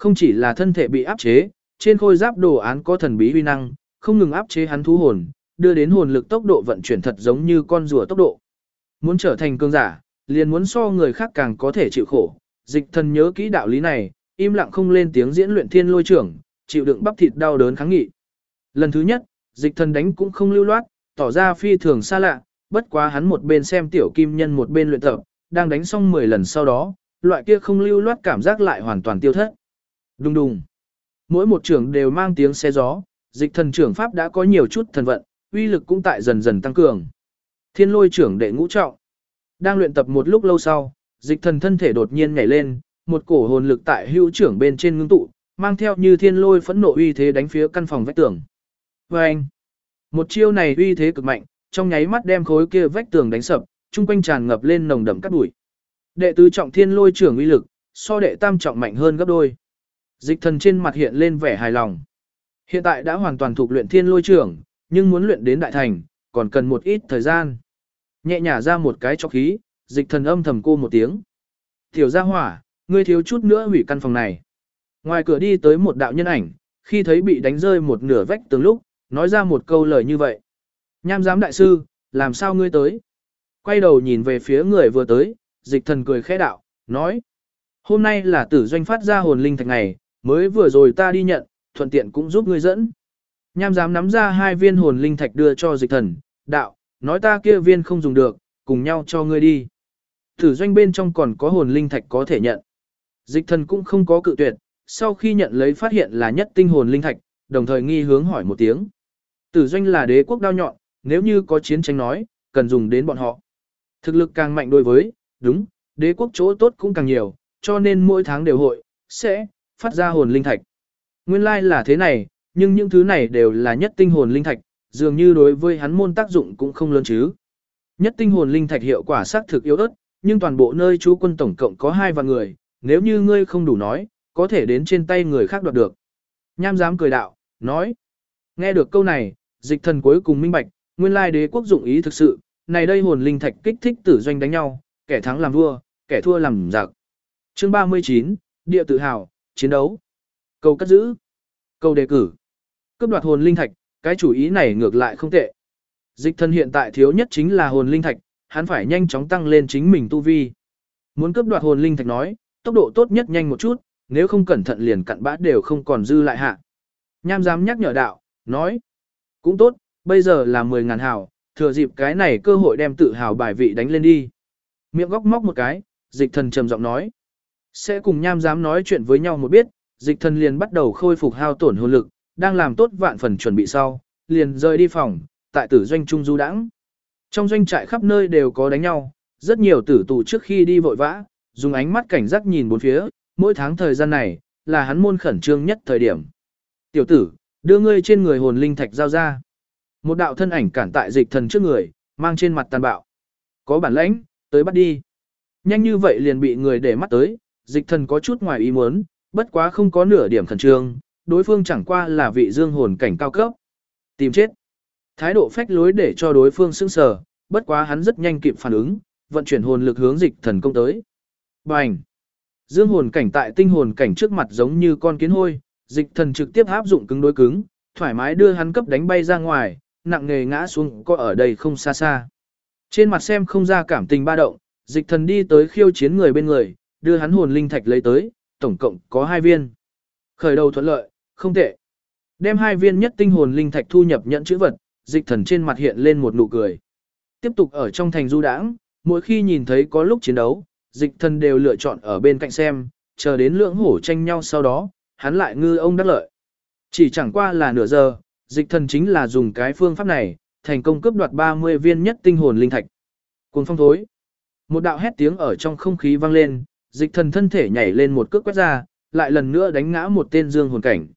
không chỉ là thân thể bị áp chế, trên khôi giáp đồ án có thần bí uy năng, không ngừng áp chế hắn thú hồn, đưa đến hồn lực tốc độ vận chuyển thật giống như con rùa tốc độ. Muốn trở thành cường giả, liền muốn so người khác càng có thể chịu khổ. Dịch thần nhớ kỹ đạo lý này, im lặng không lên tiếng diễn luyện thiên lôi trưởng, chịu đựng bắp thịt đau đớn kháng nghị. Lần thứ nhất, dịch thần đánh cũng không lưu loát, tỏ ra phi thường xa lạ, bất quá hắn một bên xem tiểu kim nhân một bên luyện tập, đang đánh xong 10 lần sau đó, loại kia không lưu loát cảm giác lại hoàn toàn tiêu thất. Đùng đùng. Mỗi một trưởng đều mang tiếng xé gió, dịch thần trưởng pháp đã có nhiều chút thần vận, uy lực cũng tại dần dần tăng cường. Thiên lôi trưởng đệ ngũ trọng. Đang luyện tập một lúc lâu sau, dịch thần thân thể đột nhiên nhảy lên, một cổ hồn lực tại hữu trưởng bên trên ngưng tụ, mang theo như thiên lôi phẫn nộ uy thế đánh phía căn phòng vách tường. Và anh, một chiêu này uy thế cực mạnh, trong nháy mắt đem khối kia vách tường đánh sập, chung quanh tràn ngập lên nồng đậm cát bụi. Đệ tứ trọng thiên lôi trưởng uy lực, so đệ tam trọng mạnh hơn gấp đôi. Dịch thần trên mặt hiện lên vẻ hài lòng. Hiện tại đã hoàn toàn thuộc luyện thiên lôi trưởng, nhưng muốn luyện đến đại thành, còn cần một ít thời gian. Nhẹ nhả ra một cái cho khí, dịch thần âm thầm cô một tiếng. Tiểu gia hỏa, ngươi thiếu chút nữa hủy căn phòng này. Ngoài cửa đi tới một đạo nhân ảnh, khi thấy bị đánh rơi một nửa vách tường lúc, nói ra một câu lời như vậy. Nham giám đại sư, làm sao ngươi tới? Quay đầu nhìn về phía người vừa tới, dịch thần cười khẽ đạo, nói. Hôm nay là tử doanh phát ra hồn linh thạch ngày, mới vừa rồi ta đi nhận, thuận tiện cũng giúp ngươi dẫn. Nham giám nắm ra 2 viên hồn linh thạch đưa cho dịch thần, đạo, nói ta kia viên không dùng được, cùng nhau cho ngươi đi. Tử doanh bên trong còn có hồn linh thạch có thể nhận. Dịch thần cũng không có cự tuyệt, sau khi nhận lấy phát hiện là nhất tinh hồn linh thạch, đồng thời nghi hướng hỏi một tiếng. Tử doanh là đế quốc đao nhọn, nếu như có chiến tranh nói, cần dùng đến bọn họ. Thực lực càng mạnh đối với, đúng, đế quốc chỗ tốt cũng càng nhiều, cho nên mỗi tháng đều hội, sẽ, phát ra hồn linh thạch. Nguyên lai là thế này, nhưng những thứ này đều là nhất tinh hồn linh thạch, dường như đối với hắn môn tác dụng cũng không lớn chứ. Nhất tinh hồn linh thạch hiệu quả xác thực yếu ớt, nhưng toàn bộ nơi trú quân tổng cộng có 2 vạn người, nếu như ngươi không đủ nói, có thể đến trên tay người khác đoạt được. Nham giám cười đạo, nói. Nghe được câu này, dịch thần cuối cùng minh bạch, nguyên lai đế quốc dụng ý thực sự, này đây hồn linh thạch kích thích tử doanh đánh nhau, kẻ thắng làm vua, kẻ thua làm giặc. Chương 39, địa tự hào, chiến đấu. Câu cất giữ. Câu đề cử. Cướp đoạt hồn linh thạch, cái chủ ý này ngược lại không tệ. Dịch thần hiện tại thiếu nhất chính là hồn linh thạch, hắn phải nhanh chóng tăng lên chính mình tu vi. Muốn cướp đoạt hồn linh thạch nói, tốc độ tốt nhất nhanh một chút, nếu không cẩn thận liền cặn bã đều không còn dư lại hạ. Nham giám nhắc nhở đạo, nói. Cũng tốt, bây giờ là 10.000 hào, thừa dịp cái này cơ hội đem tự hào bài vị đánh lên đi. Miệng góc móc một cái, dịch thần trầm giọng nói. Sẽ cùng nham giám nói chuyện với nhau một biết, dịch thần liền bắt đầu khôi phục hao tổn hồn lực, đang làm tốt vạn phần chuẩn bị sau, liền rời đi phòng, tại tử doanh trung du đãng. Trong doanh trại khắp nơi đều có đánh nhau, rất nhiều tử tù trước khi đi vội vã, dùng ánh mắt cảnh giác nhìn bốn phía, mỗi tháng thời gian này, là hắn môn khẩn trương nhất thời điểm. Tiểu tử, đưa ngươi trên người hồn linh thạch giao ra. Một đạo thân ảnh cản tại dịch thần trước người, mang trên mặt tàn bạo. Có bản lãnh, tới bắt đi. Nhanh như vậy liền bị người để mắt tới, dịch thần có chút ngoài ý muốn, bất quá không có nửa điểm khẩn trương, đối phương chẳng qua là vị dương hồn cảnh cao cấp. Tìm chết. Thái độ phách lối để cho đối phương sững sờ, bất quá hắn rất nhanh kịp phản ứng, vận chuyển hồn lực hướng dịch thần công tới. Bành. Dương hồn cảnh tại tinh hồn cảnh trước mặt giống như con kiến hôi, dịch thần trực tiếp áp dụng cứng đối cứng, thoải mái đưa hắn cấp đánh bay ra ngoài, nặng nề ngã xuống có ở đây không xa xa. Trên mặt xem không ra cảm tình ba động, dịch thần đi tới khiêu chiến người bên người, đưa hắn hồn linh thạch lấy tới, tổng cộng có 2 viên. Khởi đầu thuận lợi, không tệ. Đem 2 viên nhất tinh hồn linh thạch thu nhập nhận chữ vật, dịch thần trên mặt hiện lên một nụ cười. Tiếp tục ở trong thành du đãng, mỗi khi nhìn thấy có lúc chiến đấu, dịch thần đều lựa chọn ở bên cạnh xem, chờ đến lưỡng hổ tranh nhau sau đó, hắn lại ngư ông đắc lợi. Chỉ chẳng qua là nửa giờ, dịch thần chính là dùng cái phương pháp này, thành công cướp đoạt 30 viên nhất tinh hồn linh thạch. Cuồng phong thối. Một đạo hét tiếng ở trong không khí vang lên, dịch thần thân thể nhảy lên một cước quét ra, lại lần nữa đánh ngã một tên dương hồn cảnh.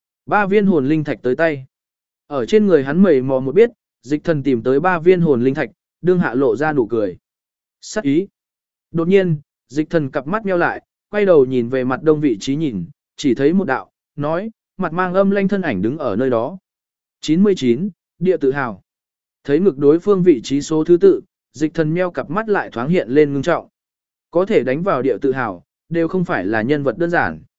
3 viên hồn linh thạch tới tay. Ở trên người hắn mẩy mò một biết, dịch thần tìm tới 3 viên hồn linh thạch, đương hạ lộ ra nụ cười. Sắc ý. Đột nhiên, dịch thần cặp mắt nheo lại, quay đầu nhìn về mặt đông vị trí nhìn, chỉ thấy một đạo, nói, mặt mang âm lanh thân ảnh đứng ở nơi đó. 99, địa tự hào. Thấy ngực đối phương vị trí số thứ tự, dịch thần meo cặp mắt lại thoáng hiện lên ngưng trọng. Có thể đánh vào địa tự hào, đều không phải là nhân vật đơn giản.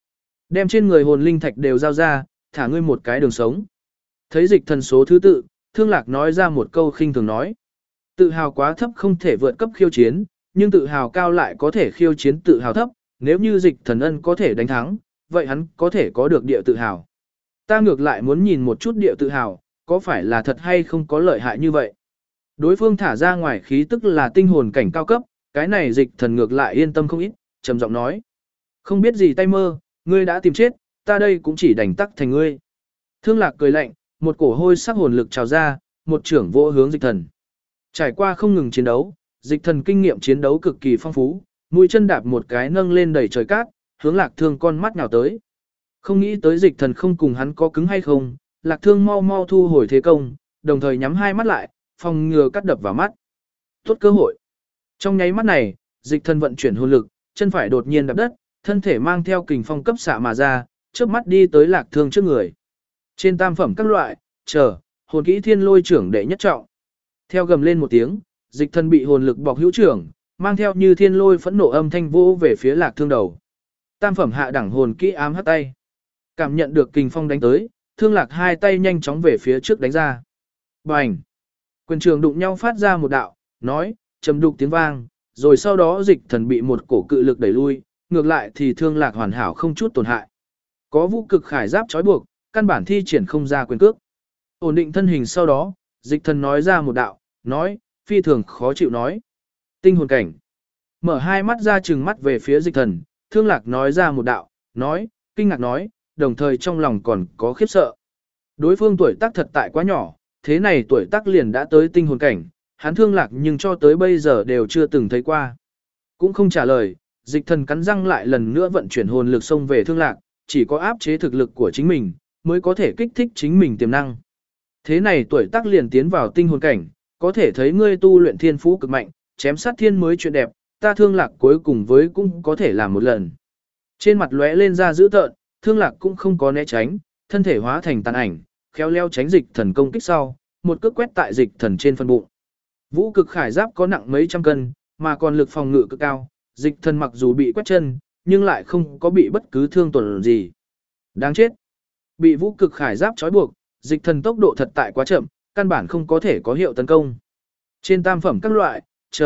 Đem trên người hồn linh thạch đều giao ra, thả ngươi một cái đường sống. Thấy dịch thần số thứ tự, Thương Lạc nói ra một câu khinh thường nói. Tự hào quá thấp không thể vượt cấp khiêu chiến, nhưng tự hào cao lại có thể khiêu chiến tự hào thấp, nếu như dịch thần ân có thể đánh thắng, vậy hắn có thể có được địa tự hào. Ta ngược lại muốn nhìn một chút địa tự hào, có phải là thật hay không có lợi hại như vậy. Đối phương thả ra ngoài khí tức là tinh hồn cảnh cao cấp, cái này dịch thần ngược lại yên tâm không ít, trầm giọng nói. Không biết gì tay mơ, ngươi đã tìm chết, ta đây cũng chỉ đành tắc thành ngươi. Thương Lạc cười lạnh, một cổ hôi sắc hồn lực trào ra, một trưởng vỗ hướng dịch thần. Trải qua không ngừng chiến đấu, dịch thần kinh nghiệm chiến đấu cực kỳ phong phú, mũi chân đạp một cái nâng lên đầy trời cát, hướng Lạc Thương con mắt nhào tới. Không nghĩ tới dịch thần không cùng hắn có cứng hay không, Lạc Thương mau mau thu hồi thế công, đồng thời nhắm hai mắt lại, phòng ngừa cắt đập vào mắt. Tốt cơ hội. Trong nháy mắt này, dịch thần vận chuyển hồn lực, chân phải đột nhiên đạp đất, thân thể mang theo kình phong cấp xạ mà ra, chớp mắt đi tới Lạc Thương trước người. Trên tam phẩm các loại, hồn kỹ thiên lôi trưởng đệ nhất trọng. Theo gầm lên một tiếng, dịch thần bị hồn lực bọc hữu trưởng, mang theo như thiên lôi phẫn nộ âm thanh vô về phía Lạc Thương đầu. Tam phẩm hạ đẳng hồn kỹ ám hất tay. Cảm nhận được kình phong đánh tới, Thương Lạc hai tay nhanh chóng về phía trước đánh ra. Bành! Quyền trường đụng nhau phát ra một đạo, nói, trầm đục tiếng vang, rồi sau đó dịch thần bị một cổ cự lực đẩy lui, ngược lại thì Thương Lạc hoàn hảo không chút tổn hại. Có vũ cực khải giáp trói buộc, căn bản thi triển không ra quyền cước. Ổn định thân hình sau đó, dịch thần nói ra một đạo, nói, phi thường khó chịu nói. Tinh hồn cảnh. Mở hai mắt ra trừng mắt về phía dịch thần, Thương Lạc nói ra một đạo, nói, kinh ngạc nói, đồng thời trong lòng còn có khiếp sợ. Đối phương tuổi tác thật tại quá nhỏ, thế này tuổi tác liền đã tới tinh hồn cảnh, hắn Thương Lạc nhưng cho tới bây giờ đều chưa từng thấy qua. Cũng không trả lời, dịch thần cắn răng lại lần nữa vận chuyển hồn lực xông về Thương Lạc, chỉ có áp chế thực lực của chính mình, mới có thể kích thích chính mình tiềm năng. Thế này tuổi tác liền tiến vào tinh hồn cảnh, có thể thấy ngươi tu luyện thiên phú cực mạnh, chém sát thiên mới chuyện đẹp, ta Thương Lạc cuối cùng với cũng có thể làm một lần. Trên mặt lóe lên ra dữ tợn, Thương Lạc cũng không có né tránh, thân thể hóa thành tàn ảnh, khéo léo tránh dịch thần công kích sau, một cước quét tại dịch thần trên phân bụng. Vũ cực khải giáp có nặng mấy trăm cân, mà còn lực phòng ngự cực cao, dịch thần mặc dù bị quét chân, nhưng lại không có bị bất cứ thương tổn gì. Đáng chết. Bị vũ cực khải giáp trói buộc, dịch thần tốc độ thật tại quá chậm, căn bản không có thể có hiệu tấn công. Trên tam phẩm các loại,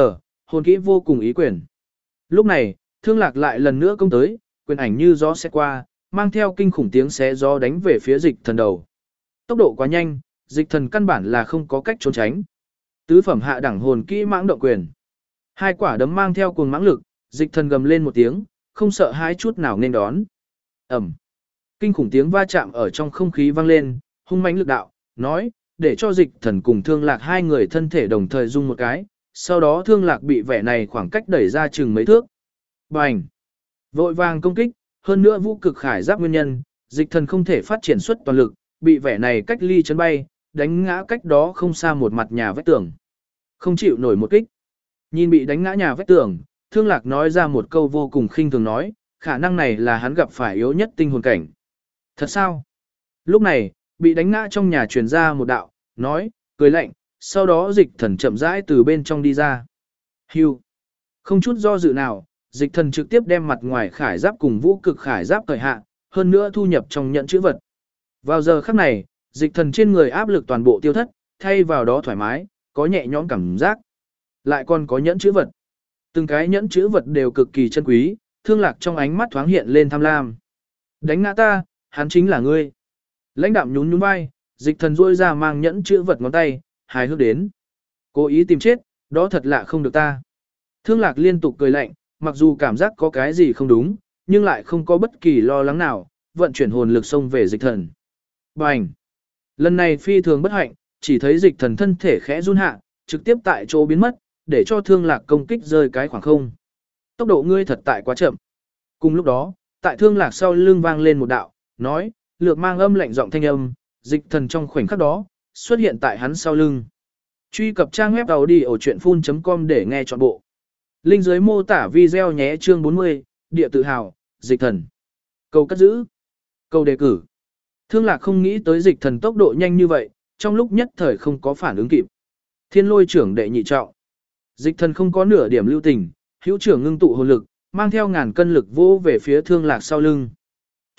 hồn kỹ vô cùng ý quyền. Lúc này, Thương Lạc lại lần nữa công tới, quyền ảnh như gió sẽ qua, mang theo kinh khủng tiếng xé gió đánh về phía dịch thần đầu. Tốc độ quá nhanh, dịch thần căn bản là không có cách trốn tránh. Tứ phẩm hạ đẳng hồn kỹ mãng động quyền. Hai quả đấm mang theo cuồng mãng lực, dịch thần gầm lên một tiếng, không sợ hãi chút nào nên đón. Ẩm. Kinh khủng tiếng va chạm ở trong không khí vang lên, hung mãnh lực đạo, nói, để cho dịch thần cùng Thương Lạc hai người thân thể đồng thời rung một cái, sau đó Thương Lạc bị vẻ này khoảng cách đẩy ra chừng mấy thước. Bành! Vội vàng công kích, hơn nữa vũ cực khải giáp nguyên nhân, dịch thần không thể phát triển xuất toàn lực, bị vẻ này cách ly chấn bay, đánh ngã cách đó không xa một mặt nhà vách tường. Không chịu nổi một kích. Nhìn bị đánh ngã nhà vách tường, Thương Lạc nói ra một câu vô cùng khinh thường nói, khả năng này là hắn gặp phải yếu nhất tinh hồn cảnh. Thật sao? Lúc này, bị đánh ngã trong nhà truyền ra một đạo, nói, cười lạnh, sau đó dịch thần chậm rãi từ bên trong đi ra. Hưu. Không chút do dự nào, dịch thần trực tiếp đem mặt ngoài khải giáp cùng vũ cực khải giáp cởi hạ, hơn nữa thu nhập trong nhận chữ vật. Vào giờ khắc này, dịch thần trên người áp lực toàn bộ tiêu thất, thay vào đó thoải mái, có nhẹ nhõm cảm giác. Lại còn có nhẫn chữ vật. Từng cái nhẫn chữ vật đều cực kỳ chân quý, Thương Lạc trong ánh mắt thoáng hiện lên tham lam. Đánh ngã ta, hắn chính là ngươi. Lãnh đạm nhún nhún vai, dịch thần duỗi ra mang nhẫn chữ vật ngón tay, hài hước đến. Cố ý tìm chết, đó thật lạ không được ta. Thương Lạc liên tục cười lạnh, mặc dù cảm giác có cái gì không đúng, nhưng lại không có bất kỳ lo lắng nào, vận chuyển hồn lực xông về dịch thần. Bành! Lần này phi thường bất hạnh, chỉ thấy dịch thần thân thể khẽ run hạ, trực tiếp tại chỗ biến mất, để cho Thương Lạc công kích rơi cái khoảng không. Tốc độ ngươi thật tại quá chậm. Cùng lúc đó, tại Thương Lạc sau lưng vang lên một đạo, nói, lược mang âm lạnh giọng thanh âm, dịch thần trong khoảnh khắc đó, xuất hiện tại hắn sau lưng. Truy cập trang web audiochuyenphun.com để nghe trọn bộ. Link dưới mô tả video nhé chương 40, địa tự hào, dịch thần. Câu cất giữ. Câu đề cử. Thương Lạc không nghĩ tới dịch thần tốc độ nhanh như vậy, trong lúc nhất thời không có phản ứng kịp. Thiên lôi trưởng đệ nhị trọng. Dịch thần không có nửa điểm lưu tình, hữu trưởng ngưng tụ hồn lực, mang theo ngàn cân lực vô về phía Thương Lạc sau lưng.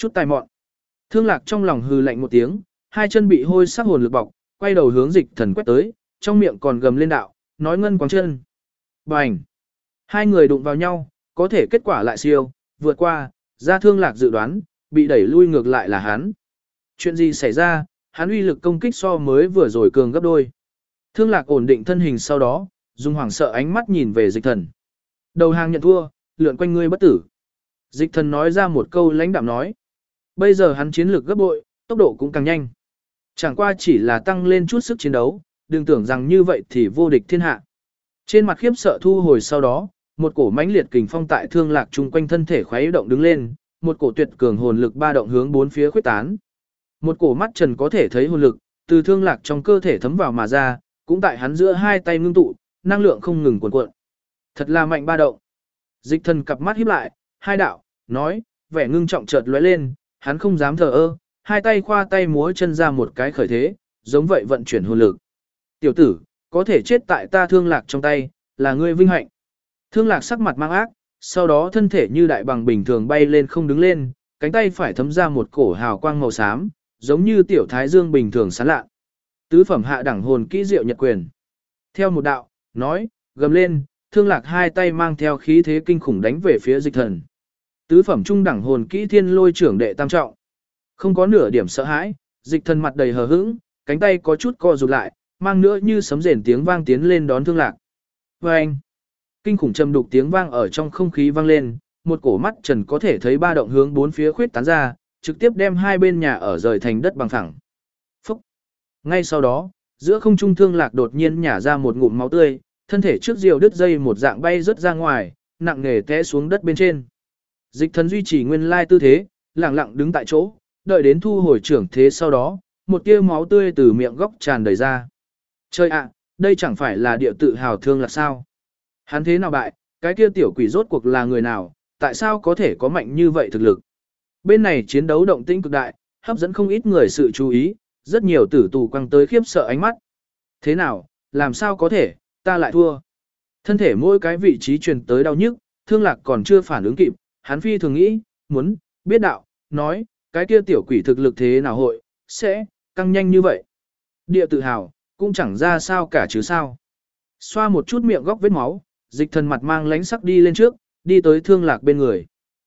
Chút tài mọn. Thương Lạc trong lòng hừ lạnh một tiếng, hai chân bị hôi sắc hồn lực bọc, quay đầu hướng Dịch Thần quét tới, trong miệng còn gầm lên đạo, nói ngân quáng chân. Bành! Hai người đụng vào nhau, có thể kết quả lại siêu, vượt qua, ra Thương Lạc dự đoán, bị đẩy lui ngược lại là hắn. Chuyện gì xảy ra, hắn uy lực công kích so mới vừa rồi cường gấp đôi. Thương Lạc ổn định thân hình sau đó, dùng hoảng sợ ánh mắt nhìn về Dịch Thần. Đầu hàng nhận thua, lượn quanh ngươi bất tử. Dịch Thần nói ra một câu lãnh đạm nói. Bây giờ hắn chiến lược gấp bội, tốc độ cũng càng nhanh. Chẳng qua chỉ là tăng lên chút sức chiến đấu, đừng tưởng rằng như vậy thì vô địch thiên hạ. Trên mặt khiếp sợ thu hồi sau đó, một cổ mãnh liệt kình phong tại Thương Lạc chung quanh thân thể khuấy động đứng lên, một cổ tuyệt cường hồn lực ba động hướng bốn phía khuếch tán. Một cổ mắt trần có thể thấy hồn lực từ Thương Lạc trong cơ thể thấm vào mà ra, cũng tại hắn giữa hai tay ngưng tụ, năng lượng không ngừng cuồn cuộn. Thật là mạnh ba động. Dịch Thần cặp mắt híp lại, hai đạo, nói, vẻ ngưng trọng chợt lóe lên, hắn không dám thờ ơ, hai tay khoa tay múa chân ra một cái khởi thế, giống vậy vận chuyển hồn lực. Tiểu tử, có thể chết tại ta Thương Lạc trong tay, là ngươi vinh hạnh. Thương Lạc sắc mặt mang ác, sau đó thân thể như đại bằng bình thường bay lên không đứng lên, cánh tay phải thấm ra một cổ hào quang màu xám, giống như tiểu thái dương bình thường sáng lạ. Tứ phẩm hạ đẳng hồn kỹ diệu nhật quyền. Theo một đạo, nói, gầm lên, Thương Lạc hai tay mang theo khí thế kinh khủng đánh về phía Dịch Thần. Tứ phẩm trung đẳng hồn kỹ thiên lôi trưởng đệ tam trọng. Không có nửa điểm sợ hãi, Dịch Thần mặt đầy hờ hững, cánh tay có chút co rụt lại, mang nữa như sấm rền tiếng vang tiến lên đón Thương Lạc. Vâng! Kinh khủng trầm đục tiếng vang ở trong không khí vang lên, một cổ mắt trần có thể thấy ba động hướng bốn phía khuyết tán ra, trực tiếp đem hai bên nhà ở rời thành đất bằng phẳng. Phúc! Ngay sau đó, giữa không trung Thương Lạc đột nhiên nhả ra một ngụm máu tươi, thân thể trước diều đứt dây một dạng bay rớt ra ngoài, nặng nề té xuống đất bên trên. Dịch Thần duy trì nguyên lai tư thế, lặng lặng đứng tại chỗ, đợi đến thu hồi trưởng thế sau đó, một tia máu tươi từ miệng góc tràn đầy ra. Trời ạ, đây chẳng phải là địa tự hào Thương Lạc sao? Hắn thế nào bại, cái kia tiểu quỷ rốt cuộc là người nào, tại sao có thể có mạnh như vậy thực lực? Bên này chiến đấu động tĩnh cực đại, hấp dẫn không ít người sự chú ý, rất nhiều tử tù quăng tới khiếp sợ ánh mắt. Thế nào, làm sao có thể, ta lại thua? Thân thể mỗi cái vị trí truyền tới đau nhức, Thương Lạc còn chưa phản ứng kịp, hắn phi thường nghĩ, muốn, biết đạo, nói, cái kia tiểu quỷ thực lực thế nào hội, sẽ, căng nhanh như vậy. Địa tự hào, cũng chẳng ra sao cả chứ sao. Xoa một chút miệng góc vết máu, Dịch Thần mặt mang lánh sắc đi lên trước, đi tới Thương Lạc bên người.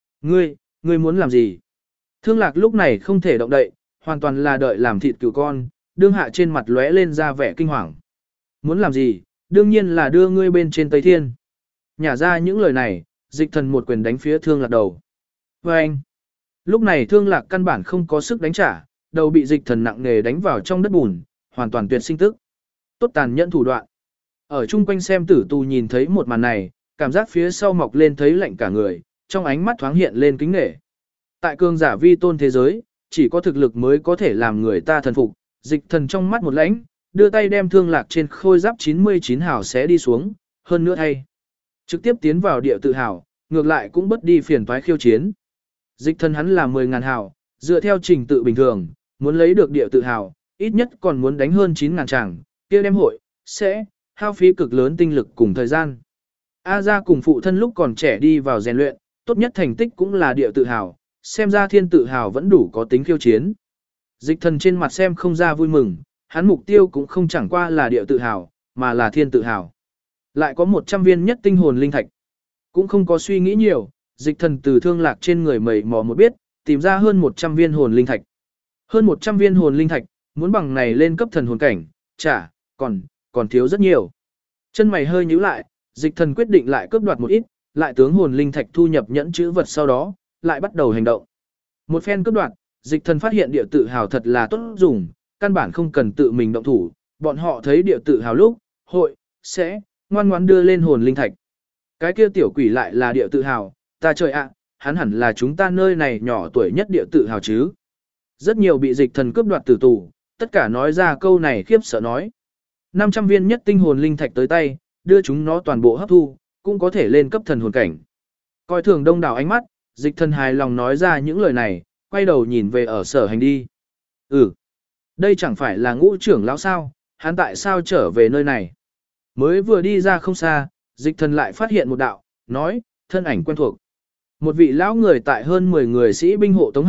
Ngươi muốn làm gì? Thương Lạc lúc này không thể động đậy, hoàn toàn là đợi làm thịt cừu con, đương hạ trên mặt lóe lên ra vẻ kinh hoàng. Muốn làm gì? Đương nhiên là đưa ngươi bên trên Tây Thiên. Nhả ra những lời này, Dịch Thần một quyền đánh phía Thương Lạc đầu. Và anh, lúc này Thương Lạc căn bản không có sức đánh trả, đầu bị Dịch Thần nặng nề đánh vào trong đất bùn, hoàn toàn tuyệt sinh tức. Tốt tàn nhẫn thủ đoạn. Ở chung quanh xem tử tù nhìn thấy một màn này, cảm giác phía sau mọc lên thấy lạnh cả người, trong ánh mắt thoáng hiện lên kính nể. Tại cường giả vi tôn thế giới, chỉ có thực lực mới có thể làm người ta thần phục. Dịch Thần trong mắt một lãnh, đưa tay đem Thương Lạc trên khôi giáp 99 hào xé đi xuống, hơn nữa thay. Trực tiếp tiến vào địa tự hào, ngược lại cũng bất đi phiền toái khiêu chiến. Dịch Thần hắn là 10.000 hào, dựa theo trình tự bình thường, muốn lấy được địa tự hào, ít nhất còn muốn đánh hơn 9.000 tràng, kia đem hội, sẽ hao phí cực lớn tinh lực cùng thời gian. A Gia cùng phụ thân lúc còn trẻ đi vào rèn luyện, tốt nhất thành tích cũng là địa tự hào, xem ra thiên tự hào vẫn đủ có tính khiêu chiến. Dịch Thần trên mặt xem không ra vui mừng, hắn mục tiêu cũng không chẳng qua là địa tự hào, mà là thiên tự hào. Lại có 100 viên nhất tinh hồn linh thạch. Cũng không có suy nghĩ nhiều, Dịch Thần từ Thương Lạc trên người mầy mò một biết, tìm ra hơn 100 viên hồn linh thạch. Hơn 100 viên hồn linh thạch, muốn bằng này lên cấp thần hồn cảnh, chả, còn thiếu rất nhiều. Chân mày hơi nhíu lại, Dịch Thần quyết định lại cướp đoạt một ít, lại tướng hồn linh thạch thu nhập nhẫn chữ vật sau đó, lại bắt đầu hành động. Một phen cướp đoạt, Dịch Thần phát hiện địa tự hào thật là tốt dùng, căn bản không cần tự mình động thủ, bọn họ thấy địa tự hào lúc, hội, sẽ, ngoan ngoãn đưa lên hồn linh thạch. Cái kia tiểu quỷ lại là địa tự hào, ta trời ạ, hắn hẳn là chúng ta nơi này nhỏ tuổi nhất địa tự hào chứ. Rất nhiều bị Dịch Thần cướp đoạt tử tù, tất cả nói ra câu này khiếp sợ nói. 500 viên nhất tinh hồn linh thạch tới tay, đưa chúng nó toàn bộ hấp thu, cũng có thể lên cấp thần hồn cảnh. Coi thường đông đảo ánh mắt, Dịch Thần hài lòng nói ra những lời này, quay đầu nhìn về ở sở hành đi. Đây chẳng phải là Ngũ trưởng lão sao, hắn tại sao trở về nơi này? Mới vừa đi ra không xa, Dịch Thần lại phát hiện một đạo, nói, thân ảnh quen thuộc. Một vị lão người tại hơn 10 người sĩ binh hộ tống hạ,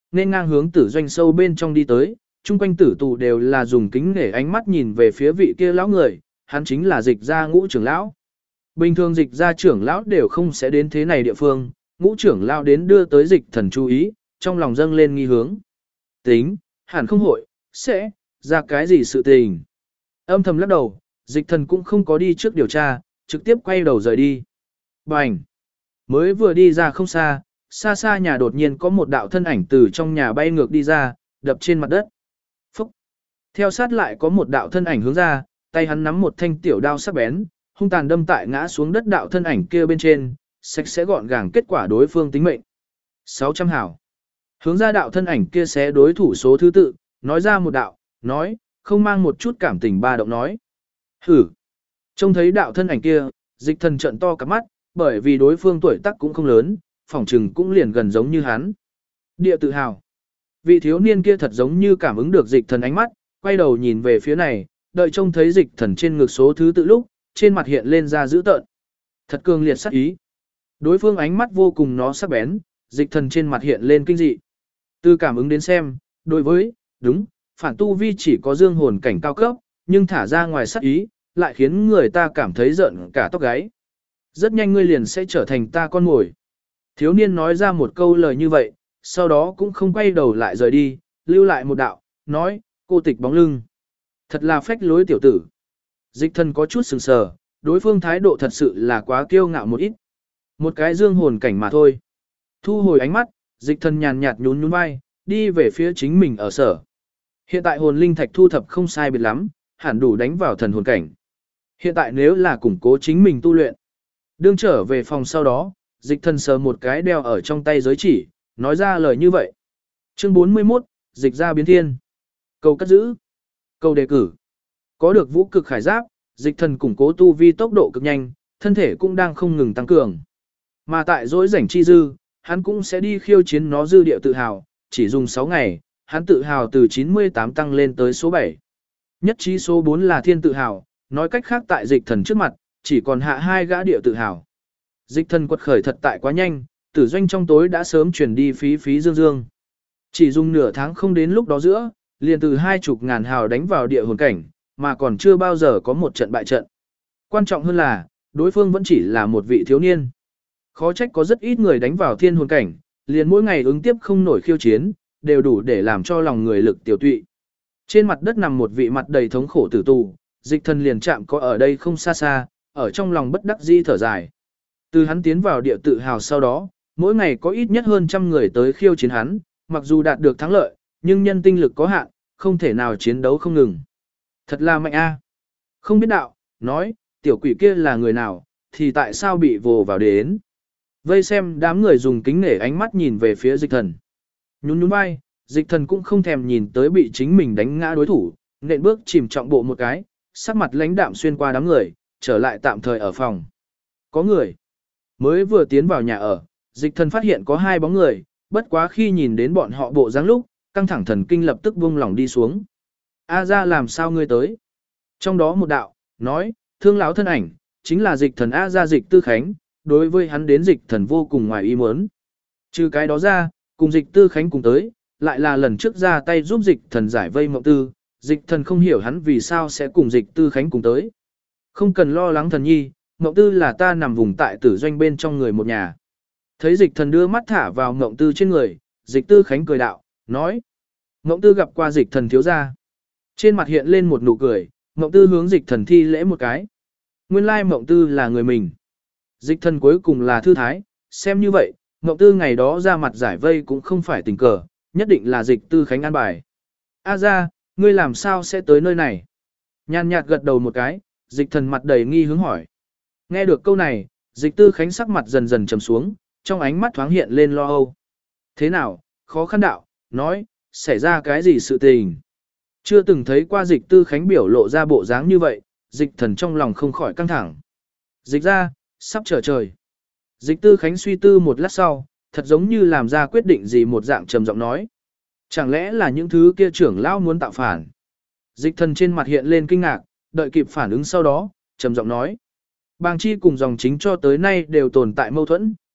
nên ngang hướng tử doanh sâu bên trong đi tới, chung quanh tử tù đều là dùng kính nể ánh mắt nhìn về phía vị kia lão người, hắn chính là Dịch gia Ngũ trưởng lão. Bình thường Dịch gia trưởng lão đều không sẽ đến thế này địa phương, Ngũ trưởng lão đến đưa tới Dịch Thần chú ý, trong lòng dâng lên nghi hướng. Tính, hẳn không hội, sẽ ra cái gì sự tình. Âm thầm lắc đầu, Dịch Thần cũng không có đi trước điều tra, trực tiếp quay đầu rời đi. Bành! Mới vừa đi ra không xa, xa xa nhà đột nhiên có một đạo thân ảnh từ trong nhà bay ngược đi ra, đập trên mặt đất. Phúc! Theo sát lại có một đạo thân ảnh hướng ra, tay hắn nắm một thanh tiểu đao sắc bén, hung tàn đâm tại ngã xuống đất đạo thân ảnh kia bên trên, sạch sẽ gọn gàng kết quả đối phương tính mệnh. 600 hảo. Hướng ra đạo thân ảnh kia xé đối thủ số thứ tự, nói ra một đạo, nói, không mang một chút cảm tình ba động nói. Hử! Trông thấy đạo thân ảnh kia, Dịch Thần trợn to cả mắt, bởi vì đối phương tuổi tác cũng không lớn, phỏng trừng cũng liền gần giống như hắn. Địa tự hào. Vị thiếu niên kia thật giống như cảm ứng được Dịch Thần ánh mắt, quay đầu nhìn về phía này, đợi trông thấy Dịch Thần trên ngực số thứ tự lúc, trên mặt hiện lên ra dữ tợn. Thật cường liệt sắc ý. Đối phương ánh mắt vô cùng nó sắc bén, Dịch Thần trên mặt hiện lên kinh dị. Từ cảm ứng đến xem, đối với, đúng, phản tu vi chỉ có dương hồn cảnh cao cấp, nhưng thả ra ngoài sắc ý, lại khiến người ta cảm thấy giận cả tóc gáy. Rất nhanh ngươi liền sẽ trở thành ta con mồi. Thiếu niên nói ra một câu lời như vậy, sau đó cũng không quay đầu lại rời đi, lưu lại một đạo, nói, cô tịch bóng lưng. Thật là phách lối tiểu tử. Dịch Thần có chút sừng sờ, đối phương thái độ thật sự là quá kiêu ngạo một ít. Một cái dương hồn cảnh mà thôi. Thu hồi ánh mắt, Dịch Thần nhàn nhạt nhún nhún vai, đi về phía chính mình ở sở. Hiện tại hồn linh thạch thu thập không sai biệt lắm, hẳn đủ đánh vào thần hồn cảnh. Hiện tại nếu là củng cố chính mình tu luyện. Đương trở về phòng sau đó, Dịch Thần sờ một cái đeo ở trong tay giới chỉ, nói ra lời như vậy. Chương 41, Dịch gia biến thiên. Cầu cất giữ. Cầu đề cử. Có được vũ cực khải giáp, Dịch Thần củng cố tu vi tốc độ cực nhanh, thân thể cũng đang không ngừng tăng cường. Mà tại dỗi rảnh chi dư, hắn cũng sẽ đi khiêu chiến nó dư địa tự hào, chỉ dùng 6 ngày, hắn tự hào từ 98 tăng lên tới số 7. Nhất trí số 4 là thiên tự hào, nói cách khác tại Dịch Thần trước mặt, chỉ còn hạ 2 gã địa tự hào. Dịch Thần quật khởi thật tại quá nhanh, tử doanh trong tối đã sớm chuyển đi phí phí dương dương. Chỉ dùng nửa tháng không đến lúc đó giữa, liền từ 20 ngàn hào đánh vào địa hồn cảnh, mà còn chưa bao giờ có một trận bại trận. Quan trọng hơn là, đối phương vẫn chỉ là một vị thiếu niên. Khó trách có rất ít người đánh vào thiên hồn cảnh, liền mỗi ngày ứng tiếp không nổi khiêu chiến, đều đủ để làm cho lòng người lực tiểu tụy. Trên mặt đất nằm một vị mặt đầy thống khổ tử tù, Dịch Thần liền chạm có ở đây không xa xa, ở trong lòng bất đắc dĩ thở dài. Từ hắn tiến vào địa tự hào sau đó, mỗi ngày có ít nhất hơn 100 người tới khiêu chiến hắn, mặc dù đạt được thắng lợi, nhưng nhân tinh lực có hạn, không thể nào chiến đấu không ngừng. Thật là mạnh a. Không biết đạo, nói, tiểu quỷ kia là người nào, thì tại sao bị vồ vào đến. Vây xem đám người dùng kính nể ánh mắt nhìn về phía Dịch Thần. Nhún nhún vai, Dịch Thần cũng không thèm nhìn tới bị chính mình đánh ngã đối thủ, nện bước chìm trọng bộ một cái, sắc mặt lãnh đạm xuyên qua đám người, trở lại tạm thời ở phòng. Có người. Mới vừa tiến vào nhà ở, Dịch Thần phát hiện có 2 bóng người, bất quá khi nhìn đến bọn họ bộ dáng lúc, căng thẳng thần kinh lập tức buông lỏng đi xuống. A ra làm sao ngươi tới? Trong đó một đạo, nói, thương lão thân ảnh, chính là Dịch Thần A ra Dịch Tư Khánh, đối với hắn đến Dịch Thần vô cùng ngoài ý muốn. Trừ cái đó ra, cùng Dịch Tư Khánh cùng tới, lại là lần trước ra tay giúp Dịch Thần giải vây Mộng Tư, Dịch Thần không hiểu hắn vì sao sẽ cùng Dịch Tư Khánh cùng tới. Không cần lo lắng thần nhi, Mộng Tư là ta nằm vùng tại tử doanh bên trong người một nhà. Thấy Dịch Thần đưa mắt thả vào Mộng Tư trên người, Dịch Tư Khánh cười đạo, nói. Mộng Tư gặp qua Dịch Thần thiếu gia. Trên mặt hiện lên một nụ cười, Mộng Tư hướng Dịch Thần thi lễ một cái. Nguyên lai Mộng Tư là người mình. Dịch Thần cuối cùng là thư thái, xem như vậy, Mộng Tư ngày đó ra mặt giải vây cũng không phải tình cờ, nhất định là Dịch Tư Khánh an bài. A ra, ngươi làm sao sẽ tới nơi này? Nhàn nhạt gật đầu một cái, Dịch Thần mặt đầy nghi hướng hỏi. Nghe được câu này, Dịch Tư Khánh sắc mặt dần dần trầm xuống, trong ánh mắt thoáng hiện lên lo âu. Thế nào, khó khăn đạo, nói, xảy ra cái gì sự tình? Chưa từng thấy qua Dịch Tư Khánh biểu lộ ra bộ dáng như vậy, Dịch Thần trong lòng không khỏi căng thẳng. Dịch ra, sắp trở trời. Dịch Tư Khánh suy tư một lát sau, thật giống như làm ra quyết định gì một dạng trầm giọng nói. Chẳng lẽ là những thứ kia trưởng lão muốn tạo phản? Dịch Thần trên mặt hiện lên kinh ngạc, đợi kịp phản ứng sau đó, trầm giọng nói. Bàng chi cùng dòng chính cho tới nay đều tồn tại mâu thuẫn,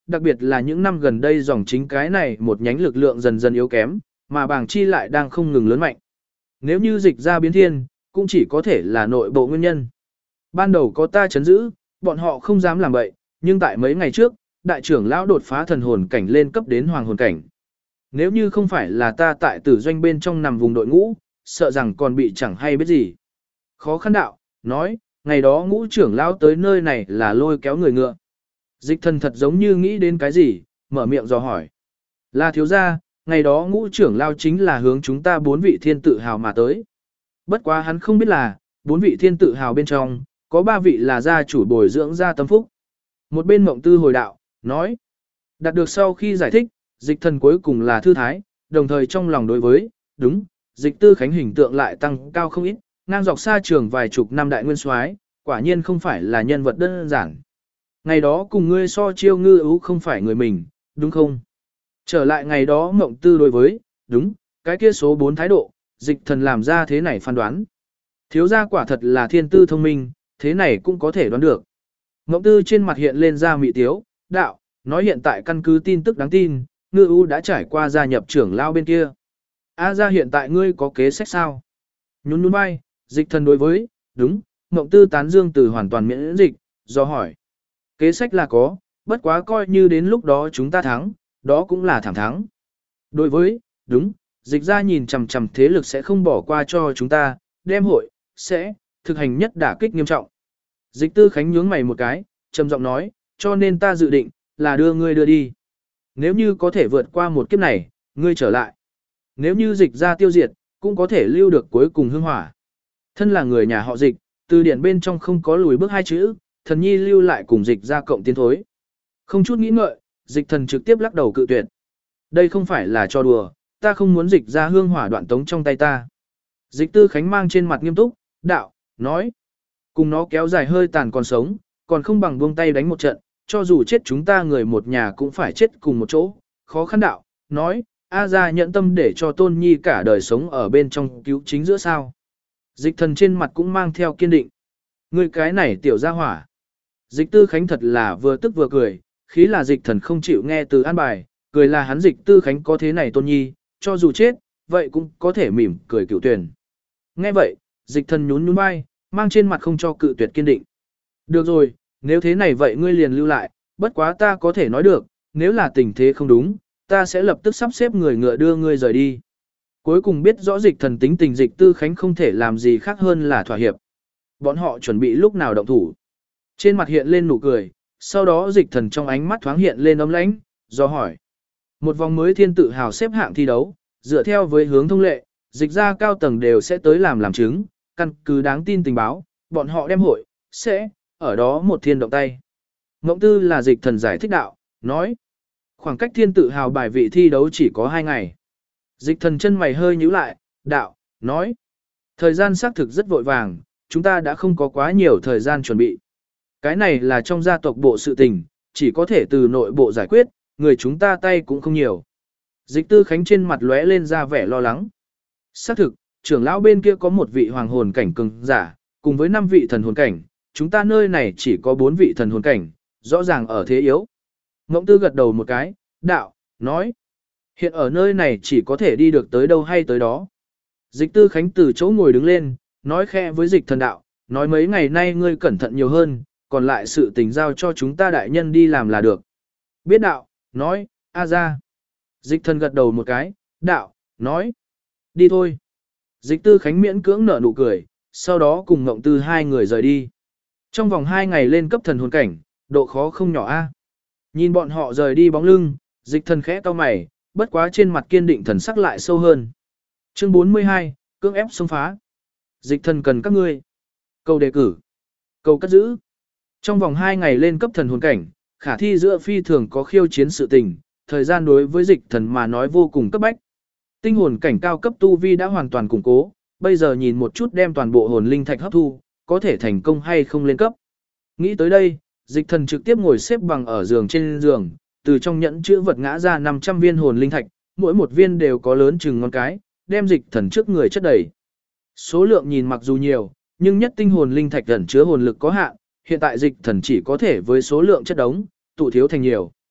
đặc biệt là những năm gần đây dòng chính cái này một nhánh lực lượng dần dần yếu kém, mà bảng chi lại đang không ngừng lớn mạnh. Nếu như dịch ra biến thiên, cũng chỉ có thể là nội bộ nguyên nhân. Ban đầu có ta chấn giữ, bọn họ không dám làm vậy, nhưng tại mấy ngày trước, đại trưởng lão đột phá thần hồn cảnh lên cấp đến hoàng hồn cảnh. Nếu như không phải là ta tại tử doanh bên trong nằm vùng đội ngũ, sợ rằng còn bị chẳng hay biết gì. Khó khăn đạo, nói, ngày đó ngũ trưởng lão tới nơi này là lôi kéo người ngựa. Dịch thần thật giống như nghĩ đến cái gì, mở miệng dò hỏi. Là thiếu gia, ngày đó ngũ trưởng lão chính là hướng chúng ta 4 vị thiên tự hào mà tới. Bất quá hắn không biết là, 4 vị thiên tự hào bên trong, có 3 vị là gia chủ bồi dưỡng gia tâm phúc. Một bên mộng tư hồi đạo, nói. Đạt được sau khi giải thích, dịch thần cuối cùng là thư thái, đồng thời trong lòng đối với, đúng, dịch tư khánh hình tượng lại tăng cao không ít, ngang dọc xa trường vài chục năm đại nguyên soái, quả nhiên không phải là nhân vật đơn giản. Ngày đó cùng ngươi so chiêu ngư ưu không phải người mình, đúng không? Trở lại ngày đó mộng tư đối với, đúng, cái kia số 4 thái độ, dịch thần làm ra thế này phán đoán. Thiếu gia quả thật là thiên tư thông minh, thế này cũng có thể đoán được. Mộng tư trên mặt hiện lên ra mị tiếu, đạo, nói hiện tại căn cứ tin tức đáng tin, ngư ưu đã trải qua gia nhập trưởng lao bên kia. Ra hiện tại ngươi có kế sách sao? Nhún nhún vai, dịch thần đối với, đúng, mộng tư tán dương từ hoàn toàn miễn dịch, do hỏi. Kế sách là có, bất quá coi như đến lúc đó chúng ta thắng, đó cũng là thẳng thắng. Đối với, đúng, dịch ra nhìn chằm chằm thế lực sẽ không bỏ qua cho chúng ta, đem hội, sẽ, thực hành nhất đả kích nghiêm trọng. Dịch tư khánh nhướng mày một cái, trầm giọng nói, cho nên ta dự định, là đưa ngươi đưa đi. Nếu như có thể vượt qua một kiếp này, ngươi trở lại. Nếu như dịch ra tiêu diệt, cũng có thể lưu được cuối cùng hương hỏa. Thân là người nhà họ dịch, từ điển bên trong không có lùi bước 2 chữ, thần nhi lưu lại cùng dịch ra cộng tiến thối. Không chút nghĩ ngợi, dịch thần trực tiếp lắc đầu cự tuyệt. Đây không phải là cho đùa, ta không muốn dịch ra hương hỏa đoạn tống trong tay ta. Dịch tư khánh mang trên mặt nghiêm túc, đạo, nói. Cùng nó kéo dài hơi tàn còn sống, còn không bằng buông tay đánh một trận, cho dù chết chúng ta người một nhà cũng phải chết cùng một chỗ. Khó khăn đạo, nói, ra nhận tâm để cho tôn nhi cả đời sống ở bên trong cứu chính giữa sao. Dịch thần trên mặt cũng mang theo kiên định. Người cái này tiểu gia hỏa. Dịch tư khánh thật là vừa tức vừa cười, khí là dịch thần không chịu nghe từ an bài, cười là hắn dịch tư khánh có thế này tôn nhi, cho dù chết, vậy cũng có thể mỉm cười cựu tuyển. Nghe vậy, dịch thần nhún nhún vai, mang trên mặt không cho cự tuyệt kiên định. Được rồi, nếu thế này vậy ngươi liền lưu lại, bất quá ta có thể nói được, nếu là tình thế không đúng, ta sẽ lập tức sắp xếp người ngựa đưa ngươi rời đi. Cuối cùng biết rõ dịch thần tính tình dịch tư khánh không thể làm gì khác hơn là thỏa hiệp. Bọn họ chuẩn bị lúc nào động thủ. Trên mặt hiện lên nụ cười, sau đó dịch thần trong ánh mắt thoáng hiện lên ấm lãnh, do hỏi. Một vòng mới thiên tự hào xếp hạng thi đấu, dựa theo với hướng thông lệ, dịch ra cao tầng đều sẽ tới làm chứng, căn cứ đáng tin tình báo, bọn họ đem hội, sẽ, ở đó một thiên động tay. Mộng tư là dịch thần giải thích đạo, nói. Khoảng cách thiên tự hào bài vị thi đấu chỉ có 2 ngày. Dịch thần chân mày hơi nhíu lại, đạo, nói. Thời gian xác thực rất vội vàng, chúng ta đã không có quá nhiều thời gian chuẩn bị. Cái này là trong gia tộc bộ sự tình, chỉ có thể từ nội bộ giải quyết, người chúng ta tay cũng không nhiều. Dịch tư khánh trên mặt lóe lên ra vẻ lo lắng. Xác thực, trưởng lão bên kia có 1 vị hoàng hồn cảnh cường giả, cùng với 5 vị thần hồn cảnh, chúng ta nơi này chỉ có 4 vị thần hồn cảnh, rõ ràng ở thế yếu. Ngỗng tư gật đầu một cái, đạo, nói. Hiện ở nơi này chỉ có thể đi được tới đâu hay tới đó. Dịch tư khánh từ chỗ ngồi đứng lên, nói khẽ với dịch thần đạo, nói mấy ngày nay ngươi cẩn thận nhiều hơn, còn lại sự tình giao cho chúng ta đại nhân đi làm là được. Biết đạo, nói, ra. Dịch thần gật đầu một cái, đạo, nói. Đi thôi. Dịch tư khánh miễn cưỡng nở nụ cười, sau đó cùng ngộng tư 2 người rời đi. Trong vòng 2 ngày lên cấp thần hồn cảnh, độ khó không nhỏ a. Nhìn bọn họ rời đi bóng lưng, dịch thần khẽ cau mày, bất quá trên mặt kiên định thần sắc lại sâu hơn. Chương 42, cưỡng ép xông phá. Dịch thần cần các ngươi. Câu đề cử. Câu cất giữ. Trong vòng 2 ngày lên cấp thần hồn cảnh, khả thi giữa phi thường có khiêu chiến sự tình, thời gian đối với dịch thần mà nói vô cùng cấp bách. Tinh hồn cảnh cao cấp tu vi đã hoàn toàn củng cố, bây giờ nhìn một chút đem toàn bộ hồn linh thạch hấp thu, có thể thành công hay không lên cấp. Nghĩ tới đây, dịch thần trực tiếp ngồi xếp bằng ở giường trên giường, từ trong nhẫn chữ vật ngã ra 500 viên hồn linh thạch, mỗi một viên đều có lớn chừng ngón cái, đem dịch thần trước người chất đầy. Số lượng nhìn mặc dù nhiều, nhưng nhất tinh hồn linh thạch ẩn chứa hồn lực có hạn, hiện tại dịch thần chỉ có thể với số lượng chất đống, tụ thiếu thành nhiều.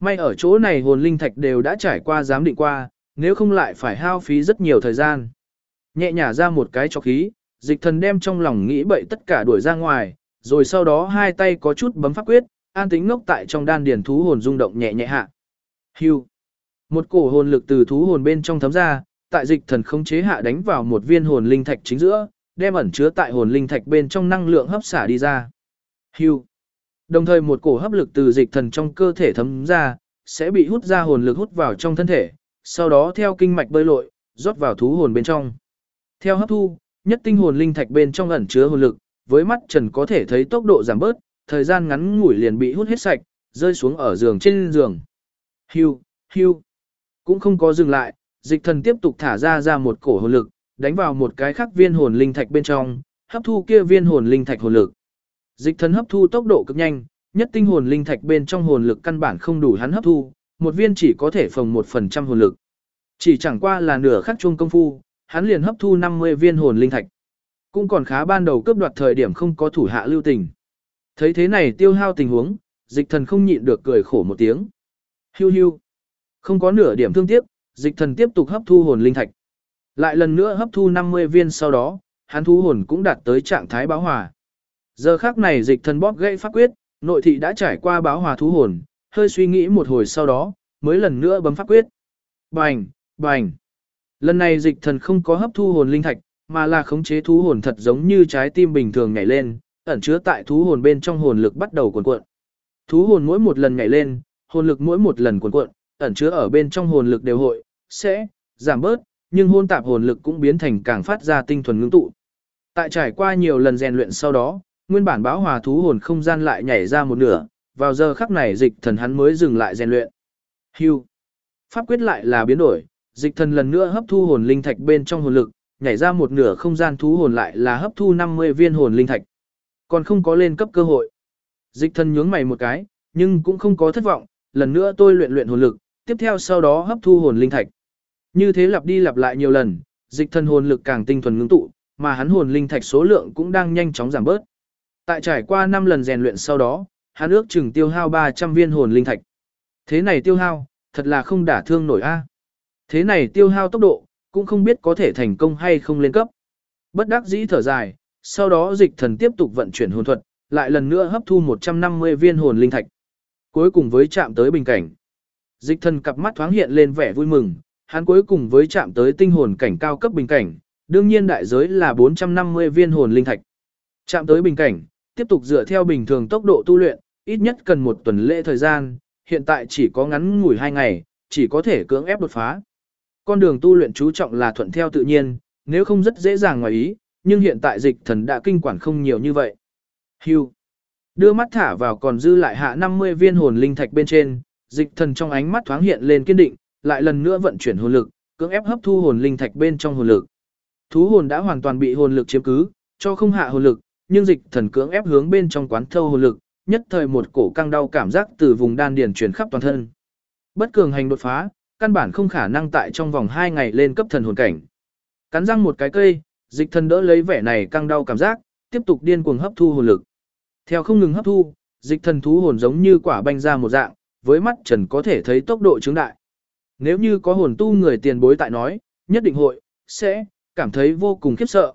May ở chỗ này hồn linh thạch đều đã trải qua giám định qua, nếu không lại phải hao phí rất nhiều thời gian. Nhẹ nhả ra một cái cho khí, Dịch Thần đem trong lòng nghĩ bậy tất cả đuổi ra ngoài, rồi sau đó hai tay có chút bấm pháp quyết, an tính ngốc tại trong đan điền thú hồn rung động nhẹ nhẹ hạ. Hưu. Một cổ hồn lực từ thú hồn bên trong thấm ra, tại Dịch Thần khống chế hạ đánh vào một viên hồn linh thạch chính giữa, đem ẩn chứa tại hồn linh thạch bên trong năng lượng hấp xả đi ra. Hưu. Đồng thời một cổ hấp lực từ Dịch Thần trong cơ thể thấm ra, sẽ bị hút ra hồn lực hút vào trong thân thể, sau đó theo kinh mạch bơi lội, rót vào thú hồn bên trong. Theo hấp thu, nhất tinh hồn linh thạch bên trong ẩn chứa hồn lực, với mắt trần có thể thấy tốc độ giảm bớt, thời gian ngắn ngủi liền bị hút hết sạch, rơi xuống ở giường trên giường. Hưu, hưu. Cũng không có dừng lại, Dịch Thần tiếp tục thả ra một cổ hồn lực, đánh vào một cái khác viên hồn linh thạch bên trong, hấp thu kia viên hồn linh thạch hồn lực. Dịch Thần hấp thu tốc độ cực nhanh, nhất tinh hồn linh thạch bên trong hồn lực căn bản không đủ hắn hấp thu, một viên chỉ có thể phồng 1% hồn lực. Chỉ chẳng qua là nửa khắc chuông công phu, hắn liền hấp thu 50 viên hồn linh thạch. Cũng còn khá, ban đầu cướp đoạt thời điểm không có thủ hạ lưu tình. Thấy thế này tiêu hao tình huống, Dịch Thần không nhịn được cười khổ một tiếng. Hiu hiu. Không có nửa điểm thương tiếc, Dịch Thần tiếp tục hấp thu hồn linh thạch. Lại lần nữa hấp thu 50 viên sau đó, hắn thú hồn cũng đạt tới trạng thái báo hòa. Giờ khắc này Dịch Thần bóp gãy pháp quyết, nội thị đã trải qua báo hòa thú hồn, hơi suy nghĩ một hồi sau đó, mới lần nữa bấm pháp quyết. Bành, bành. Lần này Dịch Thần không có hấp thu hồn linh thạch, mà là khống chế thú hồn thật giống như trái tim bình thường nhảy lên, ẩn chứa tại thú hồn bên trong hồn lực bắt đầu cuộn cuộn. Thú hồn mỗi một lần nhảy lên, hồn lực mỗi một lần cuộn cuộn, ẩn chứa ở bên trong hồn lực đều hội sẽ giảm bớt, nhưng hôn tạp hồn lực cũng biến thành càng phát ra tinh thuần ngưng tụ. Tại trải qua nhiều lần rèn luyện sau đó, nguyên bản báo hòa thú hồn không gian lại nhảy ra một nửa, vào giờ khắc này Dịch Thần hắn mới dừng lại rèn luyện. Hưu. Pháp quyết lại là biến đổi, Dịch Thần lần nữa hấp thu hồn linh thạch bên trong hồn lực, nhảy ra một nửa không gian thú hồn lại là hấp thu 50 viên hồn linh thạch. Còn không có lên cấp cơ hội. Dịch Thần nhướng mày một cái, nhưng cũng không có thất vọng, lần nữa tôi luyện hồn lực, tiếp theo sau đó hấp thu hồn linh thạch. Như thế lặp đi lặp lại nhiều lần, Dịch Thần hồn lực càng tinh thuần ngưng tụ, mà hắn hồn linh thạch số lượng cũng đang nhanh chóng giảm bớt. Tại trải qua 5 lần rèn luyện sau đó, hắn ước chừng tiêu hao 300 viên hồn linh thạch. Thế này tiêu hao, thật là không đả thương nổi a. Thế này tiêu hao tốc độ, cũng không biết có thể thành công hay không lên cấp. Bất đắc dĩ thở dài, sau đó Dịch Thần tiếp tục vận chuyển hồn thuật, lại lần nữa hấp thu 150 viên hồn linh thạch. Cuối cùng với chạm tới bình cảnh. Dịch Thần cặp mắt thoáng hiện lên vẻ vui mừng, hắn cuối cùng với chạm tới tinh hồn cảnh cao cấp bình cảnh, đương nhiên đại giới là 450 viên hồn linh thạch. Chạm tới bình cảnh, tiếp tục dựa theo bình thường tốc độ tu luyện, ít nhất cần 1 tuần lễ thời gian, hiện tại chỉ có ngắn ngủi 2 ngày, chỉ có thể cưỡng ép đột phá. Con đường tu luyện chú trọng là thuận theo tự nhiên, nếu không rất dễ dàng ngoài ý, nhưng hiện tại Dịch Thần đã kinh quản không nhiều như vậy. Hưu. Đưa mắt thả vào còn dư lại hạ 50 viên hồn linh thạch bên trên, Dịch Thần trong ánh mắt thoáng hiện lên kiên định, lại lần nữa vận chuyển hồn lực, cưỡng ép hấp thu hồn linh thạch bên trong hồn lực. Thú hồn đã hoàn toàn bị hồn lực chiếm cứ, cho không hạ hồn lực, nhưng Dịch Thần cưỡng ép hướng bên trong quán thâu hồn lực, nhất thời một cổ căng đau cảm giác từ vùng đan điền truyền khắp toàn thân. Bất cường hành đột phá, căn bản không khả năng tại trong vòng 2 ngày lên cấp thần hồn cảnh. Cắn răng một cái cây, Dịch Thần đỡ lấy vẻ này căng đau cảm giác, tiếp tục điên cuồng hấp thu hồn lực. Theo không ngừng hấp thu, Dịch Thần thú hồn giống như quả banh ra một dạng, với mắt trần có thể thấy tốc độ chứng đại. Nếu như có hồn tu người tiền bối tại nói, nhất định sẽ cảm thấy vô cùng khiếp sợ,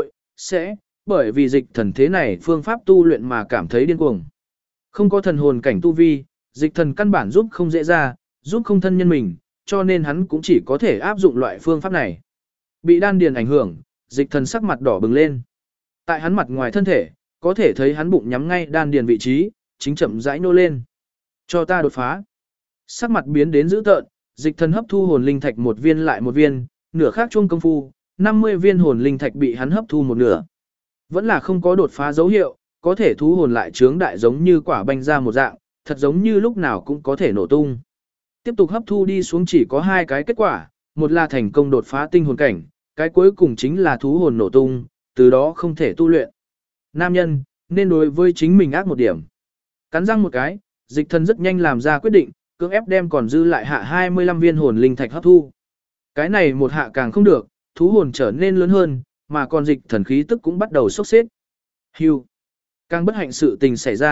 sẽ bởi vì Dịch Thần thế này phương pháp tu luyện mà cảm thấy điên cuồng. Không có thần hồn cảnh tu vi, Dịch Thần căn bản giúp không dễ ra, giúp không thân nhân mình, cho nên hắn cũng chỉ có thể áp dụng loại phương pháp này. Bị đan điền ảnh hưởng, Dịch Thần sắc mặt đỏ bừng lên. Tại hắn mặt ngoài thân thể, có thể thấy hắn bụng nhắm ngay đan điền vị trí, chính chậm rãi nô lên. Cho ta đột phá. Sắc mặt biến đến dữ tợn, Dịch Thần hấp thu hồn linh thạch một viên lại một viên, nửa khác chuông công phu, 50 viên hồn linh thạch bị hắn hấp thu một nửa. Vẫn là không có đột phá dấu hiệu, có thể thú hồn lại trướng đại giống như quả banh ra một dạng, thật giống như lúc nào cũng có thể nổ tung. Tiếp tục hấp thu đi xuống chỉ có 2 cái kết quả, một là thành công đột phá tinh hồn cảnh, cái cuối cùng chính là thú hồn nổ tung, từ đó không thể tu luyện. Nam nhân, nên đối với chính mình ác một điểm. Cắn răng một cái, Dịch Thần rất nhanh làm ra quyết định, cưỡng ép đem còn dư lại hạ 25 viên hồn linh thạch hấp thu. Cái này một hạ càng không được, thú hồn trở nên lớn hơn, mà còn Dịch Thần khí tức cũng bắt đầu sốc xếp. Hưu. Càng bất hạnh sự tình xảy ra,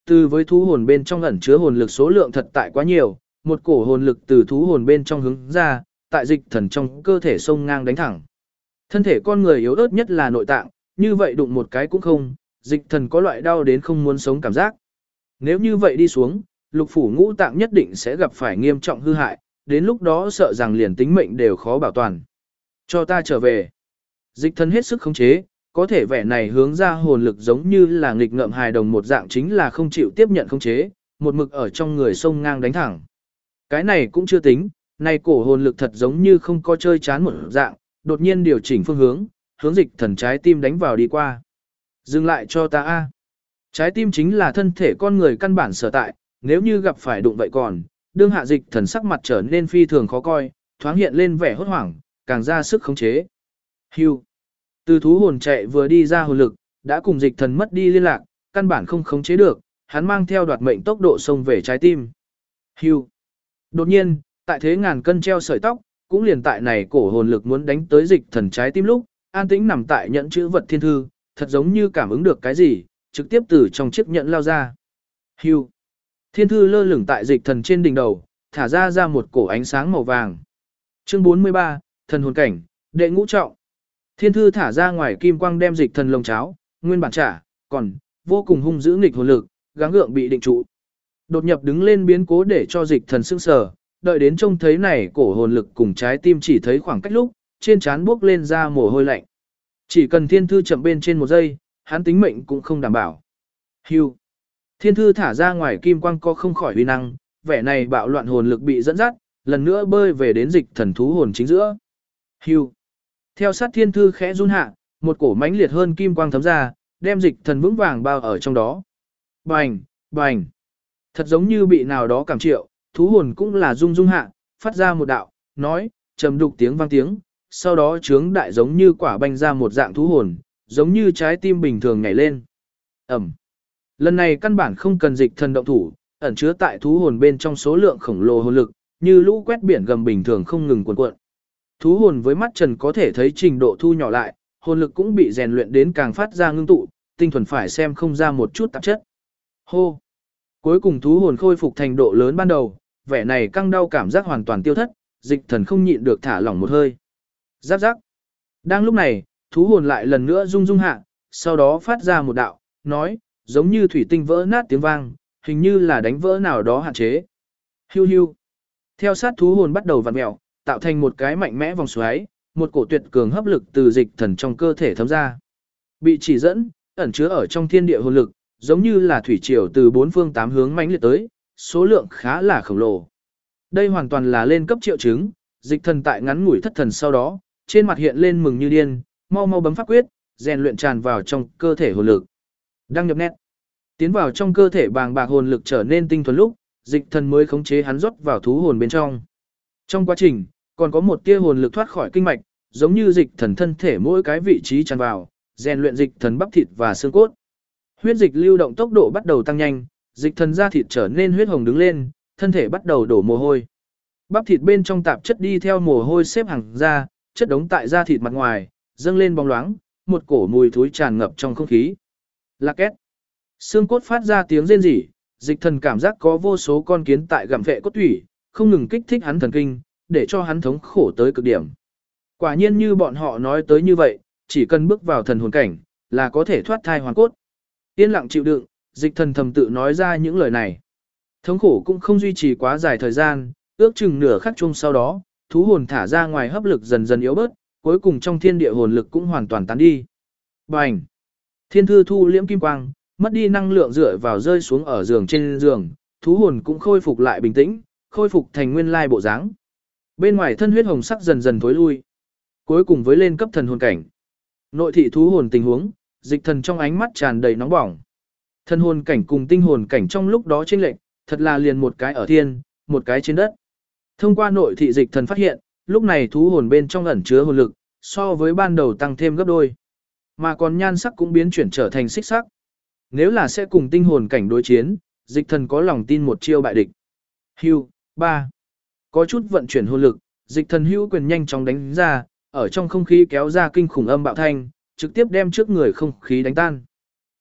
Từ với thú hồn bên trong ẩn chứa hồn lực số lượng thật tại quá nhiều, một cổ hồn lực từ thú hồn bên trong hướng ra, tại dịch thần trong cơ thể sông ngang đánh thẳng. Thân thể con người yếu ớt nhất là nội tạng, như vậy đụng một cái cũng không, dịch thần có loại đau đến không muốn sống cảm giác. Nếu như vậy đi xuống, lục phủ ngũ tạng nhất định sẽ gặp phải nghiêm trọng hư hại, đến lúc đó sợ rằng liền tính mệnh đều khó bảo toàn. Cho ta trở về. Dịch thần hết sức khống chế, có thể vẻ này hướng ra hồn lực giống như là nghịch ngợm hài đồng một dạng, chính là không chịu tiếp nhận khống chế, một mực ở trong người sông ngang đánh thẳng. Cái này cũng chưa tính, này cổ hồn lực thật giống như không có chơi chán một dạng, đột nhiên điều chỉnh phương hướng, hướng dịch thần trái tim đánh vào đi qua. Dừng lại cho ta a. Trái tim chính là thân thể con người căn bản sở tại, nếu như gặp phải đụng vậy còn, đương hạ dịch thần sắc mặt trở nên phi thường khó coi, thoáng hiện lên vẻ hốt hoảng, càng ra sức khống chế. Hưu. Từ thú hồn chạy vừa đi ra hồn lực, đã cùng dịch thần mất đi liên lạc, căn bản không khống chế được, hắn mang theo đoạt mệnh tốc độ xông về trái tim. Hưu. Đột nhiên, tại thế ngàn cân treo sợi tóc, cũng liền tại này cổ hồn lực muốn đánh tới dịch thần trái tim lúc, an tĩnh nằm tại nhẫn chữ vật thiên thư, thật giống như cảm ứng được cái gì, trực tiếp từ trong chiếc nhẫn lao ra. Hưu. Thiên thư lơ lửng tại dịch thần trên đỉnh đầu, thả ra một cổ ánh sáng màu vàng. Chương 43, thần hồn cảnh, đệ ngũ trọng. Thiên thư thả ra ngoài kim quang đem dịch thần lồng cháo, nguyên bản trả, còn vô cùng hung dữ nghịch hồn lực, gắng gượng bị định trụ. Đột nhập đứng lên biến cố để cho dịch thần sững sờ, đợi đến trông thấy này cổ hồn lực cùng trái tim chỉ thấy khoảng cách lúc, trên trán bước lên ra mồ hôi lạnh. Chỉ cần thiên thư chậm bên trên một giây, hắn tính mệnh cũng không đảm bảo. Hưu. Thiên thư thả ra ngoài kim quang co không khỏi uy năng, vẻ này bạo loạn hồn lực bị dẫn dắt, lần nữa bơi về đến dịch thần thú hồn chính giữa. Hưu. Theo sát thiên thư khẽ run hạ, một cổ mãnh liệt hơn kim quang thấm ra, đem dịch thần vững vàng bao ở trong đó. Bành, bành. Thật giống như bị nào đó cảm triệu, thú hồn cũng là rung rung hạ, phát ra một đạo, nói, trầm đục tiếng vang tiếng, sau đó trướng đại giống như quả banh ra một dạng thú hồn, giống như trái tim bình thường nhảy lên. Ẩm. Lần này căn bản không cần dịch thần động thủ, ẩn chứa tại thú hồn bên trong số lượng khổng lồ hồn lực, như lũ quét biển gầm bình thường không ngừng cuộn cuộn. Thú hồn với mắt trần có thể thấy trình độ thu nhỏ lại, hồn lực cũng bị rèn luyện đến càng phát ra ngưng tụ, tinh thuần phải xem không ra một chút tạp chất. Hô. Cuối cùng thú hồn khôi phục thành độ lớn ban đầu, vẻ này căng đau cảm giác hoàn toàn tiêu thất, dịch thần không nhịn được thả lỏng một hơi. Giáp giáp. Đang lúc này, thú hồn lại lần nữa rung rung hạ, sau đó phát ra một đạo, nói, giống như thủy tinh vỡ nát tiếng vang, hình như là đánh vỡ nào đó hạn chế. Hiu hiu. Theo sát thú hồn bắt đầu vặn mèo, tạo thành một cái mạnh mẽ vòng xoáy, một cổ tuyệt cường hấp lực từ dịch thần trong cơ thể thấm ra. Bị chỉ dẫn, ẩn chứa ở trong thiên địa hồn lực, giống như là thủy triều từ bốn phương tám hướng mãnh liệt tới, số lượng khá là khổng lồ. Đây hoàn toàn là lên cấp triệu chứng, dịch thần tại ngắn ngủi thất thần sau đó, trên mặt hiện lên mừng như điên, mau mau bấm pháp quyết, rèn luyện tràn vào trong cơ thể hồn lực. Đăng nhập nét. Tiến vào trong cơ thể bàng bạc hồn lực trở nên tinh thuần lúc, dịch thần mới khống chế hắn rót vào thú hồn bên trong. Trong quá trình, còn có một tia hồn lực thoát khỏi kinh mạch, giống như dịch thần thân thể mỗi cái vị trí tràn vào, rèn luyện dịch thần bắp thịt và xương cốt. Huyết dịch lưu động tốc độ bắt đầu tăng nhanh, dịch thần da thịt trở nên huyết hồng đứng lên, thân thể bắt đầu đổ mồ hôi. Bắp thịt bên trong tạp chất đi theo mồ hôi xếp hàng ra, chất đống tại da thịt mặt ngoài, dâng lên bóng loáng, một cổ mùi thối tràn ngập trong không khí. Lạc két. Xương cốt phát ra tiếng rên rỉ, dịch thần cảm giác có vô số con kiến tại gặm vệ cốt thủy, không ngừng kích thích hắn thần kinh, để cho hắn thống khổ tới cực điểm. Quả nhiên như bọn họ nói tới như vậy, chỉ cần bước vào thần hồn cảnh, là có thể thoát thai hoàn cốt. Yên lặng chịu đựng, dịch thần thầm tự nói ra những lời này. Thống khổ cũng không duy trì quá dài thời gian, ước chừng nửa khắc chung sau đó, thú hồn thả ra ngoài hấp lực dần dần yếu bớt, cuối cùng trong thiên địa hồn lực cũng hoàn toàn tán đi. Bành! Thiên thư thu liễm kim quang, mất đi năng lượng dựa vào rơi xuống ở giường trên giường, thú hồn cũng khôi phục lại bình tĩnh, khôi phục thành nguyên lai bộ dáng. Bên ngoài thân huyết hồng sắc dần dần thối lui. Cuối cùng với lên cấp thần hồn cảnh. Nội thị thú hồn tình huống, dịch thần trong ánh mắt tràn đầy nóng bỏng. Thần hồn cảnh cùng tinh hồn cảnh trong lúc đó chênh lệch, thật là liền một cái ở thiên, một cái trên đất. Thông qua nội thị dịch thần phát hiện, lúc này thú hồn bên trong ẩn chứa hồn lực, so với ban đầu tăng thêm gấp đôi. Mà còn nhan sắc cũng biến chuyển trở thành xích sắc. Nếu là sẽ cùng tinh hồn cảnh đối chiến, dịch thần có lòng tin một chiêu bại địch. Hưu, 3. Có chút vận chuyển hồn lực, dịch thần hưu quyền nhanh chóng đánh ra, ở trong không khí kéo ra kinh khủng âm bạo thanh, trực tiếp đem trước người không khí đánh tan.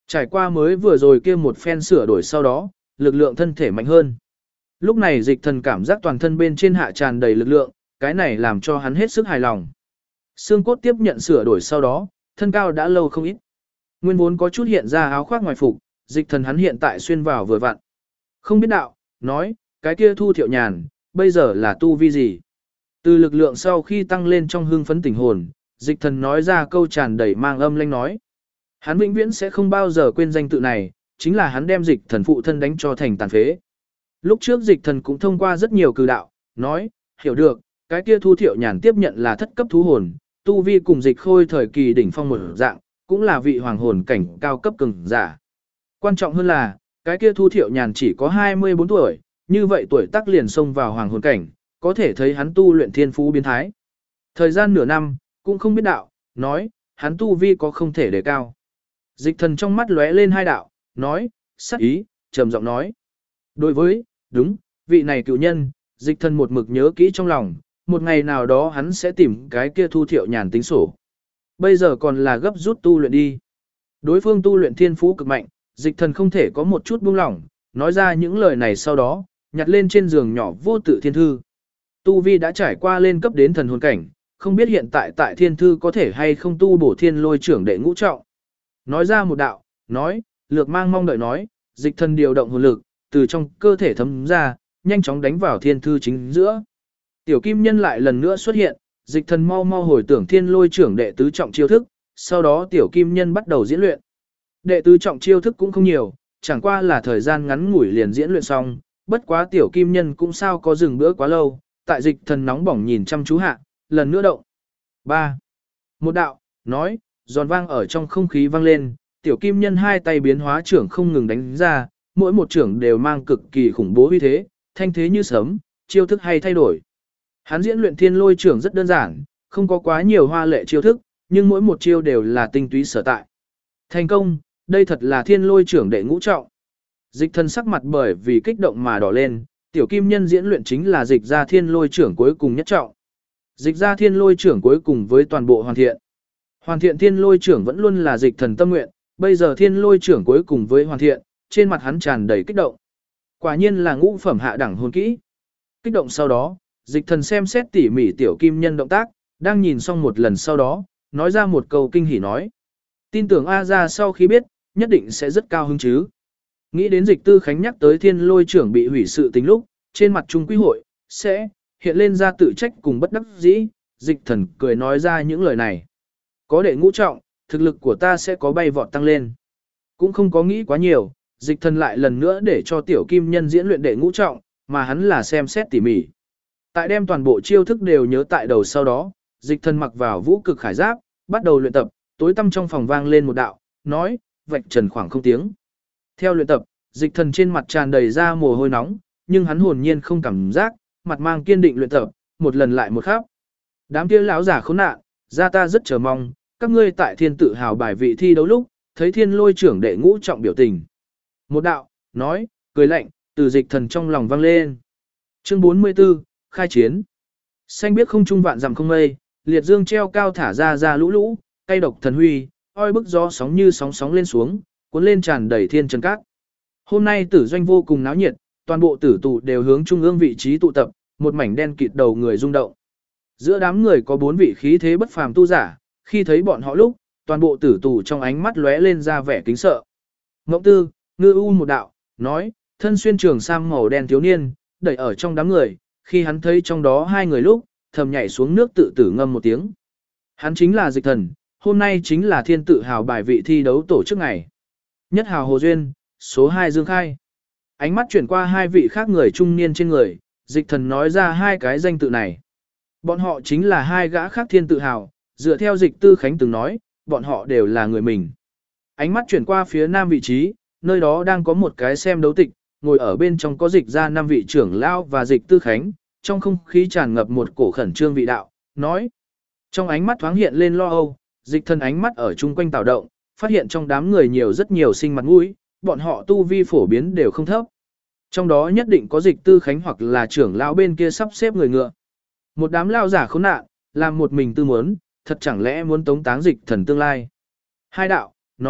Trải qua mới vừa rồi kia một phen sửa đổi sau đó, lực lượng thân thể mạnh hơn. Lúc này dịch thần cảm giác toàn thân bên trên hạ tràn đầy lực lượng, cái này làm cho hắn hết sức hài lòng. Xương cốt tiếp nhận sửa đổi sau đó, thân cao đã lâu không ít. Nguyên vốn có chút hiện ra áo khoác ngoài phục, dịch thần hắn hiện tại xuyên vào vừa vặn. Không biết đạo, nói, cái kia Thu Thiệu Nhàn, bây giờ là tu vi gì? Từ lực lượng sau khi tăng lên trong hương phấn tỉnh hồn, dịch thần nói ra câu tràn đầy mang âm lanh nói. Hắn vĩnh viễn sẽ không bao giờ quên danh tự này, chính là hắn đem dịch thần phụ thân đánh cho thành tàn phế. Lúc trước dịch thần cũng thông qua rất nhiều cử đạo, nói, hiểu được, cái kia Thu Thiệu Nhàn tiếp nhận là thất cấp thú hồn, tu vi cùng dịch khôi thời kỳ đỉnh phong một dạng, cũng là vị hoàng hồn cảnh cao cấp cường giả. Quan trọng hơn là, cái kia Thu Thiệu Nhàn chỉ có 24 tuổi, như vậy tuổi tác liền xông vào hoàng hồn cảnh, có thể thấy hắn tu luyện thiên phú biến thái. Thời gian nửa năm, cũng không biết đạo, nói, hắn tu vi có không thể đề cao. Dịch thần trong mắt lóe lên hai đạo, nói, sắc ý, trầm giọng nói. Đối với, đúng, vị này cựu nhân, dịch thần một mực nhớ kỹ trong lòng, một ngày nào đó hắn sẽ tìm cái kia Thu Thiệu Nhàn tính sổ. Bây giờ còn là gấp rút tu luyện đi. Đối phương tu luyện thiên phú cực mạnh, dịch thần không thể có một chút buông lỏng, nói ra những lời này sau đó, nhặt lên trên giường nhỏ vô tự thiên thư. Tu vi đã trải qua lên cấp đến thần hồn cảnh, không biết hiện tại tại thiên thư có thể hay không tu bổ thiên lôi trưởng đệ ngũ trọng. Nói ra một đạo, nói, lược mang mong đợi nói, dịch thần điều động hồn lực, từ trong cơ thể thấm ra, nhanh chóng đánh vào thiên thư chính giữa. Tiểu kim nhân lại lần nữa xuất hiện, dịch thần mau mau hồi tưởng thiên lôi trưởng đệ tứ trọng chiêu thức, sau đó tiểu kim nhân bắt đầu diễn luyện. Đệ tứ trọng chiêu thức cũng không nhiều, chẳng qua là thời gian ngắn ngủi liền diễn luyện xong, bất quá tiểu kim nhân cũng sao có dừng bữa quá lâu, tại dịch thần nóng bỏng nhìn chăm chú hạ, lần nữa động. 3. Một đạo, nói, giòn vang ở trong không khí vang lên, tiểu kim nhân hai tay biến hóa trưởng không ngừng đánh ra, mỗi một trưởng đều mang cực kỳ khủng bố uy thế, thanh thế như sấm, chiêu thức hay thay đổi. Hắn diễn luyện thiên lôi trưởng rất đơn giản, không có quá nhiều hoa lệ chiêu thức, nhưng mỗi một chiêu đều là tinh túy sở tại. Thành công, đây thật là thiên lôi trưởng đệ ngũ trọng. Dịch thần sắc mặt bởi vì kích động mà đỏ lên, tiểu kim nhân diễn luyện chính là dịch ra thiên lôi trưởng cuối cùng nhất trọng. Dịch ra thiên lôi trưởng cuối cùng với toàn bộ hoàn thiện. Hoàn thiện thiên lôi trưởng vẫn luôn là dịch thần tâm nguyện, bây giờ thiên lôi trưởng cuối cùng với hoàn thiện, trên mặt hắn tràn đầy kích động. Quả nhiên là ngũ phẩm hạ đẳng hồn kỹ. Kích động sau đó, dịch thần xem xét tỉ mỉ tiểu kim nhân động tác, đang nhìn xong một lần sau đó, nói ra một câu kinh hỉ nói. Tin tưởng A ra sau khi biết, nhất định sẽ rất cao hứng chứ. Nghĩ đến dịch tư khánh nhắc tới thiên lôi trưởng bị hủy sự tình lúc, trên mặt trung quý hội, sẽ hiện lên ra tự trách cùng bất đắc dĩ, dịch thần cười nói ra những lời này. Có đệ ngũ trọng, thực lực của ta sẽ có bay vọt tăng lên. Cũng không có nghĩ quá nhiều, dịch thần lại lần nữa để cho tiểu kim nhân diễn luyện đệ ngũ trọng, mà hắn là xem xét tỉ mỉ. Tại đem toàn bộ chiêu thức đều nhớ tại đầu sau đó, dịch thần mặc vào vũ cực khải giáp, bắt đầu luyện tập, tối tăm trong phòng vang lên một đạo, nói, vạch trần khoảng không tiếng. Theo luyện tập, dịch thần trên mặt tràn đầy ra mồ hôi nóng, nhưng hắn hồn nhiên không cảm giác, mặt mang kiên định luyện tập, một lần lại một khắp. Đám kia lão giả khốn nạn, ra ta rất chờ mong, các ngươi tại thiên tự hào bài vị thi đấu lúc, thấy thiên lôi trưởng đệ ngũ trọng biểu tình. Một đạo, nói, cười lạnh, từ dịch thần trong lòng vang lên. Chương 44, khai chiến. Xanh biết không trung vạn dặm không mây, liệt dương treo cao thả ra ra lũ lũ, cay độc thần huy, oi bức gió sóng như sóng sóng lên xuống, cuốn lên tràn đầy thiên trần cát. Hôm nay tử doanh vô cùng náo nhiệt, toàn bộ tử tù đều hướng trung ương vị trí tụ tập, một mảnh đen kịt đầu người rung động. Giữa đám người có 4 vị khí thế bất phàm tu giả, khi thấy bọn họ lúc, toàn bộ tử tù trong ánh mắt lóe lên ra vẻ kính sợ. Ngộng Tư, ngư u một đạo, nói, thân xuyên trường sam màu đen thiếu niên, đẩy ở trong đám người, khi hắn thấy trong đó 2 người lúc, thầm nhảy xuống nước tự tử ngâm một tiếng. Hắn chính là dịch thần, hôm nay chính là thiên tự hào bài vị thi đấu tổ chức ngày. Nhất hào Hồ Duyên, số 2 Dương Khai. Ánh mắt chuyển qua 2 vị khác người trung niên trên người, dịch thần nói ra 2 cái danh tự này. Bọn họ chính là 2 gã khác thiên tự hào, dựa theo dịch tư khánh từng nói, bọn họ đều là người mình. Ánh mắt chuyển qua phía nam vị trí, nơi đó đang có một cái xem đấu tịch, ngồi ở bên trong có dịch ra 5 vị trưởng lao và dịch tư khánh, trong không khí tràn ngập một cổ khẩn trương vị đạo, nói. Trong ánh mắt thoáng hiện lên lo âu, dịch thần ánh mắt ở chung quanh tạo động, phát hiện trong đám người nhiều rất nhiều sinh mặt mũi, bọn họ tu vi phổ biến đều không thấp. Trong đó nhất định có dịch tư khánh hoặc là trưởng lão bên kia sắp xếp người ngựa. Một đám lao giả khốn nạn, làm một mình tư muốn, thật chẳng lẽ muốn tống táng dịch thần tương lai. 2 đạo, nói,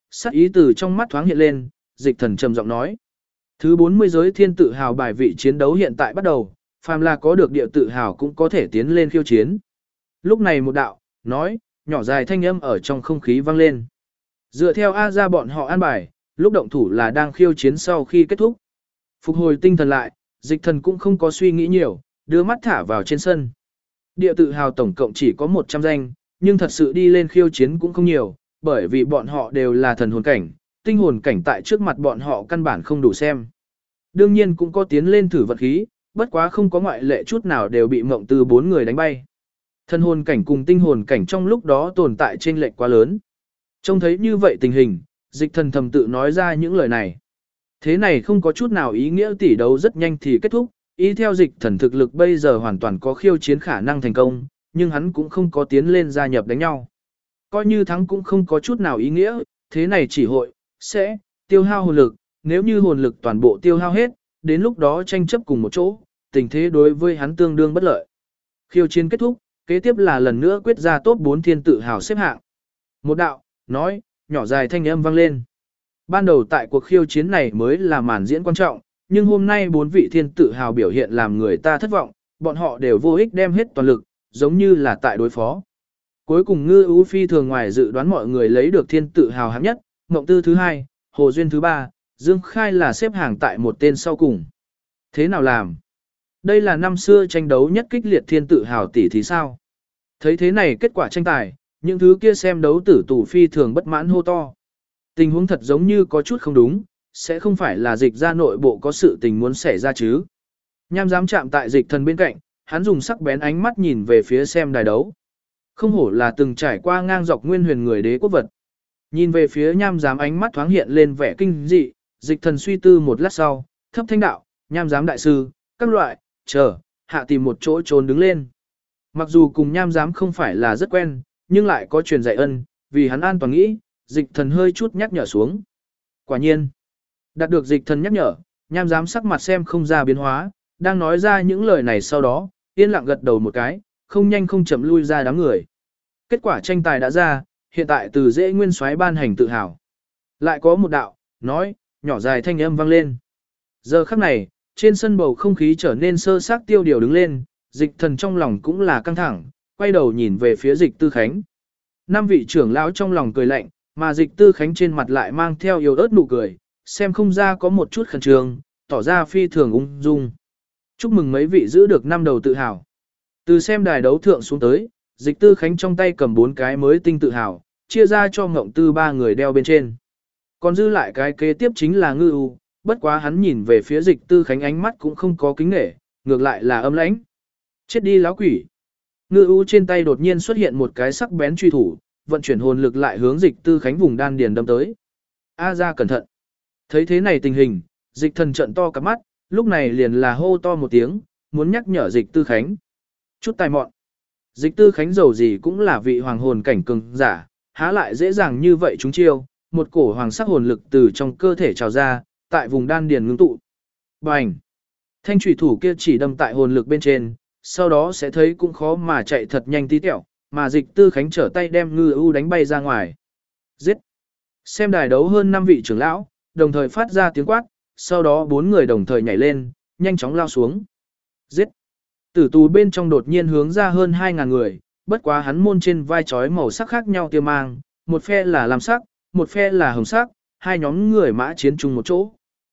sắc ý từ trong mắt thoáng hiện lên, Dịch Thần trầm giọng nói. Thứ 40 giới thiên tự hào bài vị chiến đấu hiện tại bắt đầu, phàm là có được địa tự hào cũng có thể tiến lên khiêu chiến. Lúc này một đạo, nói, nhỏ dài thanh âm ở trong không khí vang lên. Dựa theo A ra bọn họ an bài, lúc động thủ là đang khiêu chiến sau khi kết thúc. Phục hồi tinh thần lại, Dịch Thần cũng không có suy nghĩ nhiều, đưa mắt thả vào trên sân. Địa tự hào tổng cộng chỉ có 100 danh, nhưng thật sự đi lên khiêu chiến cũng không nhiều, bởi vì bọn họ đều là thần hồn cảnh, tinh hồn cảnh tại trước mặt bọn họ căn bản không đủ xem. Đương nhiên cũng có tiến lên thử vật khí, bất quá không có ngoại lệ chút nào đều bị Mộng Tư 4 người đánh bay. Thần hồn cảnh cùng tinh hồn cảnh trong lúc đó tồn tại chênh lệch quá lớn. Trông thấy như vậy tình hình, Dịch Thần thầm tự nói ra những lời này. Thế này không có chút nào ý nghĩa tỷ đấu rất nhanh thì kết thúc, ý theo Dịch Thần thực lực bây giờ hoàn toàn có khiêu chiến khả năng thành công, nhưng hắn cũng không có tiến lên gia nhập đánh nhau. Coi như thắng cũng không có chút nào ý nghĩa, thế này chỉ hội, sẽ, tiêu hao hồn lực, nếu như hồn lực toàn bộ tiêu hao hết, đến lúc đó tranh chấp cùng một chỗ, tình thế đối với hắn tương đương bất lợi. Khiêu chiến kết thúc, kế tiếp là lần nữa quyết ra top 4 thiên tự hào xếp hạng. Một đạo, nói, nhỏ dài thanh âm vang lên. Ban đầu tại cuộc khiêu chiến này mới là màn diễn quan trọng, nhưng hôm nay 4 vị thiên tự hào biểu hiện làm người ta thất vọng, bọn họ đều vô ích đem hết toàn lực, giống như là tại đối phó. Cuối cùng Ngư Ú phi thường ngoài dự đoán mọi người lấy được thiên tự hào hạng nhất, Mộng Tư thứ 2, Hồ Duyên thứ 3, Dương Khai là xếp hàng tại một tên sau cùng. Thế nào làm? Đây là năm xưa tranh đấu nhất kích liệt thiên tự hào tỷ thì sao? Thấy thế này kết quả tranh tài, những thứ kia xem đấu tử tù phi thường bất mãn hô to. Tình huống thật giống như có chút không đúng, sẽ không phải là Dịch ra nội bộ có sự tình muốn xảy ra chứ. Nham dám chạm tại Dịch Thần bên cạnh, hắn dùng sắc bén ánh mắt nhìn về phía xem đài đấu. Không hổ là từng trải qua ngang dọc nguyên huyền người đế quốc vật. Nhìn về phía Nham dám ánh mắt thoáng hiện lên vẻ kinh dị, Dịch Thần suy tư một lát sau, thấp thanh đạo, Nham dám đại sư, các loại, chờ, hạ tìm một chỗ trốn đứng lên. Mặc dù cùng Nham dám không phải là rất quen, nhưng lại có truyền dạy ân, vì hắn an toàn nghĩ, Dịch Thần hơi chút nhắc nhở xuống. Quả nhiên, đạt được Dịch Thần nhắc nhở, Nham dám sắc mặt xem không ra biến hóa, đang nói ra những lời này sau đó, yên lặng gật đầu một cái, không nhanh không chậm lui ra đám người. Kết quả tranh tài đã ra, hiện tại từ dễ nguyên soái ban hành tự hào. Lại có một đạo, nói, nhỏ dài thanh âm vang lên. Giờ khắc này, trên sân bầu không khí trở nên sơ xác tiêu điều đứng lên, Dịch Thần trong lòng cũng là căng thẳng, quay đầu nhìn về phía Dịch Tư Khánh. 5 vị trưởng lão trong lòng cười lạnh, mà Dịch Tư Khánh trên mặt lại mang theo yếu ớt nụ cười, xem không ra có một chút khẩn trương, tỏ ra phi thường ung dung. Chúc mừng mấy vị giữ được 5 đầu tự hào. Từ xem đài đấu thượng xuống tới, Dịch Tư Khánh trong tay cầm 4 cái mới tinh tự hào, chia ra cho Ngộng Tư 3 người đeo bên trên. Còn dư lại cái kế tiếp chính là Ngư U, bất quá hắn nhìn về phía Dịch Tư Khánh ánh mắt cũng không có kính nể, ngược lại là âm lãnh. Chết đi láo quỷ. Ngư U trên tay đột nhiên xuất hiện một cái sắc bén truy thủ, vận chuyển hồn lực lại hướng Dịch Tư Khánh vùng đan điền đâm tới. A ra cẩn thận. Thấy thế này tình hình, Dịch Thần trợn to cả mắt, lúc này liền là hô to một tiếng, muốn nhắc nhở Dịch Tư Khánh. Chút tài mọn. Dịch Tư Khánh dầu gì cũng là vị hoàng hồn cảnh cường giả, há lại dễ dàng như vậy chúng chiêu, một cổ hoàng sắc hồn lực từ trong cơ thể trào ra, tại vùng đan điền ngưng tụ. Bành! Thanh thủy thủ kia chỉ đâm tại hồn lực bên trên, sau đó sẽ thấy cũng khó mà chạy thật nhanh tí tẹo, mà Dịch Tư Khánh trở tay đem Ngư U đánh bay ra ngoài. Giết! Xem đài đấu hơn 5 vị trưởng lão, đồng thời phát ra tiếng quát, sau đó 4 người đồng thời nhảy lên, nhanh chóng lao xuống. Giết! Tử tù bên trong đột nhiên hướng ra hơn 2.000 người, bất quá hắn môn trên vai chói màu sắc khác nhau tiêu mang, một phe là lam sắc, một phe là hồng sắc, hai nhóm người mã chiến chung một chỗ.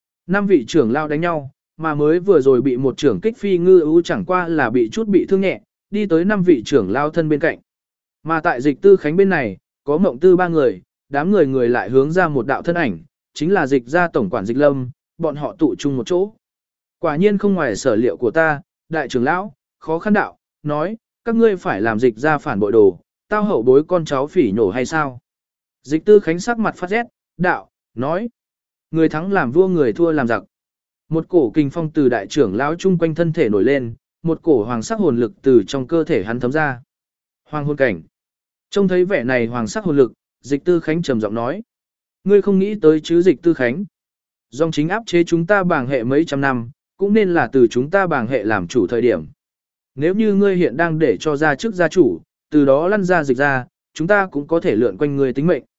5 vị trưởng lao đánh nhau, mà mới vừa rồi bị một trưởng kích phi Ngư U chẳng qua là bị chút bị thương nhẹ, đi tới 5 vị trưởng lao thân bên cạnh. Mà tại Dịch Tư Khánh bên này, có Mộng Tư 3 người, đám người lại hướng ra một đạo thân ảnh, chính là Dịch gia tổng quản Dịch Lâm, bọn họ tụ chung một chỗ. Quả nhiên không ngoài sở liệu của ta, đại trưởng lão, khó khăn đạo, nói, các ngươi phải làm Dịch gia phản bội đồ, tao hậu bối con cháu phỉ nhổ hay sao? Dịch Tư Khánh sắc mặt phát rét, đạo, nói, người thắng làm vua người thua làm giặc. Một cổ kinh phong từ đại trưởng lão chung quanh thân thể nổi lên, một cổ hoàng sắc hồn lực từ trong cơ thể hắn thấm ra. Hoàng hồn cảnh. Trông thấy vẻ này hoàng sắc hồn lực, Dịch Tư Khánh trầm giọng nói, ngươi không nghĩ tới chứ Dịch Tư Khánh. Dòng chính áp chế chúng ta bảng hệ mấy trăm năm, cũng nên là từ chúng ta bảng hệ làm chủ thời điểm. Nếu như ngươi hiện đang để cho ra chức gia chủ, từ đó lăn ra Dịch ra, chúng ta cũng có thể lượn quanh ngươi tính mệnh.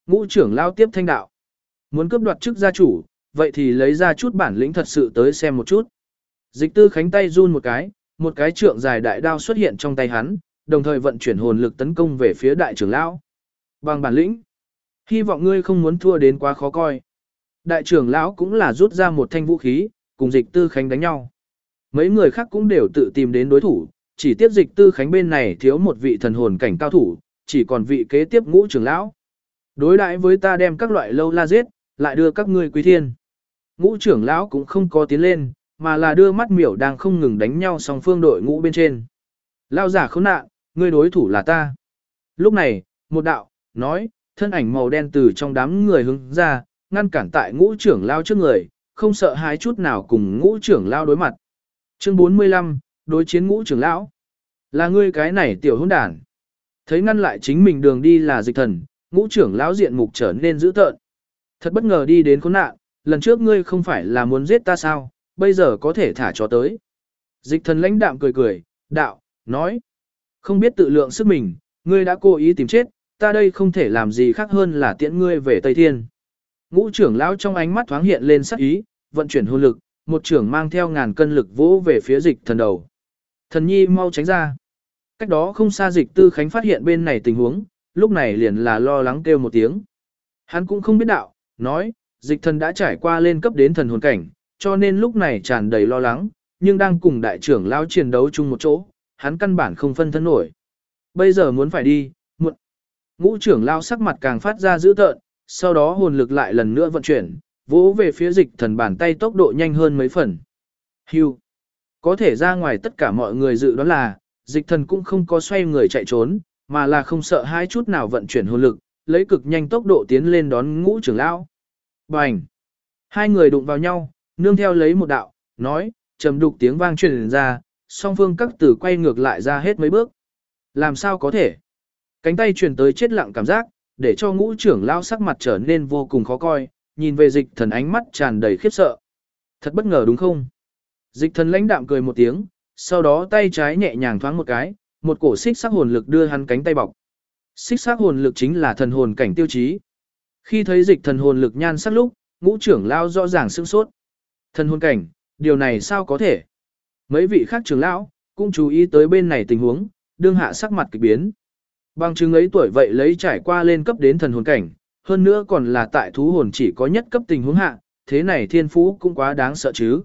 Ngũ trưởng lão tiếp thanh đạo. Muốn cướp đoạt chức gia chủ, vậy thì lấy ra chút bản lĩnh thật sự tới xem một chút. Dịch Tư Khánh tay run một cái trượng dài đại đao xuất hiện trong tay hắn, đồng thời vận chuyển hồn lực tấn công về phía đại trưởng lão. Bằng bản lĩnh, hy vọng ngươi không muốn thua đến quá khó coi. Đại trưởng lão cũng là rút ra một thanh vũ khí, cùng Dịch Tư Khánh đánh nhau. Mấy người khác cũng đều tự tìm đến đối thủ, chỉ tiếp Dịch Tư Khánh bên này thiếu một vị thần hồn cảnh cao thủ, chỉ còn vị kế tiếp Ngũ trưởng lão. Đối đãi với ta đem các loại lâu la giết, lại đưa các ngươi quý thiên. Ngũ trưởng lão cũng không có tiến lên, mà là đưa mắt miểu đang không ngừng đánh nhau song phương đội ngũ bên trên. Lao giả khốn nạn, ngươi đối thủ là ta. Lúc này, một đạo, nói, thân ảnh màu đen từ trong đám người hướng ra, ngăn cản tại Ngũ trưởng lão trước người, không sợ hãi chút nào cùng Ngũ trưởng lão đối mặt. Chương 45, đối chiến Ngũ trưởng lão. Là ngươi cái này tiểu hỗn đản. Thấy ngăn lại chính mình đường đi là Dịch Thần, Ngũ trưởng lão diện mục trở nên dữ tợn. Thật bất ngờ đi đến khốn nạn, lần trước ngươi không phải là muốn giết ta sao, bây giờ có thể thả cho tới. Dịch Thần lãnh đạm cười, đạo, nói. Không biết tự lượng sức mình, ngươi đã cố ý tìm chết, ta đây không thể làm gì khác hơn là tiễn ngươi về Tây Thiên. Ngũ trưởng lão trong ánh mắt thoáng hiện lên sắc ý, vận chuyển hồn lực, một trưởng mang theo ngàn cân lực vỗ về phía Dịch Thần đầu. Thần nhi mau tránh ra. Cách đó không xa Dịch Tư Khánh phát hiện bên này tình huống, lúc này liền là lo lắng kêu một tiếng. Hắn cũng không biết đạo, nói, Dịch Thần đã trải qua lên cấp đến thần hồn cảnh, cho nên lúc này tràn đầy lo lắng, nhưng đang cùng đại trưởng lão chiến đấu chung một chỗ, hắn căn bản không phân thân nổi. Bây giờ muốn phải đi, muộn. Ngũ trưởng lão sắc mặt càng phát ra dữ tợn, sau đó hồn lực lại lần nữa vận chuyển, vỗ về phía Dịch Thần bàn tay tốc độ nhanh hơn mấy phần. Hưu. Có thể ra ngoài tất cả mọi người dự đoán là, Dịch Thần cũng không có xoay người chạy trốn, mà là không sợ hai chút nào vận chuyển hồn lực, lấy cực nhanh tốc độ tiến lên đón Ngũ trưởng lão. Bành! Hai người đụng vào nhau, nương theo lấy một đạo, nói, trầm đục tiếng vang truyền ra, song phương các tử quay ngược lại ra hết mấy bước. Làm sao có thể? Cánh tay truyền tới chết lặng cảm giác, để cho Ngũ trưởng lão sắc mặt trở nên vô cùng khó coi, nhìn về Dịch Thần ánh mắt tràn đầy khiếp sợ. Thật bất ngờ đúng không? Dịch Thần lãnh đạm cười một tiếng, sau đó tay trái nhẹ nhàng thoáng một cái, một cổ xích sắc hồn lực đưa hắn cánh tay bọc. Xích sắc hồn lực chính là thần hồn cảnh tiêu chí. Khi thấy Dịch Thần hồn lực nhan sắc lúc, Ngũ trưởng lão rõ ràng sửng sốt. Thần hồn cảnh, điều này sao có thể? Mấy vị khác trưởng lão cũng chú ý tới bên này tình huống, đương hạ sắc mặt kỳ biến. Bằng chứng ấy tuổi vậy lấy trải qua lên cấp đến thần hồn cảnh, hơn nữa còn là tại thú hồn chỉ có nhất cấp tình huống hạ, thế này thiên phú cũng quá đáng sợ chứ.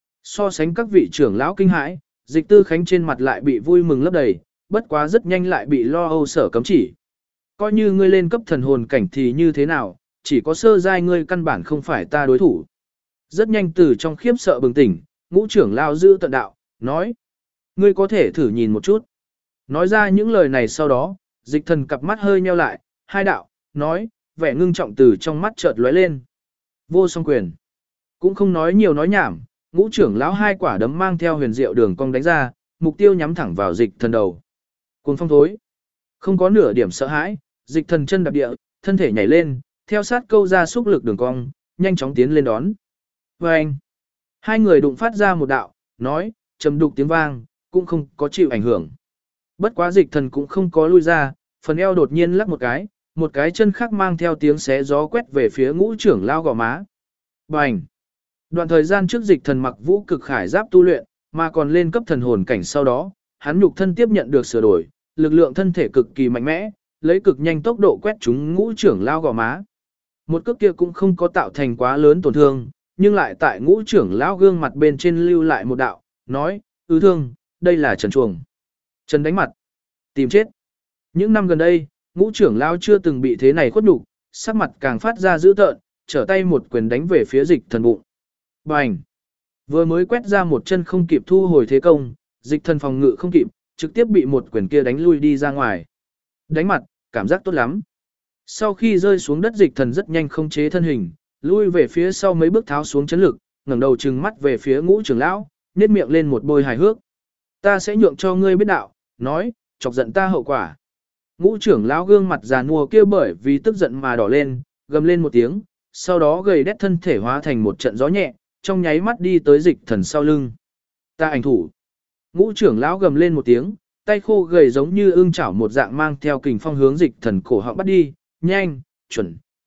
So sánh các vị trưởng lão kinh hãi, Dịch Tư Khánh trên mặt lại bị vui mừng lấp đầy, bất quá rất nhanh lại bị lo âu sở cấm chỉ. Coi như ngươi lên cấp thần hồn cảnh thì như thế nào, chỉ có sơ giai ngươi căn bản không phải ta đối thủ. Rất nhanh từ trong khiếp sợ bừng tỉnh, Ngũ trưởng lão giữ tận đạo, nói. Ngươi có thể thử nhìn một chút. Nói ra những lời này sau đó, Dịch Thần cặp mắt hơi nheo lại, hai đạo, nói, vẻ ngưng trọng từ trong mắt chợt lóe lên. Vô song quyền. Cũng không nói nhiều nói nhảm, Ngũ trưởng lão hai quả đấm mang theo huyền diệu đường cong đánh ra, mục tiêu nhắm thẳng vào Dịch Thần đầu. Cuồng phong thối. Không có nửa điểm sợ hãi, Dịch Thần chân đạp địa, thân thể nhảy lên, theo sát câu ra xúc lực đường cong, nhanh chóng tiến lên đón. Và anh, hai người đụng phát ra một đạo, nói, trầm đục tiếng vang, cũng không có chịu ảnh hưởng. Bất quá Dịch Thần cũng không có lui ra, phần eo đột nhiên lắc một cái chân khác mang theo tiếng xé gió quét về phía Ngũ trưởng lão gò má. Bành! Đoạn thời gian trước Dịch Thần mặc vũ cực khải giáp tu luyện, mà còn lên cấp thần hồn cảnh sau đó, hắn nhục thân tiếp nhận được sửa đổi, lực lượng thân thể cực kỳ mạnh mẽ, lấy cực nhanh tốc độ quét trúng Ngũ trưởng lão gò má. Một cước kia cũng không có tạo thành quá lớn tổn thương, nhưng lại tại Ngũ trưởng lão gương mặt bên trên lưu lại một đạo, nói, thương, đây là Trần Chuồng. Trần đánh mặt. Tìm chết. Những năm gần đây, Ngũ trưởng lão chưa từng bị thế này khuất nhục, sắc mặt càng phát ra dữ tợn, trở tay một quyền đánh về phía Dịch Thần bụng. Bành! Vừa mới quét ra một chân không kịp thu hồi thế công, Dịch Thần phòng ngự không kịp, trực tiếp bị một quyền kia đánh lui đi ra ngoài. Đánh mặt, cảm giác tốt lắm. Sau khi rơi xuống đất Dịch Thần rất nhanh không chế thân hình, lui về phía sau mấy bước tháo xuống chấn lực, ngẩng đầu trừng mắt về phía Ngũ trưởng lão, nhếch miệng lên một bôi hài hước. Ta sẽ nhượng cho ngươi biết đạo, nói, chọc giận ta hậu quả. Ngũ trưởng lão gương mặt già nua kia bởi vì tức giận mà đỏ lên, gầm lên một tiếng, sau đó gầy đét thân thể hóa thành một trận gió nhẹ, trong nháy mắt đi tới Dịch Thần sau lưng. Ta ảnh thủ. Ngũ trưởng lão gầm lên một tiếng, tay khô gầy giống như ương chảo một dạng mang theo kình phong hướng Dịch Thần cổ họng bắt đi, nhanh, chuẩn,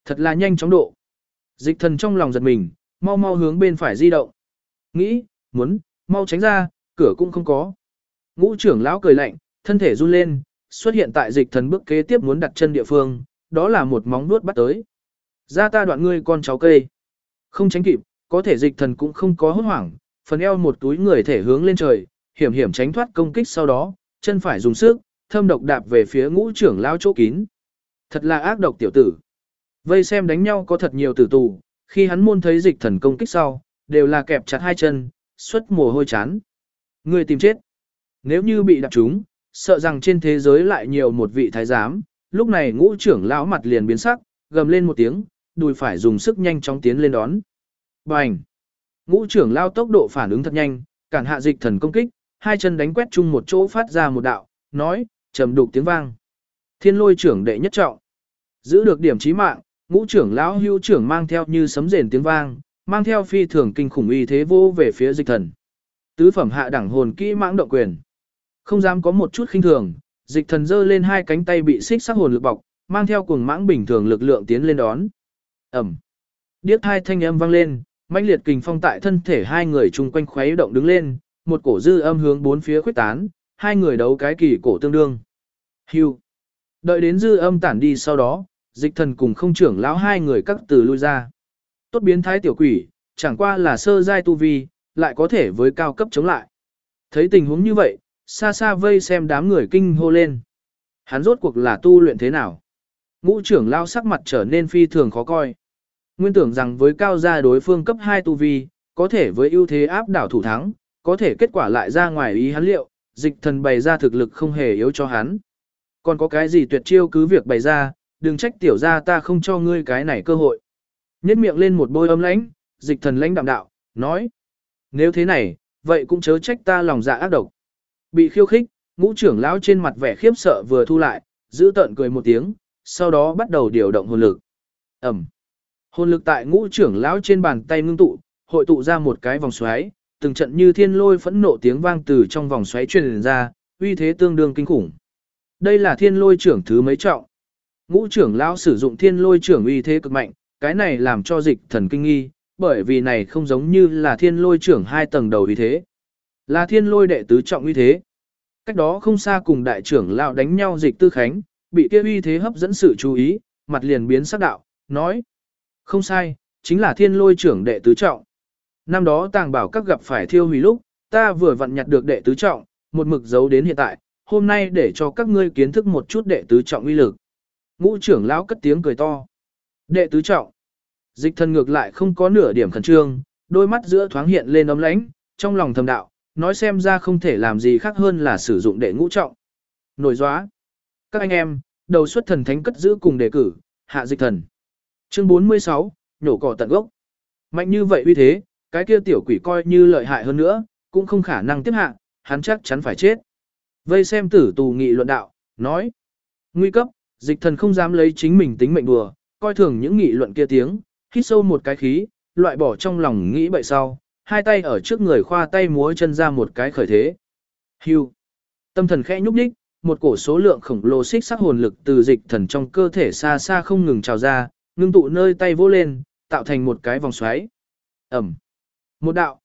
Thật là nhanh chóng độ. Dịch thần trong lòng giật mình, mau mau hướng bên phải di động. Nghĩ, muốn, mau tránh ra, cửa cũng không có. Ngũ trưởng lão cười lạnh, thân thể run lên, xuất hiện tại dịch thần bước kế tiếp muốn đặt chân địa phương, đó là một móng vuốt bắt tới. Ra ta đoạn ngươi con cháu cây. Không tránh kịp, có thể dịch thần cũng không có hốt hoảng, phần eo một túi người thể hướng lên trời, hiểm hiểm tránh thoát công kích sau đó, chân phải dùng sức, thâm độc đạp về phía ngũ trưởng lão chỗ kín. Thật là ác độc tiểu tử. Vây xem đánh nhau có thật nhiều tử tù, khi hắn môn thấy dịch thần công kích sau, đều là kẹp chặt hai chân, xuất mồ hôi chán. Người tìm chết. Nếu như bị đạp trúng, sợ rằng trên thế giới lại nhiều một vị thái giám, lúc này ngũ trưởng lão mặt liền biến sắc, gầm lên một tiếng, đùi phải dùng sức nhanh chóng tiến lên đón. Bành! Ngũ trưởng lão tốc độ phản ứng thật nhanh, cản hạ dịch thần công kích, hai chân đánh quét chung một chỗ phát ra một đạo, nói, trầm đục tiếng vang. Thiên lôi trưởng đệ nhất trọng. Giữ được điểm chí mạng, ngũ trưởng lão hưu trưởng mang theo như sấm rền tiếng vang, mang theo phi thường kinh khủng uy thế vô về phía dịch thần. Tứ phẩm hạ đẳng hồn kỹ mãng động quyền. Không dám có một chút khinh thường, dịch thần giơ lên hai cánh tay bị xích sắc hồn lực bọc, mang theo cuồng mãng bình thường lực lượng tiến lên đón. Ẩm. Điếc hai thanh âm vang lên, mãnh liệt kình phong tại thân thể hai người chung quanh khuấy động đứng lên, một cổ dư âm hướng bốn phía khuếch tán, hai người đấu cái kỳ cổ tương đương. Hưu. Đợi đến dư âm tản đi sau đó, dịch thần cùng không trưởng lão hai người các từ lui ra. Tốt biến thái tiểu quỷ, chẳng qua là sơ giai tu vi, lại có thể với cao cấp chống lại. Thấy tình huống như vậy, xa xa vây xem đám người kinh hô lên. Hắn rốt cuộc là tu luyện thế nào? Ngũ trưởng lão sắc mặt trở nên phi thường khó coi. Nguyên tưởng rằng với cao gia đối phương cấp 2 tu vi, có thể với ưu thế áp đảo thủ thắng, có thể kết quả lại ra ngoài ý hắn liệu, dịch thần bày ra thực lực không hề yếu cho hắn. Còn có cái gì tuyệt chiêu cứ việc bày ra, đừng trách tiểu gia ta không cho ngươi cái này cơ hội. Nhét miệng lên một bôi âm lãnh, dịch thần lãnh đạm đạo, nói. Nếu thế này, vậy cũng chớ trách ta lòng dạ ác độc. Bị khiêu khích, ngũ trưởng lão trên mặt vẻ khiếp sợ vừa thu lại, giữ tợn cười một tiếng, sau đó bắt đầu điều động hồn lực. Ẩm. Hồn lực tại ngũ trưởng lão trên bàn tay ngưng tụ, hội tụ ra một cái vòng xoáy, từng trận như thiên lôi phẫn nộ tiếng vang từ trong vòng xoáy truyền ra, uy thế tương đương kinh khủng. Đây là thiên lôi trưởng thứ mấy trọng. Ngũ trưởng lão sử dụng thiên lôi trưởng uy thế cực mạnh, cái này làm cho dịch thần kinh nghi, bởi vì này không giống như là thiên lôi trưởng 2 tầng đầu uy thế. Là thiên lôi đệ tứ trọng uy thế. Cách đó không xa cùng đại trưởng lão đánh nhau dịch tư khánh, bị kia uy thế hấp dẫn sự chú ý, mặt liền biến sắc đạo, nói. Không sai, chính là thiên lôi trưởng đệ tứ trọng. Năm đó tàng bảo các gặp phải thiêu hủy lúc, ta vừa vặn nhặt được đệ tứ trọng, một mực giấu đến hiện tại, hôm nay để cho các ngươi kiến thức một chút đệ tứ trọng uy lực. Ngũ trưởng lão cất tiếng cười to. Đệ tứ trọng. Dịch thần ngược lại không có nửa điểm khẩn trương, đôi mắt giữa thoáng hiện lên ấm lãnh, trong lòng thầm đạo, nói xem ra không thể làm gì khác hơn là sử dụng đệ ngũ trọng. Nổi gióa. Các anh em, đầu xuất thần thánh cất giữ cùng đề cử, hạ dịch thần. Chương 46, nhổ cỏ tận gốc. Mạnh như vậy uy thế, cái kia tiểu quỷ coi như lợi hại hơn nữa, cũng không khả năng tiếp hạ, hắn chắc chắn phải chết. Vây xem tử tù nghị luận đạo, nói. Nguy cấp, dịch thần không dám lấy chính mình tính mệnh đùa, coi thường những nghị luận kia tiếng, hít sâu một cái khí, loại bỏ trong lòng nghĩ bậy sau, hai tay ở trước người khoa tay múa chân ra một cái khởi thế. Hưu. Tâm thần khẽ nhúc nhích, một cổ số lượng khổng lồ xích sắc hồn lực từ dịch thần trong cơ thể xa xa không ngừng trào ra, ngưng tụ nơi tay vỗ lên, tạo thành một cái vòng xoáy. Ẩm. Một đạo,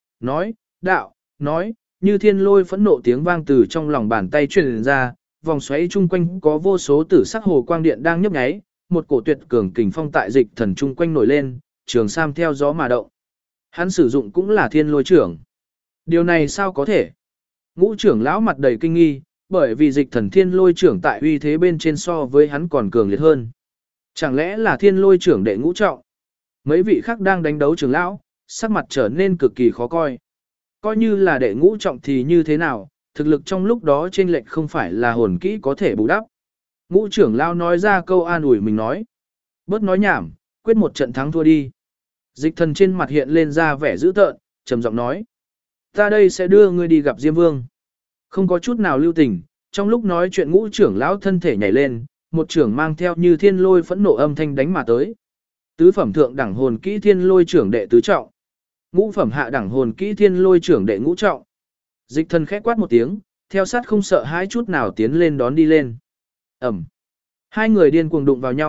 nói, như thiên lôi phẫn nộ tiếng vang từ trong lòng bàn tay truyền ra, vòng xoáy chung quanh có vô số tử sắc hồ quang điện đang nhấp nháy, một cổ tuyệt cường kình phong tại dịch thần chung quanh nổi lên, trường sam theo gió mà động. Hắn sử dụng cũng là thiên lôi trưởng. Điều này sao có thể? Ngũ trưởng lão mặt đầy kinh nghi, bởi vì dịch thần thiên lôi trưởng tại uy thế bên trên so với hắn còn cường liệt hơn. Chẳng lẽ là thiên lôi trưởng đệ ngũ trọng? Mấy vị khác đang đánh đấu trưởng lão, sắc mặt trở nên cực kỳ khó coi. Coi như là đệ ngũ trọng thì như thế nào, thực lực trong lúc đó trên lệch không phải là hồn kỹ có thể bù đắp. Ngũ trưởng lão nói ra câu an ủi mình nói. Bớt nói nhảm, quyết một trận thắng thua đi. Dịch thần trên mặt hiện lên ra vẻ dữ tợn, trầm giọng nói. Ta đây sẽ đưa ngươi đi gặp Diêm Vương. Không có chút nào lưu tình, trong lúc nói chuyện ngũ trưởng lão thân thể nhảy lên, một trưởng mang theo như thiên lôi phẫn nộ âm thanh đánh mà tới. Tứ phẩm thượng đẳng hồn kỹ thiên lôi trưởng đệ tứ trọng. Ngũ phẩm hạ đẳng hồn kỹ thiên lôi trưởng đệ ngũ trọng. Dịch thần khẽ quát một tiếng, theo sát không sợ hãi chút nào tiến lên đón đi lên. Ẩm. Hai người điên cuồng đụng vào nhau,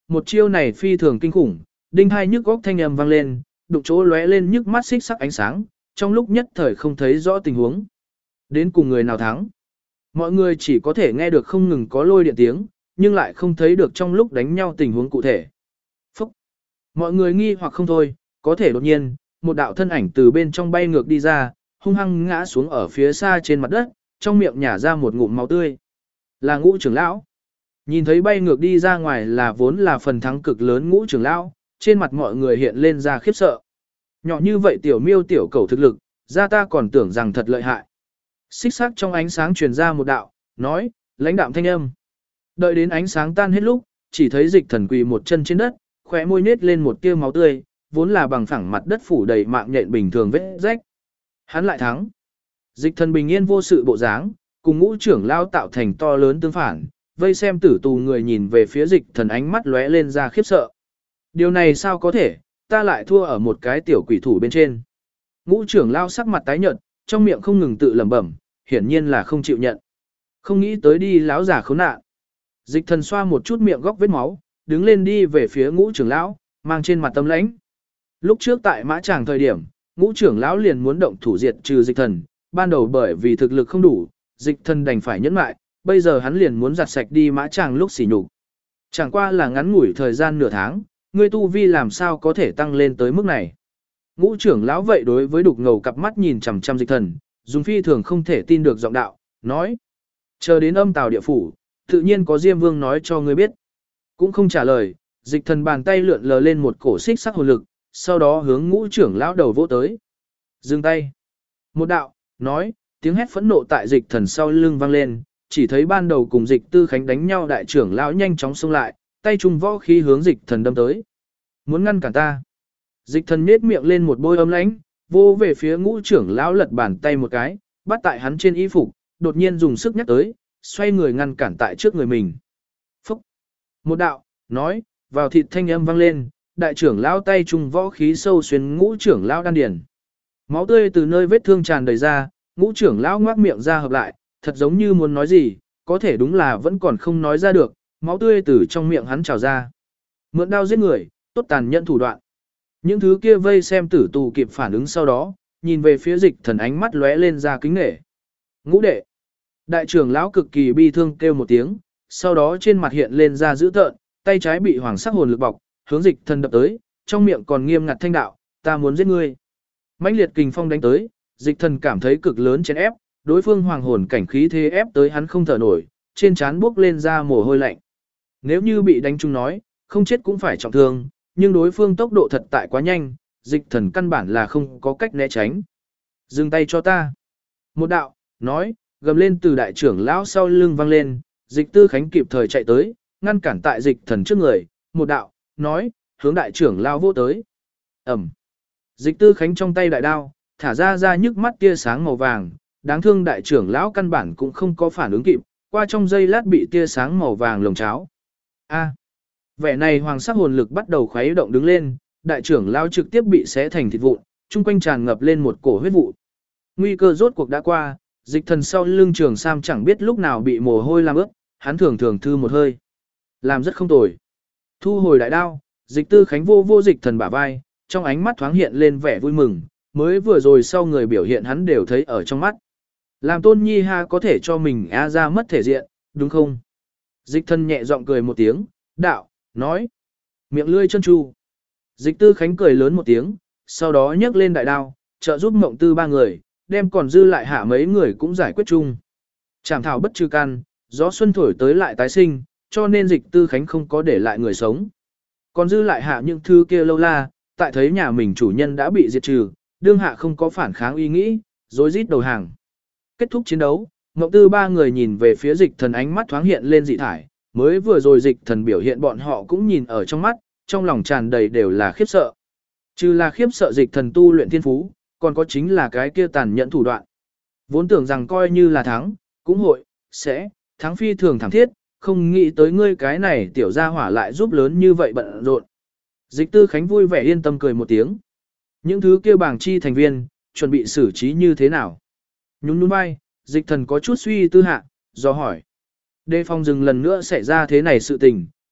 một chiêu này phi thường kinh khủng, đinh hai nhức góc thanh âm vang lên, đụng chỗ lóe lên nhức mắt xích sắc ánh sáng, trong lúc nhất thời không thấy rõ tình huống. Đến cùng người nào thắng? Mọi người chỉ có thể nghe được không ngừng có lôi điện tiếng, nhưng lại không thấy được trong lúc đánh nhau tình huống cụ thể. Phúc! Mọi người nghi hoặc không thôi, có thể đột nhiên, một đạo thân ảnh từ bên trong bay ngược đi ra, hung hăng ngã xuống ở phía xa trên mặt đất, trong miệng nhả ra một ngụm máu tươi. Là Ngũ trưởng lão. Nhìn thấy bay ngược đi ra ngoài là vốn là phần thắng cực lớn Ngũ trưởng lão, trên mặt mọi người hiện lên ra khiếp sợ. Nhỏ như vậy tiểu miêu tiểu cầu thực lực, ra ta còn tưởng rằng thật lợi hại. Xích sắc trong ánh sáng truyền ra một đạo, nói, lãnh đạm thanh âm. Đợi đến ánh sáng tan hết lúc, chỉ thấy Dịch Thần quỳ một chân trên đất, khóe môi nết lên một tia máu tươi, vốn là bằng phẳng mặt đất phủ đầy mạng nhện bình thường vết rách. Hắn lại thắng. Dịch Thần bình yên vô sự bộ dáng, cùng Ngũ trưởng lão tạo thành to lớn tương phản, vây xem tử tù người nhìn về phía Dịch Thần ánh mắt lóe lên ra khiếp sợ. Điều này sao có thể, ta lại thua ở một cái tiểu quỷ thủ bên trên. Ngũ trưởng lão sắc mặt tái nhợt, trong miệng không ngừng tự lẩm bẩm, hiển nhiên là không chịu nhận. Không nghĩ tới đi lão già khốn nạn. Dịch Thần xoa một chút miệng góc vết máu, đứng lên đi về phía Ngũ trưởng lão, mang trên mặt tâm lãnh. Lúc trước tại Mã Tràng thời điểm, Ngũ trưởng lão liền muốn động thủ diệt trừ Dịch Thần, ban đầu bởi vì thực lực không đủ, Dịch Thần đành phải nhẫn lại, bây giờ hắn liền muốn giặt sạch đi Mã Tràng lúc sỉ nhục. Chẳng qua là ngắn ngủi thời gian nửa tháng, ngươi tu vi làm sao có thể tăng lên tới mức này. Ngũ trưởng lão vậy đối với đục ngầu cặp mắt nhìn chằm chằm Dịch Thần, dùng phi thường không thể tin được giọng đạo, nói: "Chờ đến Âm Tào địa phủ, tự nhiên có Diêm Vương nói cho ngươi biết." Cũng không trả lời, Dịch Thần bàn tay lượn lờ lên một cổ xích sắc hồn lực, sau đó hướng Ngũ trưởng lão đầu vỗ tới. Dừng tay. Một đạo, nói, tiếng hét phẫn nộ tại Dịch Thần sau lưng vang lên, chỉ thấy ban đầu cùng Dịch Tư Khánh đánh nhau đại trưởng lão nhanh chóng xông lại, tay trung võ khí hướng Dịch Thần đâm tới. Muốn ngăn cản ta. Dịch Thần nhếch miệng lên một bôi âm lãnh, vô về phía Ngũ trưởng lão lật bàn tay một cái, bắt tại hắn trên y phục, đột nhiên dùng sức nhắc tới, xoay người ngăn cản tại trước người mình. Phúc. Một đạo, nói, vào thịt thanh âm vang lên, đại trưởng lão tay trung võ khí sâu xuyên Ngũ trưởng lão đan điền. Máu tươi từ nơi vết thương tràn đầy ra, Ngũ trưởng lão ngoác miệng ra hợp lại, thật giống như muốn nói gì, có thể đúng là vẫn còn không nói ra được, máu tươi từ trong miệng hắn trào ra. Mượn đao giết người, tốt tàn nhẫn thủ đoạn. Những thứ kia vây xem tử tù kịp phản ứng sau đó, nhìn về phía Dịch Thần ánh mắt lóe lên ra kính nể. Ngũ đệ. Đại trưởng lão cực kỳ bi thương kêu một tiếng, sau đó trên mặt hiện lên ra dữ tợn, tay trái bị hoàng sắc hồn lực bọc, hướng Dịch Thần đập tới, trong miệng còn nghiêm ngặt thanh đạo, ta muốn giết ngươi. Mãnh liệt kình phong đánh tới, Dịch Thần cảm thấy cực lớn chèn ép, đối phương hoàng hồn cảnh khí thế ép tới hắn không thở nổi, trên trán buốc lên ra mồ hôi lạnh. Nếu như bị đánh trúng nói, không chết cũng phải trọng thương, nhưng đối phương tốc độ thật tại quá nhanh, Dịch Thần căn bản là không có cách né tránh. Dừng tay cho ta. Một đạo, nói, gầm lên từ đại trưởng lão sau lưng vang lên, Dịch Tư Khánh kịp thời chạy tới, ngăn cản tại Dịch Thần trước người, một đạo, nói, hướng đại trưởng lão vô tới. Ẩm. Dịch Tư Khánh trong tay đại đao, thả ra nhức mắt tia sáng màu vàng, đáng thương đại trưởng lão căn bản cũng không có phản ứng kịp, qua trong giây lát bị tia sáng màu vàng lồng cháo. A. Vẻ này hoàng sắc hồn lực bắt đầu khuấy động đứng lên, đại trưởng lão trực tiếp bị xé thành thịt vụn, chung quanh tràn ngập lên một cổ huyết vụ. Nguy cơ rốt cuộc đã qua, Dịch Thần sau lưng Trường Sam chẳng biết lúc nào bị mồ hôi làm ướt, hắn thường thường thư một hơi. Làm rất không tồi. Thu hồi đại đao, Dịch Tư Khánh vô Dịch Thần bả vai, trong ánh mắt thoáng hiện lên vẻ vui mừng, mới vừa rồi sau người biểu hiện hắn đều thấy ở trong mắt. Làm Tôn Nhi ha có thể cho mình ra mất thể diện, đúng không? Dịch Thần nhẹ giọng cười một tiếng, đạo, nói, miệng lươi chân chu. Dịch Tư Khánh cười lớn một tiếng, sau đó nhấc lên đại đao, trợ giúp Mộng Tư ba người, đem còn dư lại hạ mấy người cũng giải quyết chung. Trảm thảo bất trừ căn, gió xuân thổi tới lại tái sinh, cho nên Dịch Tư Khánh không có để lại người sống. Còn dư lại hạ những thứ kia lâu la, tại thấy nhà mình chủ nhân đã bị diệt trừ, đương hạ không có phản kháng ý nghĩ, rối rít đầu hàng. Kết thúc chiến đấu, Mộng Tư ba người nhìn về phía Dịch Thần ánh mắt thoáng hiện lên dị thải, mới vừa rồi Dịch Thần biểu hiện bọn họ cũng nhìn ở trong mắt, trong lòng tràn đầy đều là khiếp sợ. Trừ là khiếp sợ Dịch Thần tu luyện thiên phú, còn có chính là cái kia tàn nhẫn thủ đoạn. Vốn tưởng rằng coi như là thắng, cũng hội, sẽ, thắng phi thường thẳng thiết, không nghĩ tới ngươi cái này tiểu gia hỏa lại giúp lớn như vậy bận rộn. Dịch Tư Khánh vui vẻ yên tâm cười một tiếng. Những thứ kia bảng chi thành viên, chuẩn bị xử trí như thế nào? Nhún nhún vai, Dịch Thần có chút suy tư hạ, do hỏi. Đề phòng dừng lần nữa xảy ra thế này sự tình,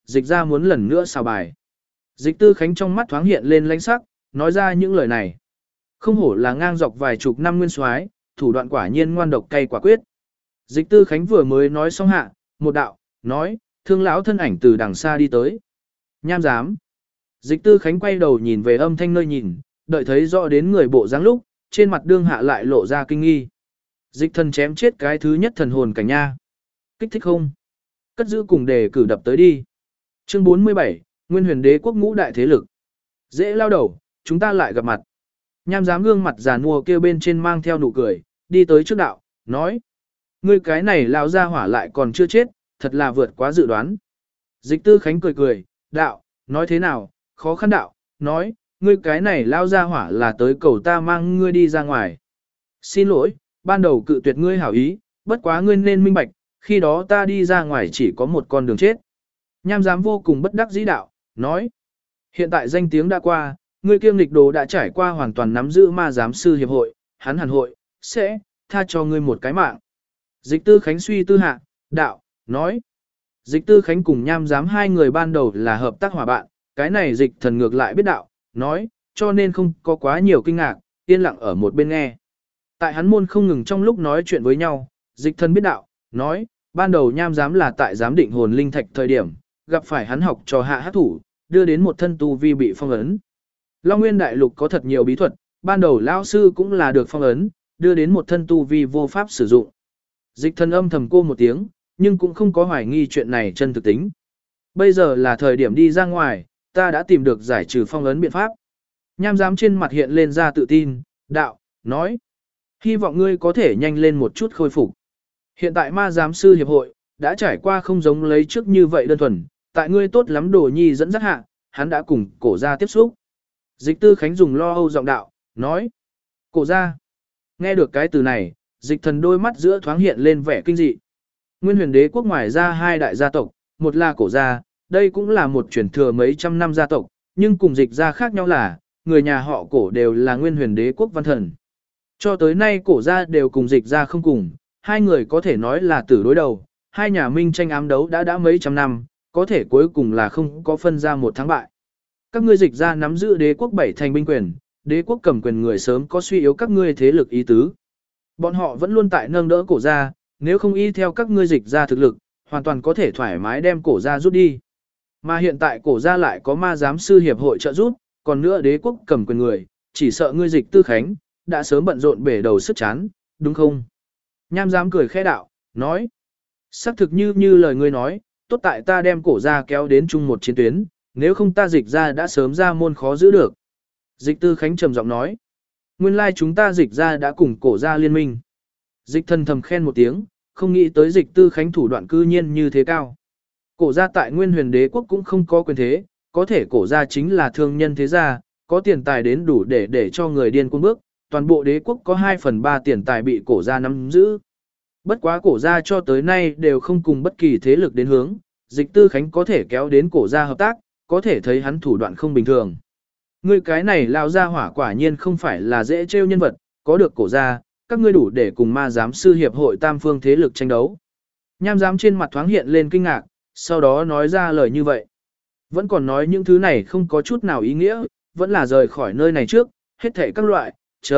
dịch ra muốn lần nữa xào bài. Dịch Tư Khánh trong mắt thoáng hiện lên lãnh sắc, nói ra những lời này. Không hổ là ngang dọc vài chục năm nguyên soái, thủ đoạn quả nhiên ngoan độc cay quả quyết. Dịch Tư Khánh vừa mới nói xong hạ, một đạo, nói, thương lão thân ảnh từ đằng xa đi tới. Nham dám. Dịch Tư Khánh quay đầu nhìn về âm thanh nơi nhìn, đợi thấy rõ đến người bộ dáng lúc, trên mặt đương hạ lại lộ ra kinh nghi. Dịch thần chém chết cái thứ nhất thần hồn cảnh nha. Kích thích không? Cất giữ cùng đề cử đập tới đi. Chương 47, Nguyên Huyền Đế quốc ngũ đại thế lực. Dễ lao đầu, chúng ta lại gặp mặt. Nham dám gương mặt già nua kêu bên trên mang theo nụ cười, đi tới trước đạo, nói. Ngươi cái này lao ra hỏa lại còn chưa chết, thật là vượt quá dự đoán. Dịch Tư Khánh cười cười, đạo, nói thế nào, khó khăn đạo, nói, ngươi cái này lao ra hỏa là tới cầu ta mang ngươi đi ra ngoài. Xin lỗi, ban đầu cự tuyệt ngươi hảo ý, bất quá ngươi nên minh bạch, khi đó ta đi ra ngoài chỉ có một con đường chết. Nham giám vô cùng bất đắc dĩ đạo, nói, hiện tại danh tiếng đã qua, ngươi kiêm lịch đồ đã trải qua hoàn toàn nắm giữ ma giám sư hiệp hội, hắn hẳn hội, sẽ, tha cho ngươi một cái mạng. Dịch Tư Khánh suy tư hạ, đạo, nói, Dịch Tư Khánh cùng Nham giám hai người ban đầu là hợp tác hòa bạn, cái này dịch thần ngược lại biết đạo, nói, cho nên không có quá nhiều kinh ngạc, yên lặng ở một bên nghe. Tại hắn môn không ngừng trong lúc nói chuyện với nhau, dịch thần biết đạo, nói, ban đầu Nham giám là tại giám định hồn linh thạch thời điểm, gặp phải hắn học trò hạ hát thủ, đưa đến một thân tu vi bị phong ấn. Long Nguyên Đại Lục có thật nhiều bí thuật, ban đầu lão sư cũng là được phong ấn, đưa đến một thân tu vi vô pháp sử dụng. Dịch thần âm thầm cô một tiếng, nhưng cũng không có hoài nghi chuyện này chân thực tính. Bây giờ là thời điểm đi ra ngoài, ta đã tìm được giải trừ phong ấn biện pháp. Nham giám trên mặt hiện lên ra tự tin, đạo, nói. Hy vọng ngươi có thể nhanh lên một chút khôi phục. Hiện tại ma giám sư hiệp hội, đã trải qua không giống lấy trước như vậy đơn thuần, tại ngươi tốt lắm đồ nhi dẫn dắt hạ, hắn đã cùng cổ gia tiếp xúc. Dịch Tư Khánh dùng lo âu giọng đạo, nói. Cổ gia. Nghe được cái từ này, dịch thần đôi mắt giữa thoáng hiện lên vẻ kinh dị. Nguyên Huyền Đế quốc ngoài ra hai đại gia tộc, một là cổ gia, đây cũng là một truyền thừa mấy trăm năm gia tộc, nhưng cùng dịch gia khác nhau là, người nhà họ cổ đều là Nguyên Huyền Đế quốc văn thần. Cho tới nay cổ gia đều cùng dịch gia không cùng, hai người có thể nói là tử đối đầu, hai nhà minh tranh ám đấu đã mấy trăm năm, có thể cuối cùng là không có phân ra một thắng bại. Các ngươi dịch gia nắm giữ đế quốc bảy thành binh quyền, đế quốc cầm quyền người sớm có suy yếu các ngươi thế lực ý tứ. Bọn họ vẫn luôn tại nâng đỡ cổ gia, nếu không y theo các ngươi dịch gia thực lực, hoàn toàn có thể thoải mái đem cổ gia rút đi. Mà hiện tại cổ gia lại có ma giám sư hiệp hội trợ giúp, còn nữa đế quốc cầm quyền người, chỉ sợ ngươi dịch Tư Khánh, đã sớm bận rộn bể đầu sức chán, đúng không? Nham giám cười khẽ đạo, nói. Xác thực như lời ngươi nói, tốt tại ta đem cổ gia kéo đến chung một chiến tuyến, nếu không ta dịch gia đã sớm ra môn khó giữ được. Dịch Tư Khánh trầm giọng nói. Nguyên lai chúng ta dịch gia đã cùng cổ gia liên minh. Dịch thần thầm khen một tiếng, không nghĩ tới dịch Tư Khánh thủ đoạn cư nhiên như thế cao. Cổ gia tại Nguyên Huyền Đế quốc cũng không có quyền thế, có thể cổ gia chính là thương nhân thế gia, có tiền tài đến đủ để cho người điên cuồng bước, toàn bộ đế quốc có 2/3 tiền tài bị cổ gia nắm giữ. Bất quá cổ gia cho tới nay đều không cùng bất kỳ thế lực đến hướng, dịch Tư Khánh có thể kéo đến cổ gia hợp tác, có thể thấy hắn thủ đoạn không bình thường. Ngươi cái này lao ra hỏa quả nhiên không phải là dễ trêu nhân vật, có được cổ gia, các ngươi đủ để cùng ma giám sư hiệp hội tam phương thế lực tranh đấu. Nham giám trên mặt thoáng hiện lên kinh ngạc, sau đó nói ra lời như vậy. Vẫn còn nói những thứ này không có chút nào ý nghĩa, vẫn là rời khỏi nơi này trước, hết thảy các loại,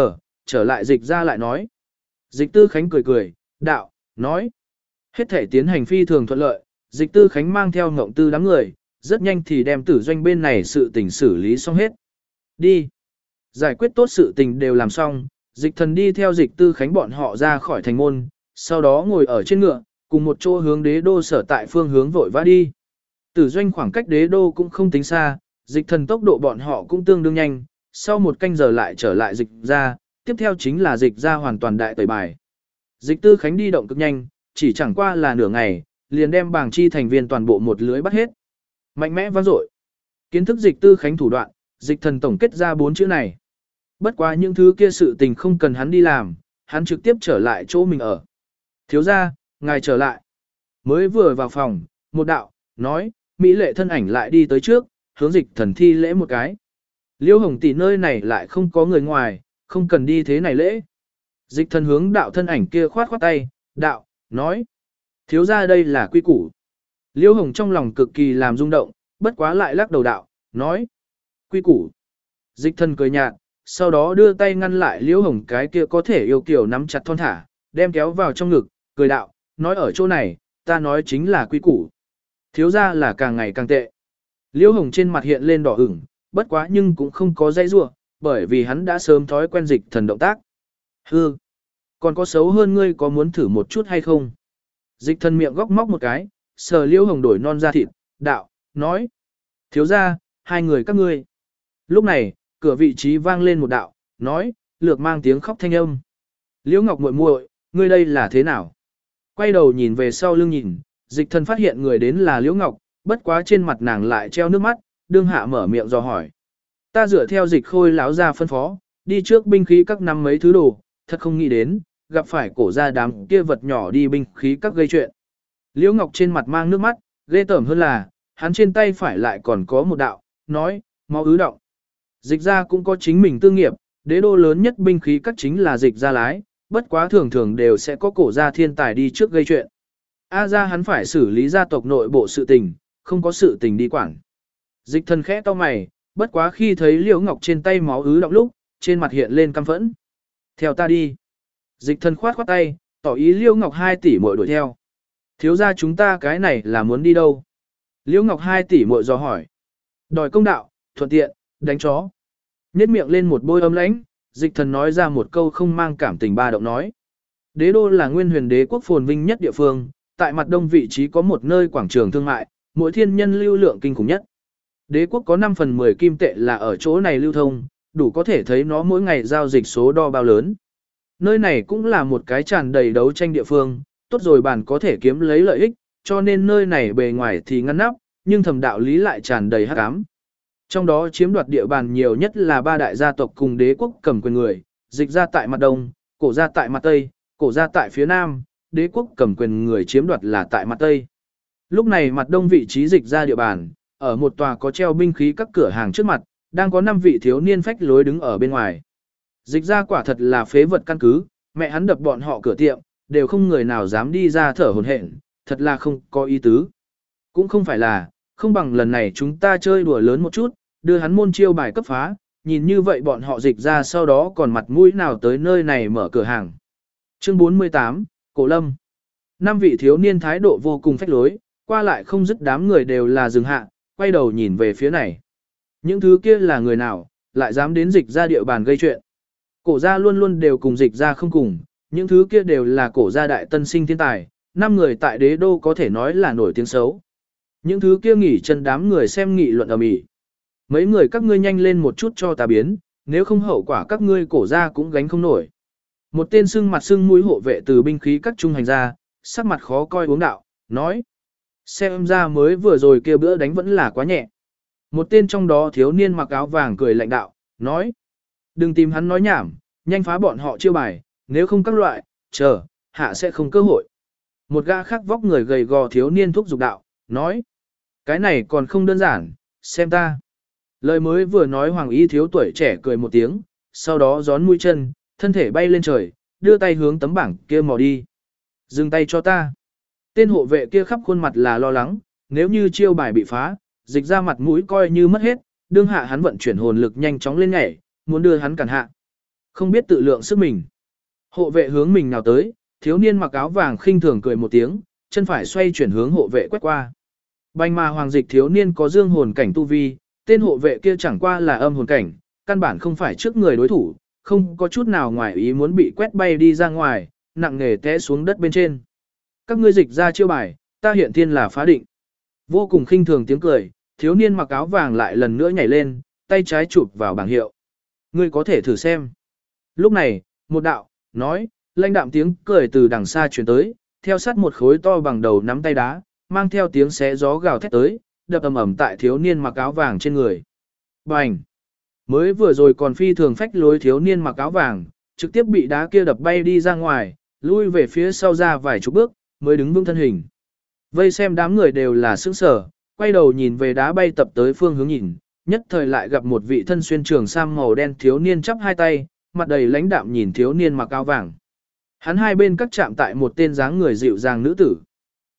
trở lại dịch ra lại nói. Dịch Tư Khánh cười cười, đạo, nói. Hết thảy tiến hành phi thường thuận lợi, dịch Tư Khánh mang theo Ngộng Tư đám người, rất nhanh thì đem tử doanh bên này sự tình xử lý xong hết. Đi. Giải quyết tốt sự tình đều làm xong, dịch thần đi theo dịch Tư Khánh bọn họ ra khỏi thành môn, sau đó ngồi ở trên ngựa, cùng một chỗ hướng đế đô sở tại phương hướng vội vã đi. Tử doanh khoảng cách đế đô cũng không tính xa, dịch thần tốc độ bọn họ cũng tương đương nhanh, sau một canh giờ lại trở lại dịch ra, tiếp theo chính là dịch ra hoàn toàn đại tẩy bài. Dịch Tư Khánh đi động cực nhanh, chỉ chẳng qua là nửa ngày, liền đem bảng chi thành viên toàn bộ một lưới bắt hết. Mạnh mẽ vang dội. Kiến thức dịch Tư Khánh thủ đoạn, dịch thần tổng kết ra 4 chữ này. Bất quá những thứ kia sự tình không cần hắn đi làm, hắn trực tiếp trở lại chỗ mình ở. Thiếu gia, ngài trở lại. Mới vừa vào phòng, một đạo, nói, mỹ lệ thân ảnh lại đi tới trước, hướng dịch thần thi lễ một cái. Liêu Hồng tỷ nơi này lại không có người ngoài, không cần đi thế này lễ. Dịch thần hướng đạo thân ảnh kia khoát khoát tay, đạo, nói. Thiếu gia đây là quy củ. Liễu Hồng trong lòng cực kỳ làm rung động, bất quá lại lắc đầu đạo, nói. Quy củ. Dịch thần cười nhạt, sau đó đưa tay ngăn lại Liễu Hồng cái kia có thể yêu kiểu nắm chặt thon thả, đem kéo vào trong ngực, cười đạo, nói ở chỗ này, ta nói chính là quy củ. Thiếu ra là càng ngày càng tệ. Liễu Hồng trên mặt hiện lên đỏ ửng, bất quá nhưng cũng không có dây rua, bởi vì hắn đã sớm thói quen dịch thần động tác. Hư, còn có xấu hơn ngươi có muốn thử một chút hay không? Dịch thần miệng góc móc một cái, sờ Liễu Hồng đổi non da thịt, đạo, nói. Thiếu ra, hai người các ngươi. Lúc này, cửa vị trí vang lên một đạo, nói, lược mang tiếng khóc thanh âm. Liễu Ngọc muội muội, ngươi đây là thế nào? Quay đầu nhìn về sau lưng nhìn, dịch thần phát hiện người đến là Liễu Ngọc, bất quá trên mặt nàng lại treo nước mắt, đương hạ mở miệng dò hỏi. Ta dựa theo dịch khôi láo ra phân phó, đi trước binh khí các năm mấy thứ đồ, thật không nghĩ đến, gặp phải cổ ra đám kia vật nhỏ đi binh khí các gây chuyện. Liễu Ngọc trên mặt mang nước mắt, ghê tởm hơn là, hắn trên tay phải lại còn có một đạo, nói, máu ứ động. Dịch ra cũng có chính mình tư nghiệp, đế đô lớn nhất binh khí các chính là dịch ra lái, bất quá thường thường đều sẽ có cổ gia thiên tài đi trước gây chuyện. A ra hắn phải xử lý gia tộc nội bộ sự tình, không có sự tình đi quản. Dịch thần khẽ to mày, bất quá khi thấy Liễu Ngọc trên tay máu ứ động lúc, trên mặt hiện lên căm phẫn. Theo ta đi. Dịch thần khoát khoát tay, tỏ ý Liễu Ngọc 2 tỷ muội đuổi theo. Thiếu ra chúng ta cái này là muốn đi đâu? Liễu Ngọc 2 tỷ muội dò hỏi. Đòi công đạo, thuận tiện, đánh chó. Nhét miệng lên một bôi âm lãnh, dịch thần nói ra một câu không mang cảm tình ba động nói. Đế đô là nguyên huyền đế quốc phồn vinh nhất địa phương, tại mặt đông vị trí có một nơi quảng trường thương mại, mỗi thiên nhân lưu lượng kinh khủng nhất. Đế quốc có 5 phần 10 kim tệ là ở chỗ này lưu thông, đủ có thể thấy nó mỗi ngày giao dịch số đo bao lớn. Nơi này cũng là một cái tràn đầy đấu tranh địa phương, tốt rồi bản có thể kiếm lấy lợi ích, cho nên nơi này bề ngoài thì ngăn nắp, nhưng thầm đạo lý lại tràn đầy hắc ám. Trong đó chiếm đoạt địa bàn nhiều nhất là 3 đại gia tộc cùng đế quốc cầm quyền người, dịch ra tại mặt đông, cổ ra tại mặt tây, cổ ra tại phía nam, đế quốc cầm quyền người chiếm đoạt là tại mặt tây. Lúc này mặt đông vị trí dịch ra địa bàn, ở một tòa có treo binh khí các cửa hàng trước mặt, đang có 5 vị thiếu niên phách lối đứng ở bên ngoài. Dịch ra quả thật là phế vật căn cứ, mẹ hắn đập bọn họ cửa tiệm, đều không người nào dám đi ra thở hổn hển, thật là không có ý tứ. Cũng không phải là, không bằng lần này chúng ta chơi đùa lớn một chút, đưa hắn môn chiêu bài cấp phá, nhìn như vậy bọn họ dịch ra sau đó còn mặt mũi nào tới nơi này mở cửa hàng. Chương 48, Cổ Lâm. 5 vị thiếu niên thái độ vô cùng phách lối, qua lại không dứt đám người đều là dừng hạ, quay đầu nhìn về phía này. Những thứ kia là người nào, lại dám đến dịch ra địa bàn gây chuyện. Cổ gia luôn luôn đều cùng dịch ra không cùng, những thứ kia đều là cổ gia đại tân sinh thiên tài, 5 người tại đế đô có thể nói là nổi tiếng xấu. Những thứ kia nghỉ chân đám người xem nghị luận ầm ĩ. Mấy người các ngươi nhanh lên một chút cho ta biến, nếu không hậu quả các ngươi cổ gia cũng gánh không nổi. Một tên sưng mặt sưng mũi hộ vệ từ binh khí các trung hành ra, sắc mặt khó coi uống đạo, nói. Xem ra mới vừa rồi kia bữa đánh vẫn là quá nhẹ. Một tên trong đó thiếu niên mặc áo vàng cười lạnh đạo, nói. Đừng tìm hắn nói nhảm, nhanh phá bọn họ chiêu bài, nếu không các loại, chờ, hạ sẽ không cơ hội. Một gã khác vóc người gầy gò thiếu niên thúc giục đạo, nói. Cái này còn không đơn giản, xem ta. Lời mới vừa nói Hoàng Y thiếu tuổi trẻ cười một tiếng, sau đó gión mũi chân, thân thể bay lên trời, đưa tay hướng tấm bảng kia mò đi. Dừng tay cho ta. Tên hộ vệ kia khắp khuôn mặt là lo lắng, nếu như chiêu bài bị phá, dịch ra mặt mũi coi như mất hết, đương hạ hắn vận chuyển hồn lực nhanh chóng lên nhảy, muốn đưa hắn cản hạ. Không biết tự lượng sức mình. Hộ vệ hướng mình nào tới, thiếu niên mặc áo vàng khinh thường cười một tiếng, chân phải xoay chuyển hướng hộ vệ quét qua. Bành mà hoàng dịch thiếu niên có dương hồn cảnh tu vi, tên hộ vệ kia chẳng qua là âm hồn cảnh, căn bản không phải trước người đối thủ, không có chút nào ngoài ý muốn bị quét bay đi ra ngoài, nặng nề té xuống đất bên trên. Các ngươi dịch ra chiêu bài, ta hiện thiên là phá định. Vô cùng khinh thường tiếng cười, thiếu niên mặc áo vàng lại lần nữa nhảy lên, tay trái chụp vào bảng hiệu. Ngươi có thể thử xem. Lúc này, một đạo, nói, lãnh đạm tiếng cười từ đằng xa truyền tới, theo sát một khối to bằng đầu nắm tay đá, mang theo tiếng xé gió gào thét tới, đập ầm ầm tại thiếu niên mặc áo vàng trên người. Bành! Mới vừa rồi còn phi thường phách lối thiếu niên mặc áo vàng, trực tiếp bị đá kia đập bay đi ra ngoài, lui về phía sau ra vài chục bước, mới đứng vững thân hình. Vây xem đám người đều là sững sờ, quay đầu nhìn về đá bay tập tới phương hướng nhìn, nhất thời lại gặp một vị thân xuyên trường sam màu đen thiếu niên chắp hai tay, mặt đầy lãnh đạm nhìn thiếu niên mặc áo vàng. Hắn hai bên cắt chạm tại một tên dáng người dịu dàng nữ tử.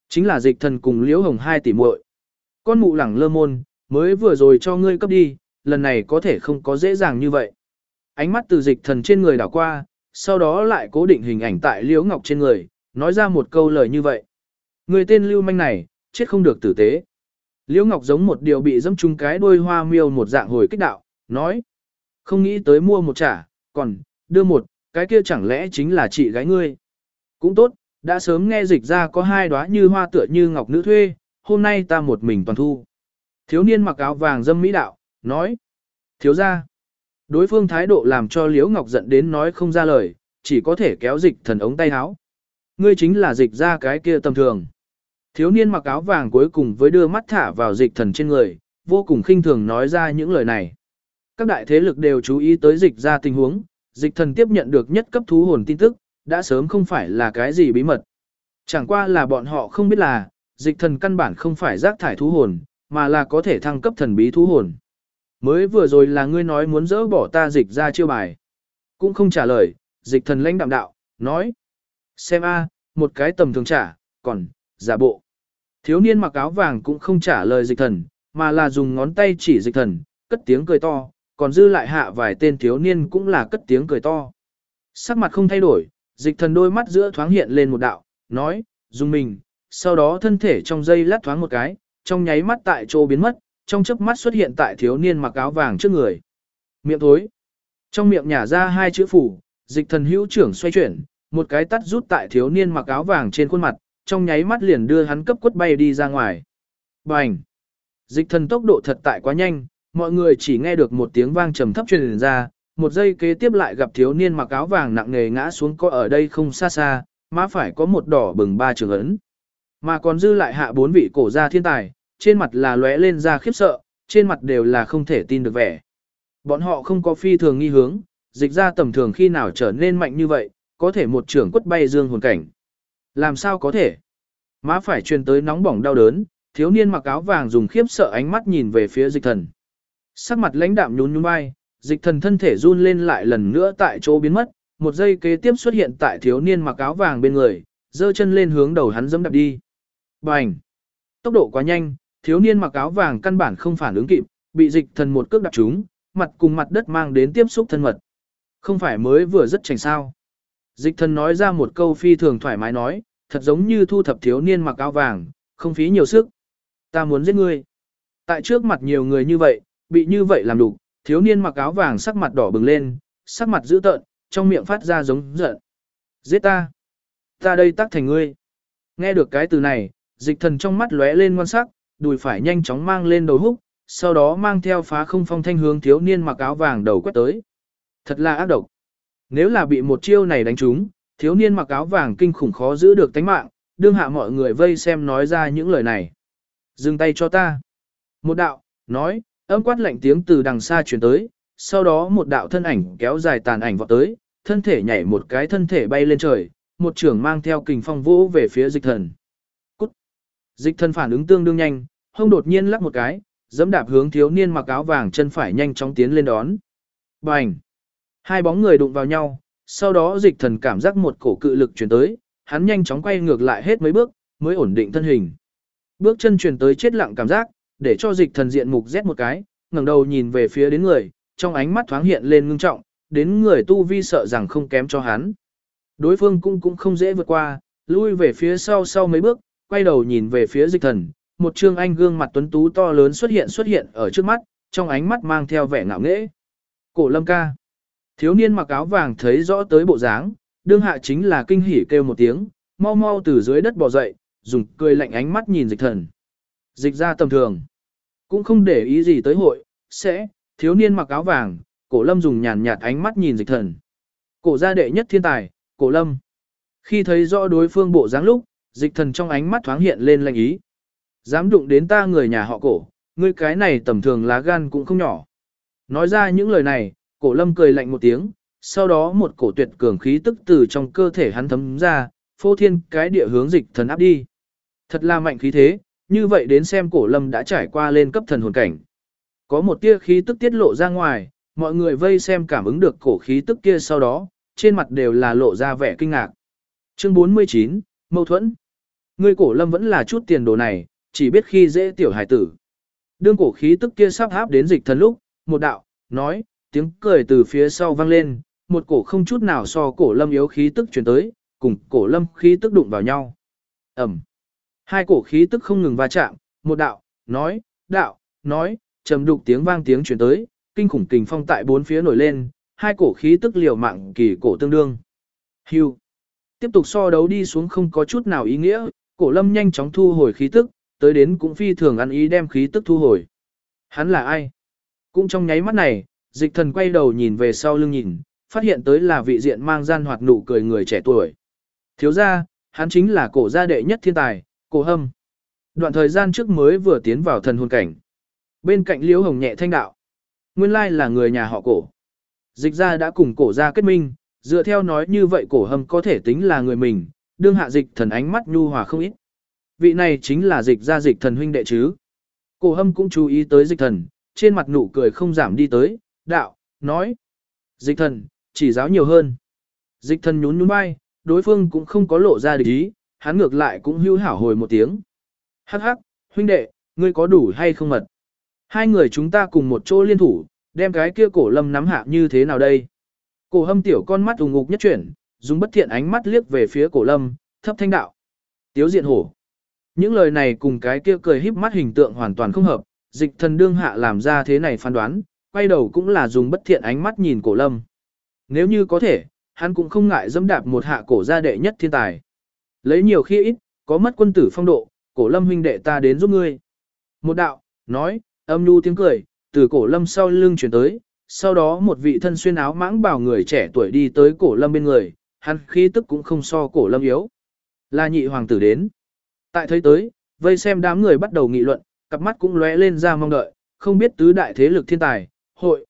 Chính là dịch thần cùng Liễu Hồng hai tỷ muội. Con mụ lẳng lơ môn, mới vừa rồi cho ngươi cấp đi, lần này có thể không có dễ dàng như vậy. Ánh mắt từ dịch thần trên người đảo qua, sau đó lại cố định hình ảnh tại Liễu Ngọc trên người, nói ra một câu lời như vậy. Người tên lưu manh này, chết không được tử tế. Liễu Ngọc giống một điều bị dẫm trúng cái đuôi hoa miêu một dạng hồi kích đạo, nói. Không nghĩ tới mua một trả, còn, đưa một, cái kia chẳng lẽ chính là chị gái ngươi. Cũng tốt, đã sớm nghe dịch ra có hai đóa như hoa tựa như ngọc nữ thuê, hôm nay ta một mình toàn thu. Thiếu niên mặc áo vàng dâm mỹ đạo, nói. Thiếu ra. Đối phương thái độ làm cho Liễu Ngọc giận đến nói không ra lời, chỉ có thể kéo dịch thần ống tay áo. Ngươi chính là dịch ra cái kia tầm thường. Thiếu niên mặc áo vàng cuối cùng với đưa mắt thả vào dịch thần trên người, vô cùng khinh thường nói ra những lời này. Các đại thế lực đều chú ý tới dịch ra tình huống, dịch thần tiếp nhận được nhất cấp thú hồn tin tức, đã sớm không phải là cái gì bí mật. Chẳng qua là bọn họ không biết là, dịch thần căn bản không phải rác thải thú hồn, mà là có thể thăng cấp thần bí thú hồn. Mới vừa rồi là ngươi nói muốn dỡ bỏ ta dịch ra chiêu bài. Cũng không trả lời, dịch thần lãnh đạm đạo, nói. Xem a, một cái tầm thường trả, còn, giả bộ. Thiếu niên mặc áo vàng cũng không trả lời dịch thần, mà là dùng ngón tay chỉ dịch thần, cất tiếng cười to, còn dư lại hạ vài tên thiếu niên cũng là cất tiếng cười to. Sắc mặt không thay đổi, dịch thần đôi mắt giữa thoáng hiện lên một đạo, nói, dùng mình, sau đó thân thể trong giây lát thoáng một cái, trong nháy mắt tại chỗ biến mất, trong chớp mắt xuất hiện tại thiếu niên mặc áo vàng trước người. Miệng thối. Trong miệng nhả ra hai chữ phủ, dịch thần hữu trưởng xoay chuyển, một cái tắt rút tại thiếu niên mặc áo vàng trên khuôn mặt, trong nháy mắt liền đưa hắn cấp quất bay đi ra ngoài. Bành! Dịch thần tốc độ thật tại quá nhanh, mọi người chỉ nghe được một tiếng vang trầm thấp truyền ra, một giây kế tiếp lại gặp thiếu niên mặc áo vàng nặng nề ngã xuống có ở đây không xa xa, má phải có một đỏ bừng ba trường ấn. Mà còn dư lại hạ bốn vị cổ gia thiên tài, trên mặt là lóe lên ra khiếp sợ, trên mặt đều là không thể tin được vẻ. Bọn họ không có phi thường nghi hướng, dịch ra tầm thường khi nào trở nên mạnh như vậy, có thể một trưởng quất bay dương hồn cảnh. Làm sao có thể? Má phải truyền tới nóng bỏng đau đớn, thiếu niên mặc áo vàng dùng khiếp sợ ánh mắt nhìn về phía dịch thần. Sắc mặt lãnh đạm nhún nhún vai, dịch thần thân thể run lên lại lần nữa tại chỗ biến mất, một giây kế tiếp xuất hiện tại thiếu niên mặc áo vàng bên người, giơ chân lên hướng đầu hắn dẫm đạp đi. Bành! Tốc độ quá nhanh, thiếu niên mặc áo vàng căn bản không phản ứng kịp, bị dịch thần một cước đạp trúng, mặt cùng mặt đất mang đến tiếp xúc thân mật. Không phải mới vừa rất chảnh sao. Dịch thần nói ra một câu phi thường thoải mái nói, thật giống như thu thập thiếu niên mặc áo vàng, không phí nhiều sức. Ta muốn giết ngươi. Tại trước mặt nhiều người như vậy, bị như vậy làm đủ, thiếu niên mặc áo vàng sắc mặt đỏ bừng lên, sắc mặt dữ tợn, trong miệng phát ra giống giận. Giết ta. Ta đây tác thành ngươi. Nghe được cái từ này, dịch thần trong mắt lóe lên ngoan sắc, đùi phải nhanh chóng mang lên đầu húc, sau đó mang theo phá không phong thanh hướng thiếu niên mặc áo vàng đầu quét tới. Thật là ác độc. Nếu là bị một chiêu này đánh trúng, thiếu niên mặc áo vàng kinh khủng khó giữ được tánh mạng, đương hạ mọi người vây xem nói ra những lời này. Dừng tay cho ta. Một đạo, nói, âm quát lạnh tiếng từ đằng xa truyền tới, sau đó một đạo thân ảnh kéo dài tàn ảnh vọt tới, thân thể nhảy một cái thân thể bay lên trời, một trưởng mang theo kình phong vũ về phía dịch thần. Cút. Dịch thần phản ứng tương đương nhanh, hông đột nhiên lắc một cái, giẫm đạp hướng thiếu niên mặc áo vàng chân phải nhanh chóng tiến lên đón. Bành. Hai bóng người đụng vào nhau, sau đó dịch thần cảm giác một cổ cự lực truyền tới, hắn nhanh chóng quay ngược lại hết mấy bước, mới ổn định thân hình. Bước chân truyền tới chết lặng cảm giác, để cho dịch thần diện mục rét một cái, ngẩng đầu nhìn về phía đến người, trong ánh mắt thoáng hiện lên ngưng trọng, đến người tu vi sợ rằng không kém cho hắn. Đối phương cũng không dễ vượt qua, lui về phía sau mấy bước, quay đầu nhìn về phía dịch thần, một trương anh gương mặt tuấn tú to lớn xuất hiện ở trước mắt, trong ánh mắt mang theo vẻ ngạo nghễ. Cổ Lâm ca. Thiếu niên mặc áo vàng thấy rõ tới bộ dáng, đương hạ chính là kinh hỉ kêu một tiếng, mau mau từ dưới đất bò dậy, dùng cười lạnh ánh mắt nhìn dịch thần. Dịch ra tầm thường, cũng không để ý gì tới hội, thiếu niên mặc áo vàng, Cổ Lâm dùng nhàn nhạt ánh mắt nhìn dịch thần. Cổ gia đệ nhất thiên tài, Cổ Lâm. Khi thấy rõ đối phương bộ dáng lúc, dịch thần trong ánh mắt thoáng hiện lên lạnh ý. Dám đụng đến ta người nhà họ Cổ, ngươi cái này tầm thường lá gan cũng không nhỏ. Nói ra những lời này, Cổ Lâm cười lạnh một tiếng, sau đó một cổ tuyệt cường khí tức từ trong cơ thể hắn thấm ra, phô thiên cái địa hướng dịch thần áp đi. Thật là mạnh khí thế, như vậy đến xem Cổ Lâm đã trải qua lên cấp thần hồn cảnh. Có một tia khí tức tiết lộ ra ngoài, mọi người vây xem cảm ứng được cổ khí tức kia sau đó, trên mặt đều là lộ ra vẻ kinh ngạc. Chương 49, Mâu thuẫn. Ngươi cổ lâm vẫn là chút tiền đồ này, chỉ biết khi dễ tiểu hải tử. Đương cổ khí tức kia sắp áp đến dịch thần lúc, một đạo, nói, tiếng cười từ phía sau vang lên, một cổ không chút nào so cổ lâm yếu khí tức chuyển tới, cùng cổ lâm khí tức đụng vào nhau. Ẩm. Hai cổ khí tức không ngừng va chạm, một đạo, nói, trầm đục tiếng vang tiếng chuyển tới, kinh khủng kình phong tại bốn phía nổi lên, hai cổ khí tức liều mạng kỳ cổ tương đương. Hưu. Tiếp tục so đấu đi xuống không có chút nào ý nghĩa, cổ lâm nhanh chóng thu hồi khí tức, tới đến cũng phi thường ăn ý đem khí tức thu hồi. Hắn là ai? Cũng trong nháy mắt này, dịch thần quay đầu nhìn về sau lưng nhìn, phát hiện tới là vị diện mang gian hoạt nụ cười người trẻ tuổi. Thiếu ra, hắn chính là cổ gia đệ nhất thiên tài, cổ hâm. Đoạn thời gian trước mới vừa tiến vào thần hồn cảnh. Bên cạnh Liễu Hồng nhẹ thanh đạo. Nguyên lai là người nhà họ cổ. Dịch gia đã cùng cổ gia kết minh, dựa theo nói như vậy cổ hâm có thể tính là người mình, đương hạ dịch thần ánh mắt nhu hòa không ít. Vị này chính là dịch gia dịch thần huynh đệ chứ. Cổ hâm cũng chú ý tới dịch thần, trên mặt nụ cười không giảm đi tới, đạo, nói. Dịch thần, chỉ giáo nhiều hơn. Dịch thần nhún nhún vai, đối phương cũng không có lộ ra địch ý, hắn ngược lại cũng hưu hảo hồi một tiếng. Hắc hắc, huynh đệ, ngươi có đủ hay không mật? Hai người chúng ta cùng một chỗ liên thủ, đem cái kia cổ lâm nắm hạ như thế nào đây? Cổ hâm tiểu con mắt ùng ngục nhất chuyển, dùng bất thiện ánh mắt liếc về phía cổ lâm, thấp thanh đạo. Tiếu diện hổ. Những lời này cùng cái kia cười híp mắt hình tượng hoàn toàn không hợp, dịch thần đương hạ làm ra thế này phán đoán, quay đầu cũng là dùng bất thiện ánh mắt nhìn cổ lâm. Nếu như có thể, hắn cũng không ngại dẫm đạp một hạ cổ gia đệ nhất thiên tài. Lấy nhiều khi ít, có mất quân tử phong độ, cổ lâm huynh đệ ta đến giúp ngươi. Một đạo, nói, âm nhu tiếng cười, từ cổ lâm sau lưng chuyển tới, sau đó một vị thân xuyên áo mãng bảo người trẻ tuổi đi tới cổ lâm bên người, hắn khí tức cũng không so cổ lâm yếu. Là nhị hoàng tử đến. Tại thấy tới, vây xem đám người bắt đầu nghị luận, cặp mắt cũng lóe lên ra mong đợi, không biết tứ đại thế lực thiên tài, hội,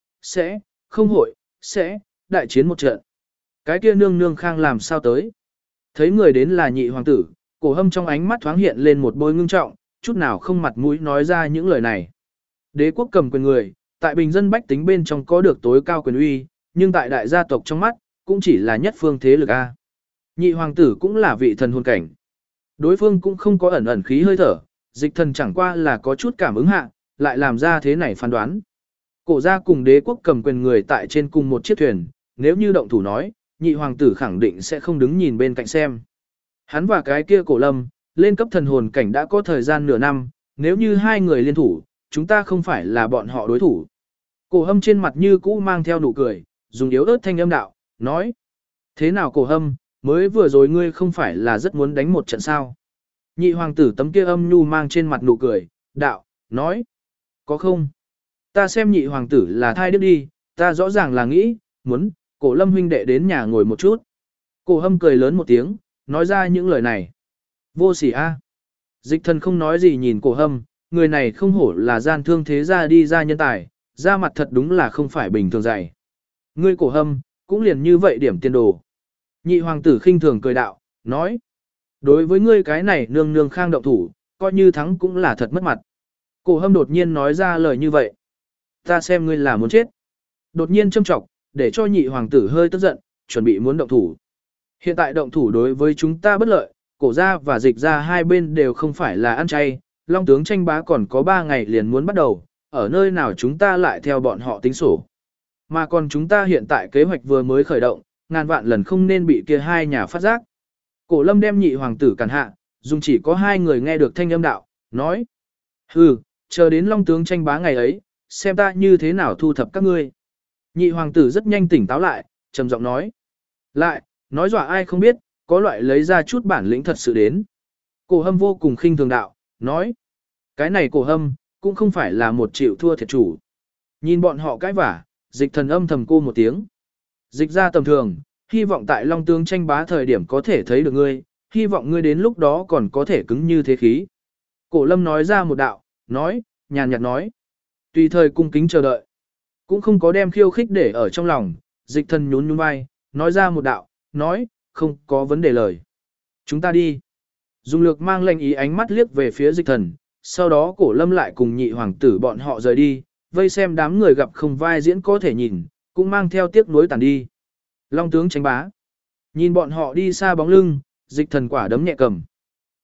sẽ, đại chiến một trận. Cái kia nương nương khang làm sao tới. Thấy người đến là nhị hoàng tử, cổ hâm trong ánh mắt thoáng hiện lên một bôi ngưng trọng, chút nào không mặt mũi nói ra những lời này. Đế quốc cầm quyền người, tại bình dân bách tính bên trong có được tối cao quyền uy, nhưng tại đại gia tộc trong mắt, cũng chỉ là nhất phương thế lực A. Nhị hoàng tử cũng là vị thần hồn cảnh. Đối phương cũng không có ẩn ẩn khí hơi thở, dịch thần chẳng qua là có chút cảm ứng hạ, lại làm ra thế này phán đoán. Cổ gia cùng đế quốc cầm quyền người tại trên cùng một chiếc thuyền, nếu như động thủ nói, nhị hoàng tử khẳng định sẽ không đứng nhìn bên cạnh xem. Hắn và cái kia cổ lâm, lên cấp thần hồn cảnh đã có thời gian nửa năm, nếu như hai người liên thủ, chúng ta không phải là bọn họ đối thủ. Cổ hâm trên mặt như cũ mang theo nụ cười, dùng yếu ớt thanh âm đạo, nói. Thế nào cổ hâm, mới vừa rồi ngươi không phải là rất muốn đánh một trận sao? Nhị hoàng tử tấm kia âm nhu mang trên mặt nụ cười, đạo, nói. Có không? Ta xem nhị hoàng tử là thai đức đi, ta rõ ràng là nghĩ, muốn, cổ lâm huynh đệ đến nhà ngồi một chút. Cổ hâm cười lớn một tiếng, nói ra những lời này. Vô sỉ a. Dịch thần không nói gì nhìn cổ hâm, người này không hổ là gian thương thế gia đi ra nhân tài, ra mặt thật đúng là không phải bình thường dày. Ngươi cổ hâm, cũng liền như vậy điểm tiền đồ. Nhị hoàng tử khinh thường cười đạo, nói. Đối với ngươi cái này nương nương khang động thủ, coi như thắng cũng là thật mất mặt. Cổ hâm đột nhiên nói ra lời như vậy. Ta xem ngươi là muốn chết. Đột nhiên châm trọng, để cho nhị hoàng tử hơi tức giận, chuẩn bị muốn động thủ. Hiện tại động thủ đối với chúng ta bất lợi, cổ gia và dịch gia hai bên đều không phải là ăn chay, long tướng tranh bá còn có 3 ngày liền muốn bắt đầu, ở nơi nào chúng ta lại theo bọn họ tính sổ. Mà còn chúng ta hiện tại kế hoạch vừa mới khởi động, ngàn vạn lần không nên bị kia hai nhà phát giác. Cổ lâm đem nhị hoàng tử cản hạ, dùng chỉ có 2 người nghe được thanh âm đạo, nói. Hừ, chờ đến long tướng tranh bá ngày ấy, xem ta như thế nào thu thập các ngươi. Nhị hoàng tử rất nhanh tỉnh táo lại, trầm giọng nói. Lại, nói dọa ai không biết, có loại lấy ra chút bản lĩnh thật sự đến. Cổ hâm vô cùng khinh thường đạo, nói. Cái này cổ hâm, cũng không phải là một chịu thua thiệt chủ. Nhìn bọn họ cãi vả, dịch thần âm thầm cô một tiếng. Dịch ra tầm thường, hy vọng tại long tướng tranh bá thời điểm có thể thấy được ngươi, hy vọng ngươi đến lúc đó còn có thể cứng như thế khí. Cổ lâm nói ra một đạo, nói, nhàn nhạt nói. Tùy thời cung kính chờ đợi. Cũng không có đem khiêu khích để ở trong lòng, dịch thần nhún nhún vai, nói ra một đạo, nói, không có vấn đề lời. Chúng ta đi. Dùng lược mang lệnh ý ánh mắt liếc về phía dịch thần, sau đó cổ lâm lại cùng nhị hoàng tử bọn họ rời đi, vây xem đám người gặp không vai diễn có thể nhìn, cũng mang theo tiếc nuối tàn đi. Long tướng tranh bá. Nhìn bọn họ đi xa bóng lưng, dịch thần quả đấm nhẹ cầm.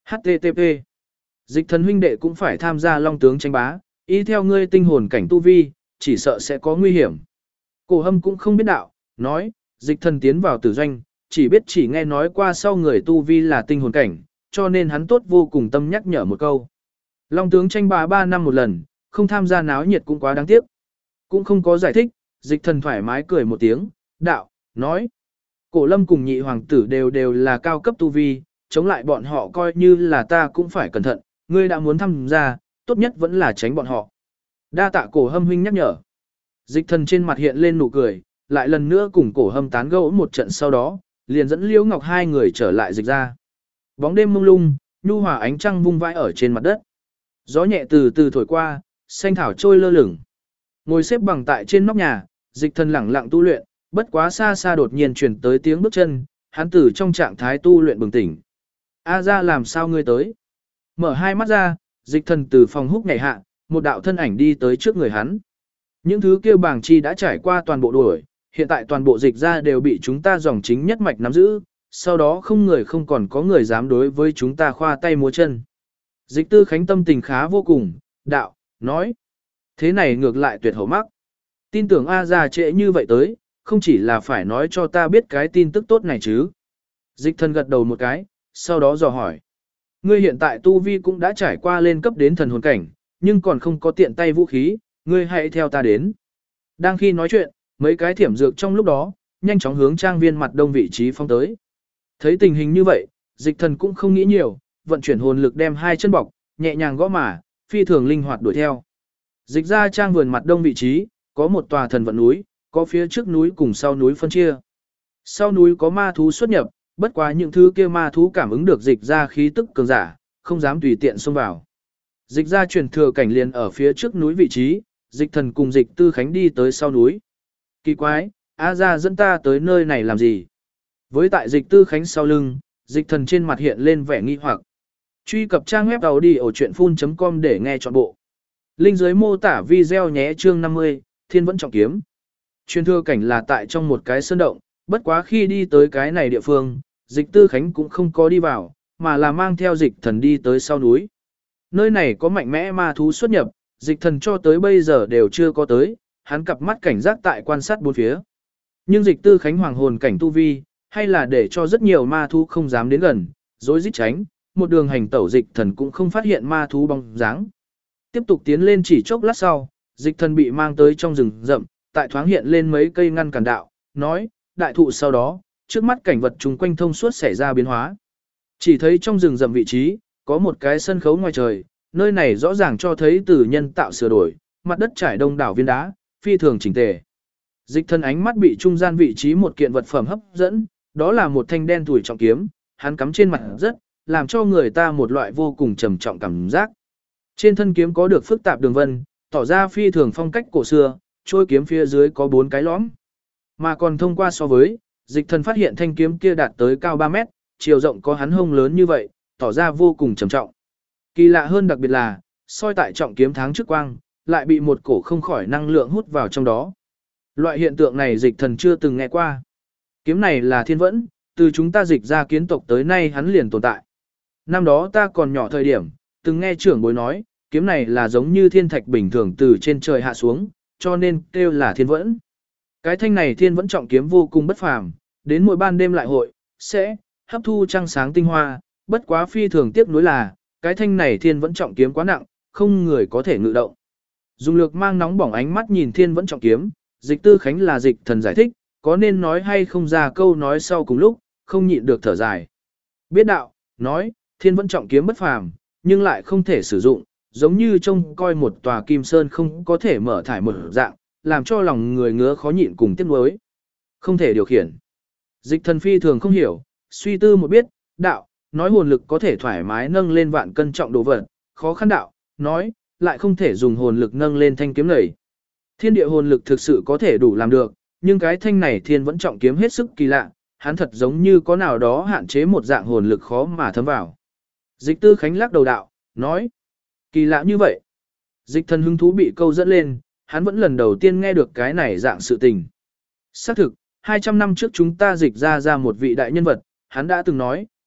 HTTP. Dịch thần huynh đệ cũng phải tham gia long tướng tranh bá, y theo ngươi tinh hồn cảnh tu vi, chỉ sợ sẽ có nguy hiểm. Cổ Hâm cũng không biết đạo, nói, dịch thần tiến vào tử doanh, chỉ nghe nói qua sau người tu vi là tinh hồn cảnh, cho nên hắn tốt vô cùng tâm nhắc nhở một câu. Long tướng tranh bá 3 năm một lần, không tham gia náo nhiệt cũng quá đáng tiếc. Cũng không có giải thích, dịch thần thoải mái cười một tiếng, đạo, nói. Cổ Lâm cùng nhị hoàng tử đều là cao cấp tu vi, chống lại bọn họ coi như là ta cũng phải cẩn thận, ngươi đã muốn tham gia, tốt nhất vẫn là tránh bọn họ. Đa tạ Cổ Hâm huynh nhắc nhở. Dịch thần trên mặt hiện lên nụ cười, lại lần nữa cùng Cổ Hâm tán gẫu một trận sau đó, liền dẫn Liễu Ngọc hai người trở lại dịch ra. Bóng đêm mông lung, nhu hòa ánh trăng vung vãi ở trên mặt đất. Gió nhẹ từ từ thổi qua, xanh thảo trôi lơ lửng. Ngồi xếp bằng tại trên nóc nhà, dịch thần lẳng lặng tu luyện, bất quá xa xa đột nhiên truyền tới tiếng bước chân, hắn từ trong trạng thái tu luyện bừng tỉnh. A ra làm sao ngươi tới? Mở hai mắt ra, dịch thần từ phòng húc nhảy hạ, một đạo thân ảnh đi tới trước người hắn. Những thứ kêu bảng chi đã trải qua toàn bộ đuổi, hiện tại toàn bộ dịch ra đều bị chúng ta dòng chính nhất mạch nắm giữ, sau đó không còn có người dám đối với chúng ta khoa tay múa chân. Dịch tư khánh tâm tình khá vô cùng, đạo, nói. Thế này ngược lại tuyệt hậu mắc. Tin tưởng A ra trễ như vậy tới, không chỉ là phải nói cho ta biết cái tin tức tốt này chứ. Dịch thần gật đầu một cái, sau đó dò hỏi. Ngươi hiện tại tu vi cũng đã trải qua lên cấp đến thần hồn cảnh, nhưng còn không có tiện tay vũ khí, ngươi hãy theo ta đến. Đang khi nói chuyện, mấy cái thiểm dược trong lúc đó, nhanh chóng hướng trang viên mặt đông vị trí phong tới. Thấy tình hình như vậy, dịch thần cũng không nghĩ nhiều, vận chuyển hồn lực đem hai chân bọc, nhẹ nhàng gõ mà, phi thường linh hoạt đuổi theo. Dịch ra trang vườn mặt đông vị trí, có một tòa thần vận núi, có phía trước núi cùng sau núi phân chia. Sau núi có ma thú xuất nhập, bất quá những thứ kia ma thú cảm ứng được dịch ra khí tức cường giả, không dám tùy tiện xông vào. Dịch ra truyền thừa cảnh liền ở phía trước núi vị trí, dịch thần cùng dịch tư khánh đi tới sau núi. Kỳ quái, A ra dẫn ta tới nơi này làm gì? Với tại dịch tư khánh sau lưng, dịch thần trên mặt hiện lên vẻ nghi hoặc. Truy cập trang web audiochuyenphun.com để nghe trọn bộ. Link dưới mô tả video nhé. Chương 50, Thiên Vẫn Trọng Kiếm. Truyền thừa cảnh là tại trong một cái sơn động, bất quá khi đi tới cái này địa phương, dịch tư khánh cũng không có đi vào, mà là mang theo dịch thần đi tới sau núi. Nơi này có mạnh mẽ ma thú xuất nhập, dịch thần cho tới bây giờ đều chưa có tới, hắn cặp mắt cảnh giác tại quan sát bốn phía. Nhưng dịch tư khánh hoàng hồn cảnh tu vi, hay là để cho rất nhiều ma thú không dám đến gần, rối rít tránh, một đường hành tẩu dịch thần cũng không phát hiện ma thú bóng dáng. Tiếp tục tiến lên chỉ chốc lát sau, dịch thần bị mang tới trong rừng rậm, tại thoáng hiện lên mấy cây ngăn cản đạo, nói, đại thụ sau đó, trước mắt cảnh vật chung quanh thông suốt xảy ra biến hóa. Chỉ thấy trong rừng rậm vị trí, có một cái sân khấu ngoài trời, nơi này rõ ràng cho thấy từ nhân tạo sửa đổi, mặt đất trải đông đảo viên đá, phi thường chỉnh tề. Dịch thần ánh mắt bị trung gian vị trí một kiện vật phẩm hấp dẫn, đó là một thanh đen thủi trọng kiếm, hắn cắm trên mặt rất, làm cho người ta một loại vô cùng trầm trọng cảm giác. Trên thân kiếm có được phức tạp đường vân, tỏ ra phi thường phong cách cổ xưa, trôi kiếm phía dưới có 4 cái lõm. Mà còn thông qua so với, dịch thần phát hiện thanh kiếm kia đạt tới cao 3 mét, chiều rộng có hắn hông lớn như vậy, tỏ ra vô cùng trầm trọng. Kỳ lạ hơn đặc biệt là, soi tại trọng kiếm tháng trước quang, lại bị một cổ không khỏi năng lượng hút vào trong đó. Loại hiện tượng này dịch thần chưa từng nghe qua. Kiếm này là thiên vẫn, từ chúng ta dịch ra kiến tộc tới nay hắn liền tồn tại. Năm đó ta còn nhỏ thời điểm, từng nghe trưởng bối nói, kiếm này là giống như thiên thạch bình thường từ trên trời hạ xuống, cho nên kêu là thiên vẫn. Cái thanh này thiên vẫn trọng kiếm vô cùng bất phàm, đến mỗi ban đêm lại hội, sẽ hấp thu trăng sáng tinh hoa, bất quá phi thường tiếc nuối là, cái thanh này thiên vẫn trọng kiếm quá nặng, không người có thể ngự động. Dùng lược mang nóng bỏng ánh mắt nhìn thiên vẫn trọng kiếm, dịch tư khánh là dịch thần giải thích, có nên nói hay không ra câu nói sau cùng lúc, không nhịn được thở dài. Biết đạo, nói, thiên vẫn trọng kiếm bất phàm, nhưng lại không thể sử dụng, giống như trông coi một tòa kim sơn không có thể mở thải một dạng, làm cho lòng người ngứa khó nhịn cùng tiếc nuối. Không thể điều khiển. Dịch thần phi thường không hiểu, suy tư một biết, đạo, nói hồn lực có thể thoải mái nâng lên vạn cân trọng đồ vật, khó khăn đạo, nói, lại không thể dùng hồn lực nâng lên thanh kiếm này. Thiên địa hồn lực thực sự có thể đủ làm được, nhưng cái thanh này thiên vẫn trọng kiếm hết sức kỳ lạ, hắn thật giống như có nào đó hạn chế một dạng hồn lực khó mà thấm vào. Dịch tư khánh lắc đầu đạo, nói, kỳ lạ như vậy. Dịch thần hứng thú bị câu dẫn lên, hắn vẫn lần đầu tiên nghe được cái này dạng sự tình. Xác thực, 200 năm trước chúng ta dịch ra một vị đại nhân vật, hắn đã từng nói,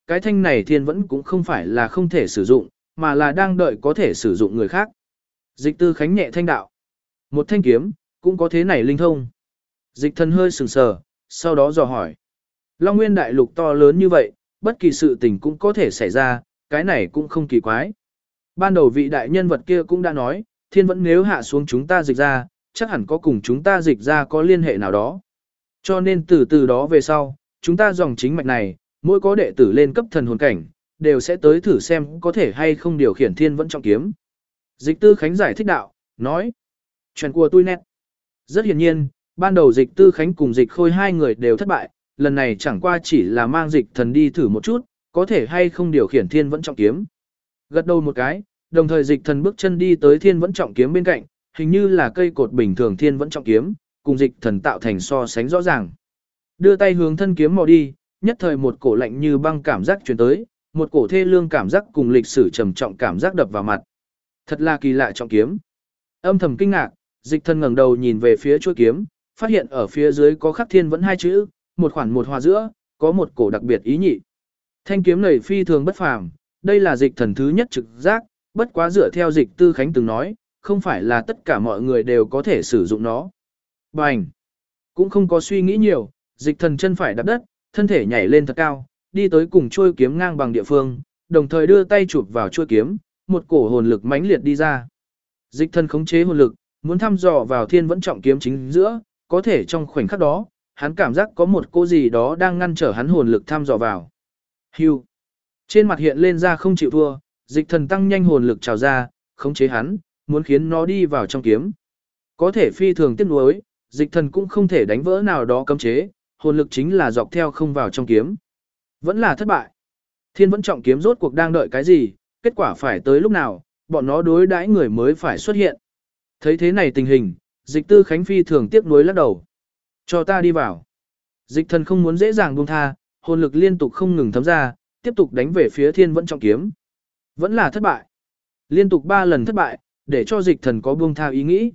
cái thanh này thiên vẫn cũng không phải là không thể sử dụng, mà là đang đợi có thể sử dụng người khác. Dịch Tư Khánh nhẹ thanh đạo. Một thanh kiếm, cũng có thế này linh thông. Dịch Thần hơi sừng sờ, sau đó dò hỏi. Long Nguyên đại lục to lớn như vậy, bất kỳ sự tình cũng có thể xảy ra, cái này cũng không kỳ quái. Ban đầu vị đại nhân vật kia cũng đã nói, thiên vẫn nếu hạ xuống chúng ta dịch ra, chắc hẳn có cùng chúng ta dịch ra có liên hệ nào đó. Cho nên từ đó về sau, chúng ta dòng chính mạch này, mỗi có đệ tử lên cấp thần hồn cảnh, đều sẽ tới thử xem có thể hay không điều khiển thiên vẫn trọng kiếm. Dịch Tư Khánh giải thích đạo, nói. Chuyện của tôi nét. Rất hiển nhiên, ban đầu Dịch Tư Khánh cùng Dịch Khôi hai người đều thất bại, lần này chẳng qua chỉ là mang Dịch Thần đi thử một chút, có thể hay không điều khiển thiên vẫn trọng kiếm. Gật đầu một cái, đồng thời Dịch Thần bước chân đi tới thiên vẫn trọng kiếm bên cạnh, hình như là cây cột bình thường thiên vẫn trọng kiếm, cùng Dịch Thần tạo thành so sánh rõ ràng. Đưa tay hướng thân kiếm mò đi, nhất thời một cổ lạnh như băng cảm giác truyền tới, một cổ thê lương cảm giác cùng lịch sử trầm trọng cảm giác đập vào mặt. Thật là kỳ lạ trọng kiếm. Âm thầm kinh ngạc, Dịch Thần ngẩng đầu nhìn về phía chuôi kiếm, phát hiện ở phía dưới có khắc thiên vẫn hai chữ, một khoản một hòa giữa, có một cổ đặc biệt ý nhị. Thanh kiếm này phi thường bất phàm, đây là Dịch Thần thứ nhất trực giác, bất quá dựa theo Dịch Tư Khánh từng nói, không phải là tất cả mọi người đều có thể sử dụng nó. Bành! Cũng không có suy nghĩ nhiều, Dịch Thần chân phải đạp đất, thân thể nhảy lên thật cao, đi tới cùng chuôi kiếm ngang bằng địa phương, đồng thời đưa tay chụp vào chuôi kiếm, một cổ hồn lực mãnh liệt đi ra. Dịch Thần khống chế hồn lực, muốn thăm dò vào thiên vẫn trọng kiếm chính giữa, có thể trong khoảnh khắc đó, hắn cảm giác có một cô gì đó đang ngăn trở hắn hồn lực thăm dò vào. Hưu. Trên mặt hiện lên ra không chịu thua, Dịch Thần tăng nhanh hồn lực trào ra, khống chế hắn, muốn khiến nó đi vào trong kiếm. Có thể phi thường tiếc nuối, Dịch Thần cũng không thể đánh vỡ nào đó cấm chế, hồn lực chính là dọc theo không vào trong kiếm. Vẫn là thất bại. Thiên vẫn trọng kiếm rốt cuộc đang đợi cái gì, kết quả phải tới lúc nào, bọn nó đối đãi người mới phải xuất hiện. Thấy thế này tình hình, Dịch Tư Khánh phi thường tiếc nuối lắc đầu. Cho ta đi vào. Dịch Thần không muốn dễ dàng buông tha, hồn lực liên tục không ngừng thấm ra, tiếp tục đánh về phía thiên vẫn trọng kiếm. Vẫn là thất bại. Liên tục 3 lần thất bại, để cho Dịch Thần có buông tha ý nghĩ.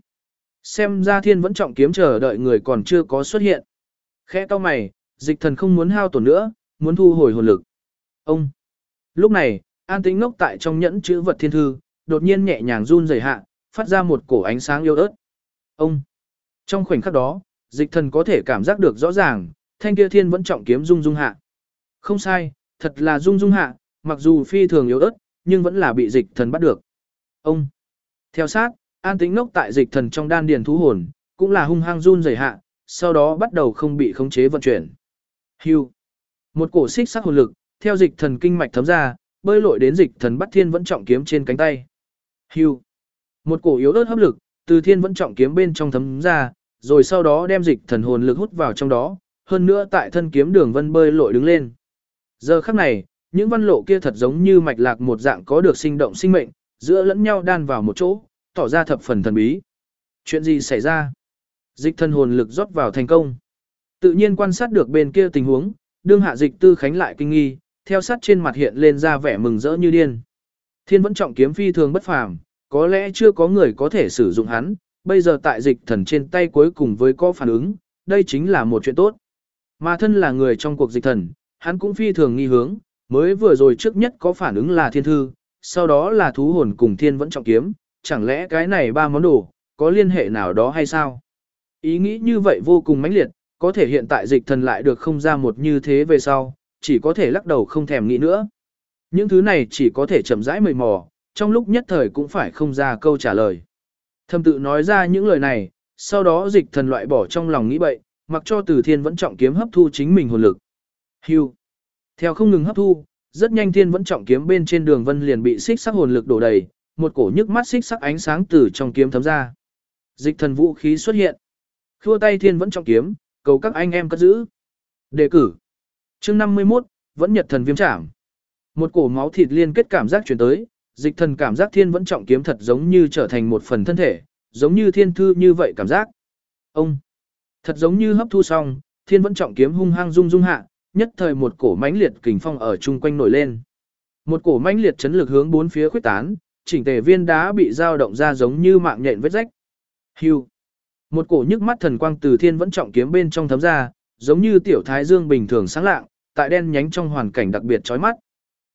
Xem ra thiên vẫn trọng kiếm chờ đợi người còn chưa có xuất hiện. Khẽ cau mày, Dịch Thần không muốn hao tổn nữa, muốn thu hồi hồn lực. Ông. Lúc này, an tĩnh ngốc tại trong nhẫn chữ vật thiên thư, đột nhiên nhẹ nhàng run rẩy hạ, phát ra một cổ ánh sáng yếu ớt. Ông. Trong khoảnh khắc đó, Dịch Thần có thể cảm giác được rõ ràng, thanh kia thiên vẫn trọng kiếm rung rung hạ. Không sai, thật là rung rung hạ, mặc dù phi thường yếu ớt, nhưng vẫn là bị Dịch Thần bắt được. Ông. Theo sát, an tĩnh ngốc tại Dịch Thần trong đan điền thú hồn, cũng là hung hăng run rẩy hạ, sau đó bắt đầu không bị khống chế vận chuyển. Hưu. Một cổ xích sắc hồn lực, theo Dịch Thần kinh mạch thấm ra, bơi lội đến Dịch Thần bắt thiên vẫn trọng kiếm trên cánh tay. Hưu. Một cổ yếu ớt hấp lực, từ thiên vẫn trọng kiếm bên trong thấm ra, rồi sau đó đem Dịch Thần hồn lực hút vào trong đó, hơn nữa tại thân kiếm đường vân bơi lội đứng lên. Giờ khắc này, những văn lộ kia thật giống như mạch lạc một dạng có được sinh động sinh mệnh, giữa lẫn nhau đan vào một chỗ, tỏ ra thập phần thần bí. Chuyện gì xảy ra? Dịch Thần hồn lực rót vào thành công. Tự nhiên quan sát được bên kia tình huống, đương hạ Dịch Tư Khánh lại kinh nghi, theo sát trên mặt hiện lên ra vẻ mừng rỡ như điên. Thiên vẫn trọng kiếm phi thường bất phàm, có lẽ chưa có người có thể sử dụng hắn, bây giờ tại Dịch Thần trên tay cuối cùng với có phản ứng, đây chính là một chuyện tốt. Mà thân là người trong cuộc Dịch Thần, hắn cũng phi thường nghi hướng, mới vừa rồi trước nhất có phản ứng là thiên thư, sau đó là thú hồn cùng thiên vẫn trọng kiếm, chẳng lẽ cái này 3 món đồ, có liên hệ nào đó hay sao? Ý nghĩ như vậy vô cùng mãnh liệt, có thể hiện tại Dịch Thần lại được không ra một như thế về sau, chỉ có thể lắc đầu không thèm nghĩ nữa. Những thứ này chỉ có thể chậm rãi mời mò, trong lúc nhất thời cũng phải không ra câu trả lời. Thâm tự nói ra những lời này, sau đó Dịch Thần loại bỏ trong lòng nghĩ bậy, mặc cho Từ Thiên vẫn trọng kiếm hấp thu chính mình hồn lực. Hưu. Theo không ngừng hấp thu, rất nhanh Thiên vẫn trọng kiếm bên trên đường vân liền bị xích sắc hồn lực đổ đầy, một cổ nhức mắt xích sắc ánh sáng từ trong kiếm thấm ra. Dịch Thần vũ khí xuất hiện. Khua tay Thiên vẫn trọng kiếm, cầu các anh em cất giữ. Đề cử. Chương 51, vẫn nhật thần viêm trảm. Một cổ máu thịt liên kết cảm giác truyền tới, Dịch Thần cảm giác thiên vẫn trọng kiếm thật giống như trở thành một phần thân thể, giống như thiên thư như vậy cảm giác. Ông, thật giống như hấp thu xong, thiên vẫn trọng kiếm hung hăng rung rung hạ, nhất thời một cổ mãnh liệt kình phong ở chung quanh nổi lên. Một cổ mãnh liệt chấn lực hướng bốn phía khuếch tán, chỉnh tề viên đá bị dao động ra giống như mạng nhện vết rách. Hưu. Một cổ nhức mắt thần quang từ thiên vẫn trọng kiếm bên trong thấm ra, giống như tiểu thái dương bình thường sáng lạng, tại đen nhánh trong hoàn cảnh đặc biệt chói mắt.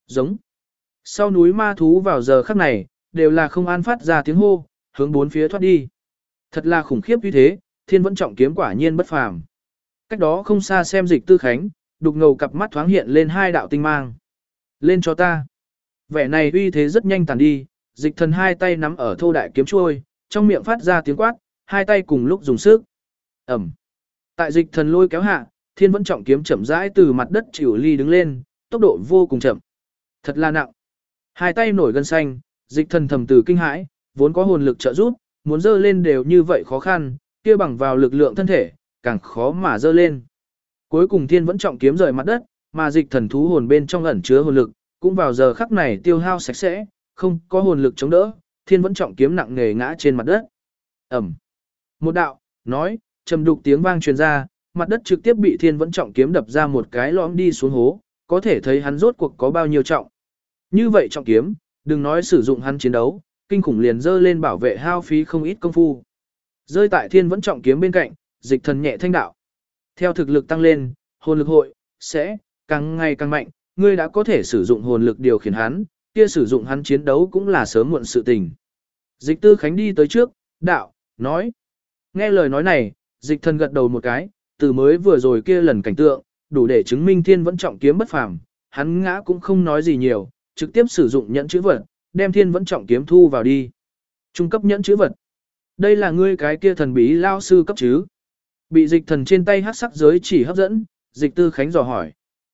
Giống. Sau núi ma thú vào giờ khắc này, đều là không an phát ra tiếng hô, hướng bốn phía thoát đi. Thật là khủng khiếp như thế, Thiên Vẫn Trọng kiếm quả nhiên bất phàm. Cách đó không xa xem Dịch Tư Khánh, đục ngầu cặp mắt thoáng hiện lên hai đạo tinh mang. Lên cho ta. Vẻ này uy thế rất nhanh tàn đi, Dịch Thần hai tay nắm ở thô đại kiếm chuôi, trong miệng phát ra tiếng quát, hai tay cùng lúc dùng sức. Ầm. Tại Dịch Thần lôi kéo hạ, Thiên Vẫn Trọng kiếm chậm rãi từ mặt đất chịu ly đứng lên, tốc độ vô cùng chậm. Thật là nặng. Hai tay nổi gân xanh, Dịch Thần thầm từ kinh hãi, vốn có hồn lực trợ giúp, muốn dơ lên đều như vậy khó khăn, kia bằng vào lực lượng thân thể, càng khó mà dơ lên. Cuối cùng Thiên Vẫn Trọng kiếm rời mặt đất, mà Dịch Thần thú hồn bên trong ẩn chứa hồn lực, cũng vào giờ khắc này tiêu hao sạch sẽ, không có hồn lực chống đỡ, Thiên Vẫn Trọng kiếm nặng nề ngã trên mặt đất. Ầm. Một đạo, nói, trầm đục tiếng vang truyền ra, mặt đất trực tiếp bị Thiên Vẫn Trọng kiếm đập ra một cái lõm đi xuống hố, có thể thấy hắn rốt cuộc có bao nhiêu trọng. Như vậy trọng kiếm, đừng nói sử dụng hắn chiến đấu, kinh khủng liền dơ lên bảo vệ hao phí không ít công phu. Rơi tại Thiên Vẫn Trọng kiếm bên cạnh, Dịch Thần nhẹ thanh đạo. Theo thực lực tăng lên, hồn lực hội sẽ càng ngày càng mạnh, ngươi đã có thể sử dụng hồn lực điều khiển hắn, kia sử dụng hắn chiến đấu cũng là sớm muộn sự tình. Dịch Tư Khánh đi tới trước, đạo, nói. Nghe lời nói này, Dịch Thần gật đầu một cái, từ mới vừa rồi kia lần cảnh tượng, đủ để chứng minh Thiên Vẫn Trọng kiếm bất phàm, hắn ngã cũng không nói gì nhiều, trực tiếp sử dụng nhẫn chữ vật, đem Thiên Vẫn Trọng kiếm thu vào đi. Trung cấp nhẫn chữ vật. Đây là ngươi cái kia thần bí lao sư cấp chứ? Bị Dịch Thần trên tay hắc sắc giới chỉ hấp dẫn, Dịch Tư Khánh dò hỏi.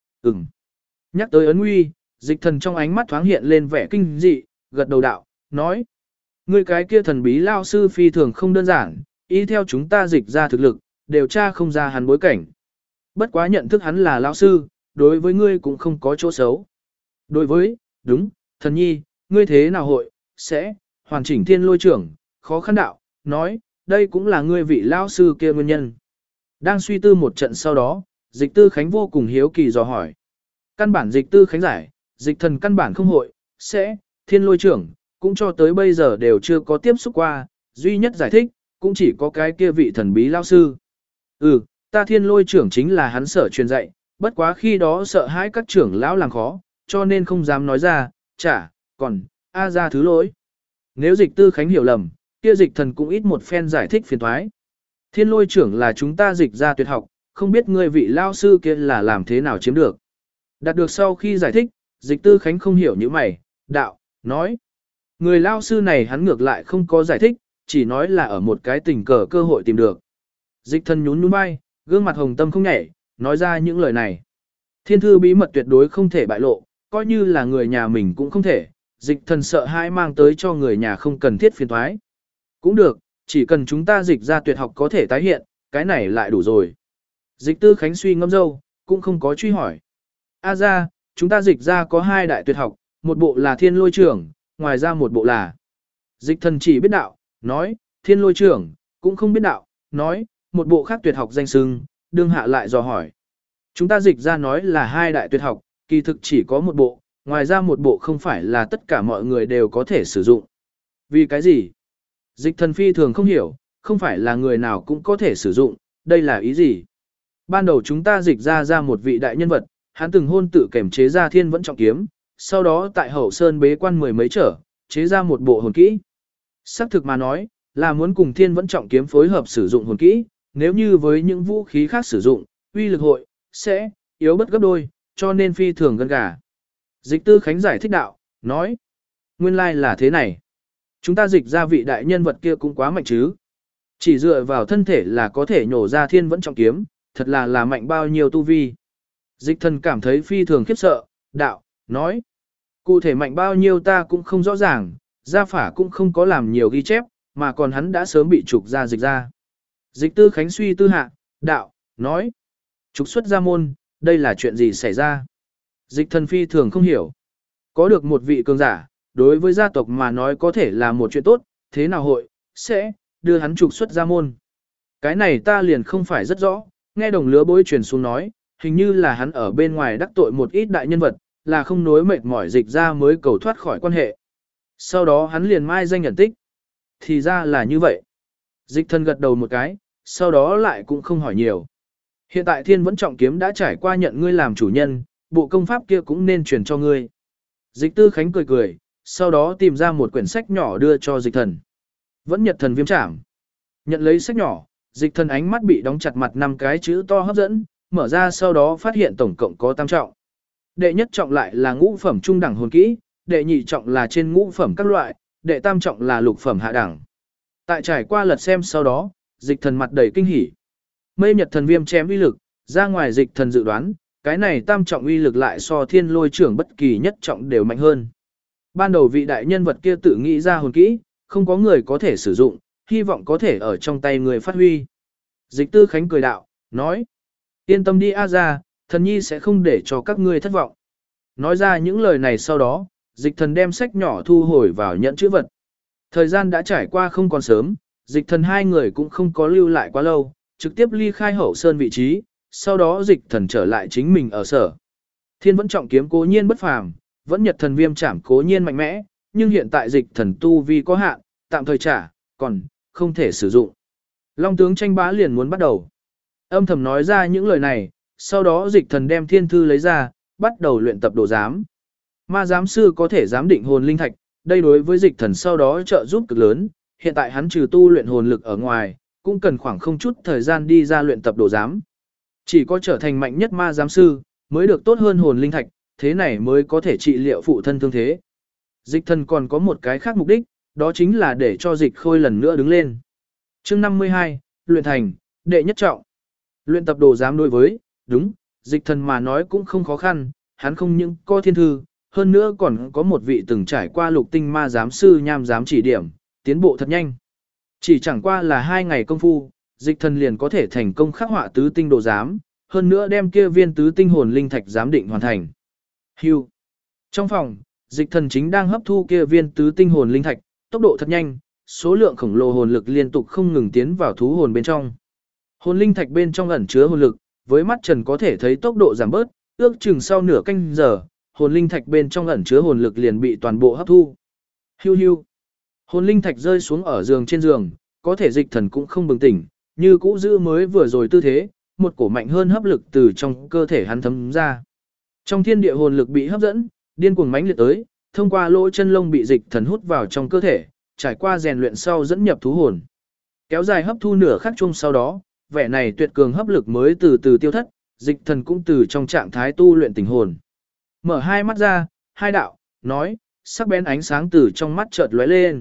Nhắc tới ấn nguy, Dịch Thần trong ánh mắt thoáng hiện lên vẻ kinh dị, gật đầu đạo, nói. Ngươi cái kia thần bí lao sư phi thường không đơn giản, y theo chúng ta dịch ra thực lực, điều tra không ra hắn bối cảnh. Bất quá nhận thức hắn là lao sư, đối với ngươi cũng không có chỗ xấu. Đối với, đúng, thần nhi, ngươi thế nào hội, sẽ, hoàn chỉnh thiên lôi trưởng, khó khăn đạo, nói, đây cũng là ngươi vị lao sư kia nguyên nhân. Đang suy tư một trận sau đó, Dịch Tư Khánh vô cùng hiếu kỳ dò hỏi. Căn bản Dịch Tư Khánh giải, Dịch Thần căn bản không hội, sẽ, thiên lôi trưởng, cũng cho tới bây giờ đều chưa có tiếp xúc qua, duy nhất giải thích, cũng chỉ có cái kia vị thần bí lao sư. Ta thiên lôi trưởng chính là hắn sở truyền dạy, bất quá khi đó sợ hãi các trưởng lão làm khó, cho nên không dám nói ra, còn, ra thứ lỗi. Nếu Dịch Tư Khánh hiểu lầm, kia Dịch Thần cũng ít một phen giải thích phiền thoái. Thiên lôi trưởng là chúng ta dịch ra tuyệt học, không biết ngươi vị lao sư kia là làm thế nào chiếm được. Đạt được sau khi giải thích, Dịch Tư Khánh không hiểu như mày, đạo, nói. Người lao sư này hắn ngược lại không có giải thích, chỉ nói là ở một cái tình cờ cơ hội tìm được. Dịch Thần nhún nhún vai, gương mặt hồng tâm không nhảy, nói ra những lời này. Thiên thư bí mật tuyệt đối không thể bại lộ, coi như là người nhà mình cũng không thể, Dịch Thần sợ hãi mang tới cho người nhà không cần thiết phiền toái. Cũng được, chỉ cần chúng ta dịch ra tuyệt học có thể tái hiện, cái này lại đủ rồi. Dịch Tư Khánh suy ngẫm dâu, cũng không có truy hỏi. Ra, chúng ta dịch ra có hai đại tuyệt học, một bộ là thiên lôi trưởng, ngoài ra một bộ là. Dịch Thần chỉ biết đạo, nói, thiên lôi trưởng, cũng không biết đạo, nói, một bộ khác tuyệt học danh xưng, đương hạ lại dò hỏi. Chúng ta dịch ra nói là hai đại tuyệt học, kỳ thực chỉ có một bộ, ngoài ra một bộ không phải là tất cả mọi người đều có thể sử dụng. Vì cái gì? Dịch Thần phi thường không hiểu, không phải là người nào cũng có thể sử dụng, đây là ý gì? Ban đầu chúng ta dịch ra một vị đại nhân vật, hắn từng hôn tự kềm chế ra Thiên Vẫn Trọng kiếm, sau đó tại Hậu Sơn bế quan mười mấy trở, chế ra một bộ hồn kỹ. Xác thực mà nói, là muốn cùng Thiên Vẫn Trọng kiếm phối hợp sử dụng hồn kỹ, nếu như với những vũ khí khác sử dụng, uy lực hội sẽ yếu bất gấp đôi, cho nên phi thường gần gà. Dịch Tư Khánh giải thích đạo, nói, nguyên lai là thế này. Chúng ta dịch ra vị đại nhân vật kia cũng quá mạnh chứ. Chỉ dựa vào thân thể là có thể nhổ ra Thiên Vẫn Trọng kiếm, thật là mạnh bao nhiêu tu vi. Dịch Thần cảm thấy phi thường khiếp sợ, đạo, nói. Cụ thể mạnh bao nhiêu ta cũng không rõ ràng, gia phả cũng không có làm nhiều ghi chép, mà còn hắn đã sớm bị trục ra dịch ra. Dịch Tư Khánh suy tư hạ, đạo, nói. Trục xuất gia môn, đây là chuyện gì xảy ra? Dịch Thần phi thường không hiểu. Có được một vị cường giả, đối với gia tộc mà nói có thể là một chuyện tốt, thế nào hội, sẽ, đưa hắn trục xuất gia môn. Cái này ta liền không phải rất rõ, nghe đồng lứa bối truyền xuống nói, hình như là hắn ở bên ngoài đắc tội một ít đại nhân vật, là không nối mệt mỏi dịch ra mới cầu thoát khỏi quan hệ. Sau đó hắn liền mai danh nhận tích. Thì ra là như vậy. Dịch Thần gật đầu một cái, sau đó lại cũng không hỏi nhiều. Hiện tại Thiên Vẫn Trọng kiếm đã trải qua nhận ngươi làm chủ nhân, bộ công pháp kia cũng nên truyền cho ngươi. Dịch Tư Khánh cười cười, sau đó tìm ra một quyển sách nhỏ đưa cho Dịch Thần. Vẫn Nhật Thần Viêm Trảm. Nhận lấy sách nhỏ, Dịch Thần ánh mắt bị đóng chặt mặt 5 cái chữ to hấp dẫn, mở ra sau đó phát hiện tổng cộng có 8 trọng. Đệ nhất trọng lại là ngũ phẩm trung đẳng hồn kỹ, đệ nhị trọng là trên ngũ phẩm các loại, đệ tam trọng là lục phẩm hạ đẳng. Tại trải qua lật xem sau đó, Dịch Thần mặt đầy kinh hỉ. Mây Nhật Thần Viêm chém uy lực, ra ngoài Dịch Thần dự đoán, cái này tam trọng uy lực lại so Thiên Lôi trưởng bất kỳ nhất trọng đều mạnh hơn. Ban đầu vị đại nhân vật kia tự nghĩ ra hồn kỹ, không có người có thể sử dụng, hy vọng có thể ở trong tay người phát huy. Dịch Tư Khánh cười đạo, nói: "Yên tâm đi A gia, thần nhi sẽ không để cho các ngươi thất vọng." Nói ra những lời này sau đó, Dịch Thần đem sách nhỏ thu hồi vào nhẫn chữ vật. Thời gian đã trải qua không còn sớm, Dịch Thần hai người cũng không có lưu lại quá lâu, trực tiếp ly khai Hậu Sơn vị trí, sau đó Dịch Thần trở lại chính mình ở sở. Thiên Vẫn Trọng kiếm cố nhiên bất phàm, Vẫn Nhật Thần Viêm Trảm cố nhiên mạnh mẽ, nhưng hiện tại Dịch Thần tu vi có hạn, tạm thời trả, còn không thể sử dụng. Long tướng tranh bá liền muốn bắt đầu. Âm thầm nói ra những lời này, sau đó Dịch Thần đem thiên thư lấy ra, bắt đầu luyện tập đồ giám. Ma giám sư có thể giám định hồn linh thạch, đây đối với Dịch Thần sau đó trợ giúp cực lớn, hiện tại hắn trừ tu luyện hồn lực ở ngoài, cũng cần khoảng không chút thời gian đi ra luyện tập đồ giám. Chỉ có trở thành mạnh nhất ma giám sư, mới được tốt hơn hồn linh thạch, thế này mới có thể trị liệu phụ thân thương thế. Dịch Thần còn có một cái khác mục đích, đó chính là để cho Dịch Khôi lần nữa đứng lên. Chương 52, luyện thành, đệ nhất trọng. Luyện tập đồ giám đối với, đúng, Dịch Thần mà nói cũng không khó khăn, hắn không những có thiên thư, hơn nữa còn có một vị từng trải qua lục tinh ma giám sư nham giám chỉ điểm, tiến bộ thật nhanh. Chỉ chẳng qua là 2 ngày công phu, Dịch Thần liền có thể thành công khắc họa tứ tinh đồ giám, hơn nữa đem kia viên tứ tinh hồn linh thạch giám định hoàn thành. Hưu. Trong phòng, Dịch Thần chính đang hấp thu kia viên tứ tinh hồn linh thạch, tốc độ thật nhanh, số lượng khổng lồ hồn lực liên tục không ngừng tiến vào thú hồn bên trong. Hồn linh thạch bên trong ẩn chứa hồn lực, với mắt trần có thể thấy tốc độ giảm bớt, ước chừng sau nửa canh giờ, hồn linh thạch bên trong ẩn chứa hồn lực liền bị toàn bộ hấp thu. Hiu hiu. Hồn linh thạch rơi xuống ở giường trên giường, có thể Dịch Thần cũng không bừng tỉnh, như cũ giữ mới vừa rồi tư thế, một cổ mạnh hơn hấp lực từ trong cơ thể hắn thấm ra. Trong thiên địa hồn lực bị hấp dẫn, điên cuồng mãnh liệt tới, thông qua lỗ chân lông bị Dịch Thần hút vào trong cơ thể, trải qua rèn luyện sau dẫn nhập thú hồn. Kéo dài hấp thu nửa khắc chung sau đó, vẻ này tuyệt cường hấp lực mới từ từ tiêu thất, Dịch Thần cũng từ trong trạng thái tu luyện tình hồn. Mở hai mắt ra, hai đạo, nói, sắc bén ánh sáng từ trong mắt chợt lóe lên.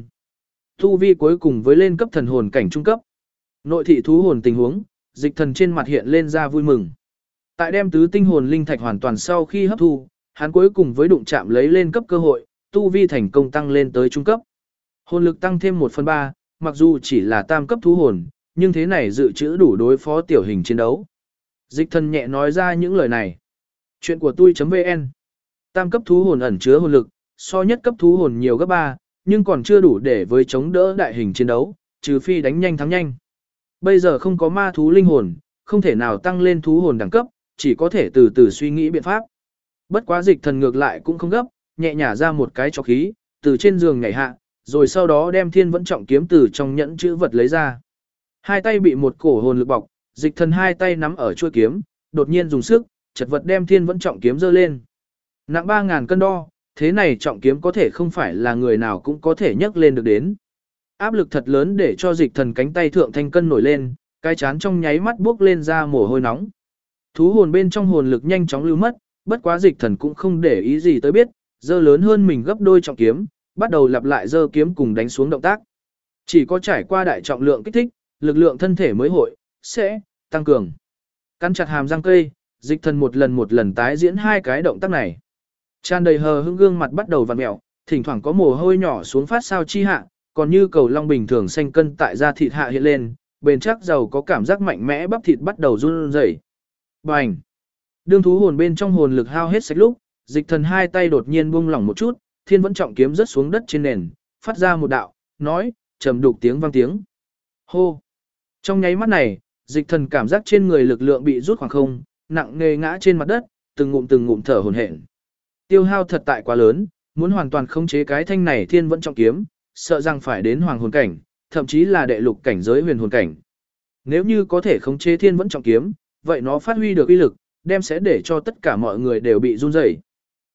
Tu vi cuối cùng với lên cấp thần hồn cảnh trung cấp. Nội thị thú hồn tình huống, Dịch Thần trên mặt hiện lên ra vui mừng. Tại đem tứ tinh hồn linh thạch hoàn toàn sau khi hấp thu, hắn cuối cùng với đụng chạm lấy lên cấp cơ hội, tu vi thành công tăng lên tới trung cấp. Hồn lực tăng thêm 1/3, mặc dù chỉ là tam cấp thú hồn, nhưng thế này dự trữ đủ đối phó tiểu hình chiến đấu. Dịch Thần nhẹ nói ra những lời này. Chuyện của tôi.vn. Tam cấp thú hồn ẩn chứa hồn lực, so nhất cấp thú hồn nhiều gấp 3, nhưng còn chưa đủ để với chống đỡ đại hình chiến đấu, trừ phi đánh nhanh thắng nhanh. Bây giờ không có ma thú linh hồn, không thể nào tăng lên thú hồn đẳng cấp, chỉ có thể từ từ suy nghĩ biện pháp. Bất quá Dịch Thần ngược lại cũng không gấp, nhẹ nhả ra một cái chọc khí, từ trên giường nhảy hạ, rồi sau đó đem Thiên Vẫn Trọng kiếm từ trong nhẫn chữ vật lấy ra. Hai tay bị một cổ hồn lực bọc, Dịch Thần hai tay nắm ở chuôi kiếm, đột nhiên dùng sức, chật vật đem Thiên Vẫn Trọng kiếm giơ lên. Nặng 3000 cân đo, thế này trọng kiếm có thể không phải là người nào cũng có thể nhấc lên được đến. Áp lực thật lớn để cho Dịch Thần cánh tay thượng thanh cân nổi lên, cái chán trong nháy mắt buốc lên ra mồ hôi nóng. Thú hồn bên trong hồn lực nhanh chóng lưu mất, bất quá Dịch Thần cũng không để ý gì tới biết, giơ lớn hơn mình gấp đôi trọng kiếm, bắt đầu lặp lại giơ kiếm cùng đánh xuống động tác. Chỉ có trải qua đại trọng lượng kích thích, lực lượng thân thể mới sẽ tăng cường. Cắn chặt hàm răng cây, Dịch Thần một lần tái diễn hai cái động tác này. Tràn đầy hờ hững gương mặt bắt đầu vặn mèo, thỉnh thoảng có mồ hôi nhỏ xuống phát sao chi hạ, còn như cầu long bình thường xanh cân tại da thịt hạ hiện lên, bền chắc giàu có cảm giác mạnh mẽ, bắp thịt bắt đầu run rẩy. Bành! Đương thú hồn bên trong hồn lực hao hết sạch lúc, Dịch Thần hai tay đột nhiên buông lỏng một chút, Thiên Vẫn Trọng kiếm rớt xuống đất trên nền, phát ra một đạo, nói, trầm đục tiếng vang tiếng. Hô! Trong nháy mắt này, Dịch Thần cảm giác trên người lực lượng bị rút khoảng không, nặng nề ngã trên mặt đất, từng ngụm thở hổn hển. Tiêu hao thật tại quá lớn, muốn hoàn toàn khống chế cái thanh này Thiên Vẫn Trọng kiếm, sợ rằng phải đến hoàng hồn cảnh, thậm chí là đệ lục cảnh giới huyền hồn cảnh. Nếu như có thể khống chế Thiên Vẫn Trọng kiếm, vậy nó phát huy được uy lực, đem sẽ để cho tất cả mọi người đều bị run rẩy.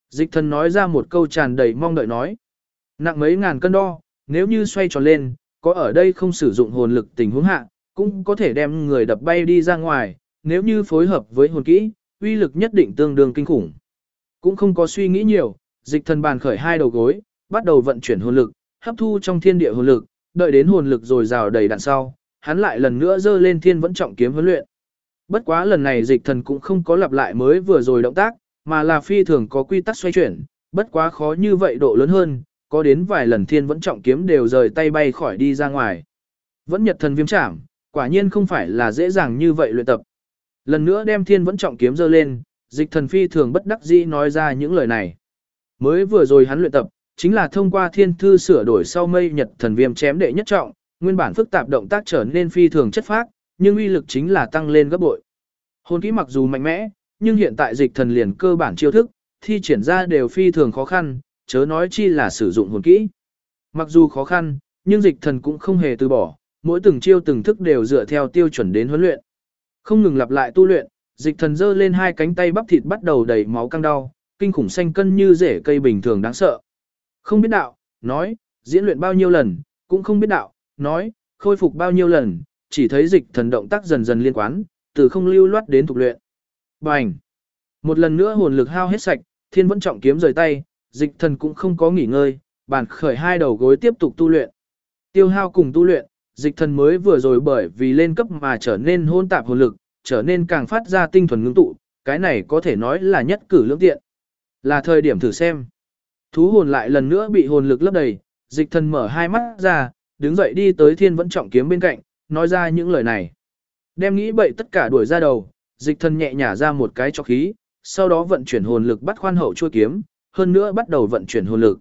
Dịch thần nói ra một câu tràn đầy mong đợi nói. Nặng mấy ngàn cân đo, nếu như xoay tròn lên, có ở đây không sử dụng hồn lực tình huống hạ, cũng có thể đem người đập bay đi ra ngoài, nếu như phối hợp với hồn kỹ, uy lực nhất định tương đương kinh khủng. Cũng không có suy nghĩ nhiều, dịch thần bàn khởi hai đầu gối, bắt đầu vận chuyển hồn lực, hấp thu trong thiên địa hồn lực, đợi đến hồn lực rồi rào đầy đạn sau, hắn lại lần nữa giơ lên thiên vẫn trọng kiếm huấn luyện. Bất quá lần này dịch thần cũng không có lặp lại mới vừa rồi động tác, mà là phi thường có quy tắc xoay chuyển, bất quá khó như vậy độ lớn hơn, có đến vài lần thiên vẫn trọng kiếm đều rời tay bay khỏi đi ra ngoài. Vẫn nhật thần viêm trảm, quả nhiên không phải là dễ dàng như vậy luyện tập. Lần nữa đem thiên vẫn trọng kiếm giơ lên, dịch thần phi thường bất đắc dĩ nói ra những lời này. Mới vừa rồi hắn luyện tập, chính là thông qua thiên thư sửa đổi sau mây nhật thần viêm chém đệ nhất trọng, nguyên bản phức tạp động tác trở nên phi thường chất phác, nhưng uy lực chính là tăng lên gấp bội. Hồn kỹ mặc dù mạnh mẽ, nhưng hiện tại dịch thần liền cơ bản chiêu thức, thi triển ra đều phi thường khó khăn, chớ nói chi là sử dụng hồn kỹ. Mặc dù khó khăn, nhưng dịch thần cũng không hề từ bỏ, mỗi từng chiêu từng thức đều dựa theo tiêu chuẩn đến huấn luyện. Không ngừng lặp lại tu luyện, dịch thần giơ lên hai cánh tay bắp thịt bắt đầu đầy máu căng đau, kinh khủng xanh cân như rễ cây bình thường đáng sợ. Không biết đạo, nói, diễn luyện bao nhiêu lần, cũng không biết đạo, nói, khôi phục bao nhiêu lần, chỉ thấy dịch thần động tác dần dần liên quan, từ không lưu loát đến tục luyện. Bành! Một lần nữa hồn lực hao hết sạch, thiên vẫn trọng kiếm rời tay, dịch thần cũng không có nghỉ ngơi, bàn khởi hai đầu gối tiếp tục tu luyện. Tiêu hao cùng tu luyện, dịch thần mới vừa rồi bởi vì lên cấp mà trở nên hôn tạp hồn lực, trở nên càng phát ra tinh thuần ngưng tụ, cái này có thể nói là nhất cử lưỡng tiện. Là thời điểm thử xem. Thú hồn lại lần nữa bị hồn lực lấp đầy, dịch thần mở hai mắt ra, đứng dậy đi tới thiên vẫn trọng kiếm bên cạnh, nói ra những lời này. Đem nghĩ bậy tất cả đuổi ra đầu, dịch thần nhẹ nhả ra một cái cho khí, sau đó vận chuyển hồn lực bắt khoan hậu chuôi kiếm, hơn nữa bắt đầu vận chuyển hồn lực.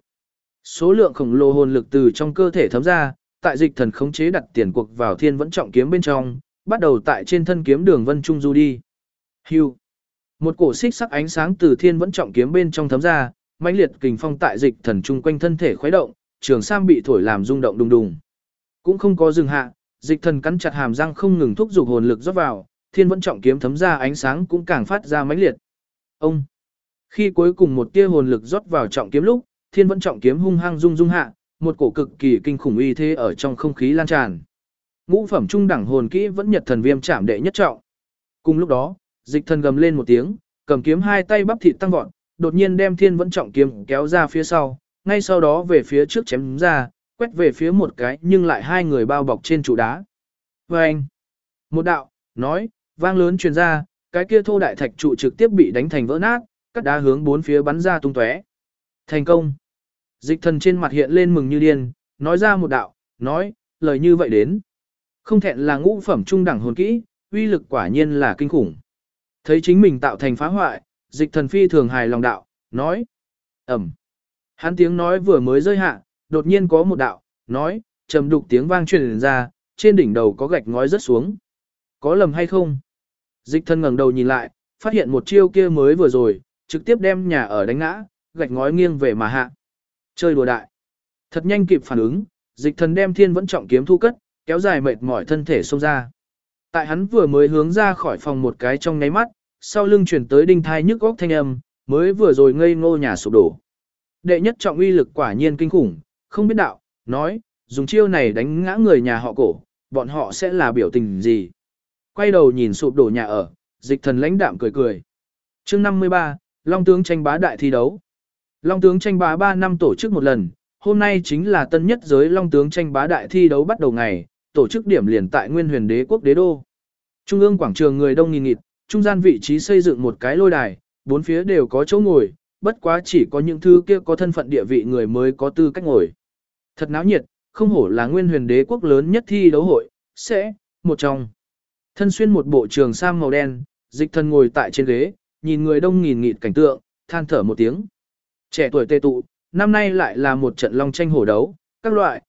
Số lượng khổng lồ hồn lực từ trong cơ thể thấm ra, tại dịch thần khống chế đặt tiền cuộc vào thiên vẫn trọng kiếm bên trong, bắt đầu tại trên thân kiếm đường vân trung du đi. Hưu. Một cổ xích sắc ánh sáng từ thiên vẫn trọng kiếm bên trong thấm ra, mãnh liệt kình phong tại dịch thần trung quanh thân thể khuấy động, trường sam bị thổi làm rung động đùng đùng. Cũng không có dừng hạ, dịch thần cắn chặt hàm răng không ngừng thúc giục hồn lực rót vào, thiên vẫn trọng kiếm thấm ra ánh sáng cũng càng phát ra mãnh liệt. Ông. Khi cuối cùng một tia hồn lực rót vào trọng kiếm lúc, thiên vẫn trọng kiếm hung hăng rung rung hạ, một cổ cực kỳ kinh khủng uy thế ở trong không khí lan tràn. Ngũ phẩm trung đẳng hồn kỹ vẫn nhật thần viêm chạm đệ nhất trọng. Cùng lúc đó, dịch thần gầm lên một tiếng, cầm kiếm hai tay bắp thịt tăng vọt, đột nhiên đem thiên vẫn trọng kiếm kéo ra phía sau, ngay sau đó về phía trước chém ra, quét về phía một cái nhưng lại hai người bao bọc trên trụ đá. Vâng! Một đạo, nói, vang lớn truyền ra, cái kia thô đại thạch trụ trực tiếp bị đánh thành vỡ nát, các đá hướng bốn phía bắn ra tung tóe. Thành công! Dịch thần trên mặt hiện lên mừng như điên, nói ra một đạo, nói, lời như vậy đến. Không thẹn là ngũ phẩm trung đẳng hồn kỹ, uy lực quả nhiên là kinh khủng. Thấy chính mình tạo thành phá hoại, dịch thần phi thường hài lòng đạo, nói. Ẩm. Hắn tiếng nói vừa mới rơi hạ, đột nhiên có một đạo, nói, trầm đục tiếng vang truyền ra, trên đỉnh đầu có gạch ngói rớt xuống. Có lầm hay không? Dịch thần ngẩng đầu nhìn lại, phát hiện một chiêu kia mới vừa rồi, trực tiếp đem nhà ở đánh ngã, gạch ngói nghiêng về mà hạ. Chơi đùa đại. Thật nhanh kịp phản ứng, dịch thần đem thiên vẫn trọng kiếm thu cất, kéo dài mệt mỏi thân thể xông ra. Tại hắn vừa mới hướng ra khỏi phòng một cái trong nháy mắt, sau lưng chuyển tới đinh thai nhức góc thanh âm, mới vừa rồi ngây ngô nhà sụp đổ. Đệ nhất trọng uy lực quả nhiên kinh khủng, không biết đạo, nói, dùng chiêu này đánh ngã người nhà họ cổ, bọn họ sẽ là biểu tình gì. Quay đầu nhìn sụp đổ nhà ở, dịch thần lãnh đạm cười cười. Chương 53, Long tướng tranh bá đại thi đấu. Long tướng tranh bá 3 năm tổ chức một lần, hôm nay chính là tân nhất giới Long tướng tranh bá đại thi đấu bắt đầu ngày, tổ chức điểm liền tại Nguyên Huyền Đế quốc đế đô. Trung ương quảng trường người đông nghìn nghịt, trung gian vị trí xây dựng một cái lôi đài, bốn phía đều có chỗ ngồi, bất quá chỉ có những thứ kia có thân phận địa vị người mới có tư cách ngồi. Thật náo nhiệt, không hổ là Nguyên Huyền Đế quốc lớn nhất thi đấu hội, sẽ một trong. Thân xuyên một bộ trường sam màu đen, dịch thần ngồi tại trên ghế, nhìn người đông nghìn nghịt cảnh tượng, than thở một tiếng. Trẻ tuổi tề tụ, năm nay lại là một trận long tranh hổ đấu, các loại,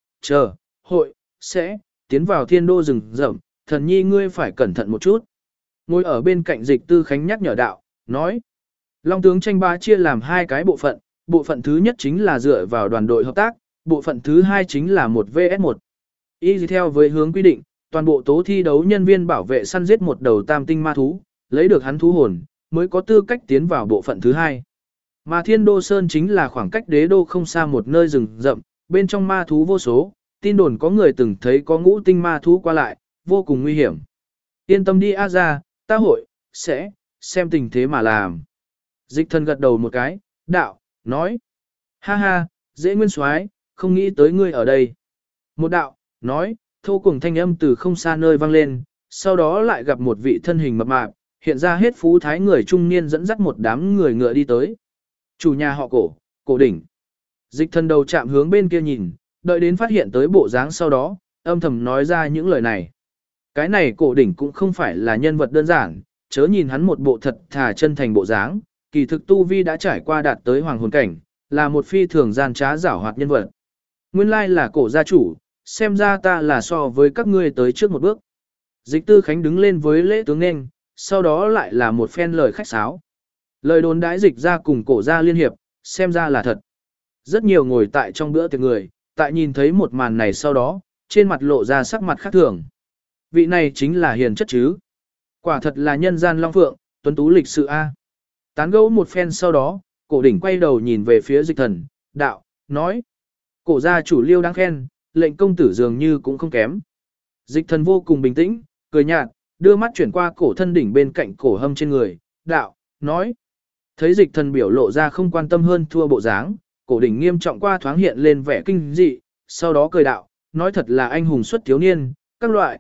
hội, sẽ, tiến vào thiên đô rừng rậm, thần nhi ngươi phải cẩn thận một chút. Ngồi ở bên cạnh dịch tư khánh nhắc nhở đạo, nói. Long tướng tranh bá chia làm hai cái bộ phận thứ nhất chính là dựa vào đoàn đội hợp tác, bộ phận thứ hai chính là 1 vs 1. Y theo với hướng quy định, toàn bộ tố thi đấu nhân viên bảo vệ săn giết một đầu tam tinh ma thú, lấy được hắn thú hồn, mới có tư cách tiến vào bộ phận thứ hai. Mà Thiên Đô Sơn chính là khoảng cách đế đô không xa một nơi rừng rậm, bên trong ma thú vô số, tin đồn có người từng thấy có ngũ tinh ma thú qua lại, vô cùng nguy hiểm. Yên tâm đi A ra, ta sẽ, xem tình thế mà làm. Dịch thần gật đầu một cái, đạo, nói. Ha ha, dễ nguyên soái, không nghĩ tới ngươi ở đây. Một đạo, nói, thô cùng thanh âm từ không xa nơi vang lên, sau đó lại gặp một vị thân hình mập mạp, hiện ra hết phú thái người trung niên dẫn dắt một đám người ngựa đi tới. Chủ nhà họ cổ đỉnh. Dịch thần đầu chạm hướng bên kia nhìn, đợi đến phát hiện tới bộ dáng sau đó, âm thầm nói ra những lời này. Cái này cổ đỉnh cũng không phải là nhân vật đơn giản, chớ nhìn hắn một bộ thật thà chân thành bộ dáng, kỳ thực tu vi đã trải qua đạt tới hoàng hồn cảnh, là một phi thường gian trá giảo hoạt nhân vật. Nguyên lai là cổ gia chủ, xem ra ta là so với các ngươi tới trước một bước. Dịch Tư Khánh đứng lên với lễ tướng nên, sau đó lại là một phen lời khách sáo. Lời đồn đãi dịch ra cùng cổ gia liên hiệp, xem ra là thật. Rất nhiều ngồi tại trong bữa tiệc người, tại nhìn thấy một màn này sau đó, trên mặt lộ ra sắc mặt khác thường. Vị này chính là hiền chất chứ. Quả thật là nhân gian long phượng, tuấn tú lịch sự A. Tán gẫu một phen sau đó, cổ đỉnh quay đầu nhìn về phía dịch thần, đạo, nói. Cổ gia chủ Liêu đáng khen, lệnh công tử dường như cũng không kém. Dịch thần vô cùng bình tĩnh, cười nhạt, đưa mắt chuyển qua cổ thân đỉnh bên cạnh cổ hâm trên người, đạo, nói. Thấy dịch thần biểu lộ ra không quan tâm hơn thua bộ dáng, cổ đỉnh nghiêm trọng qua thoáng hiện lên vẻ kinh dị, sau đó cười đạo, nói thật là anh hùng xuất thiếu niên, các loại,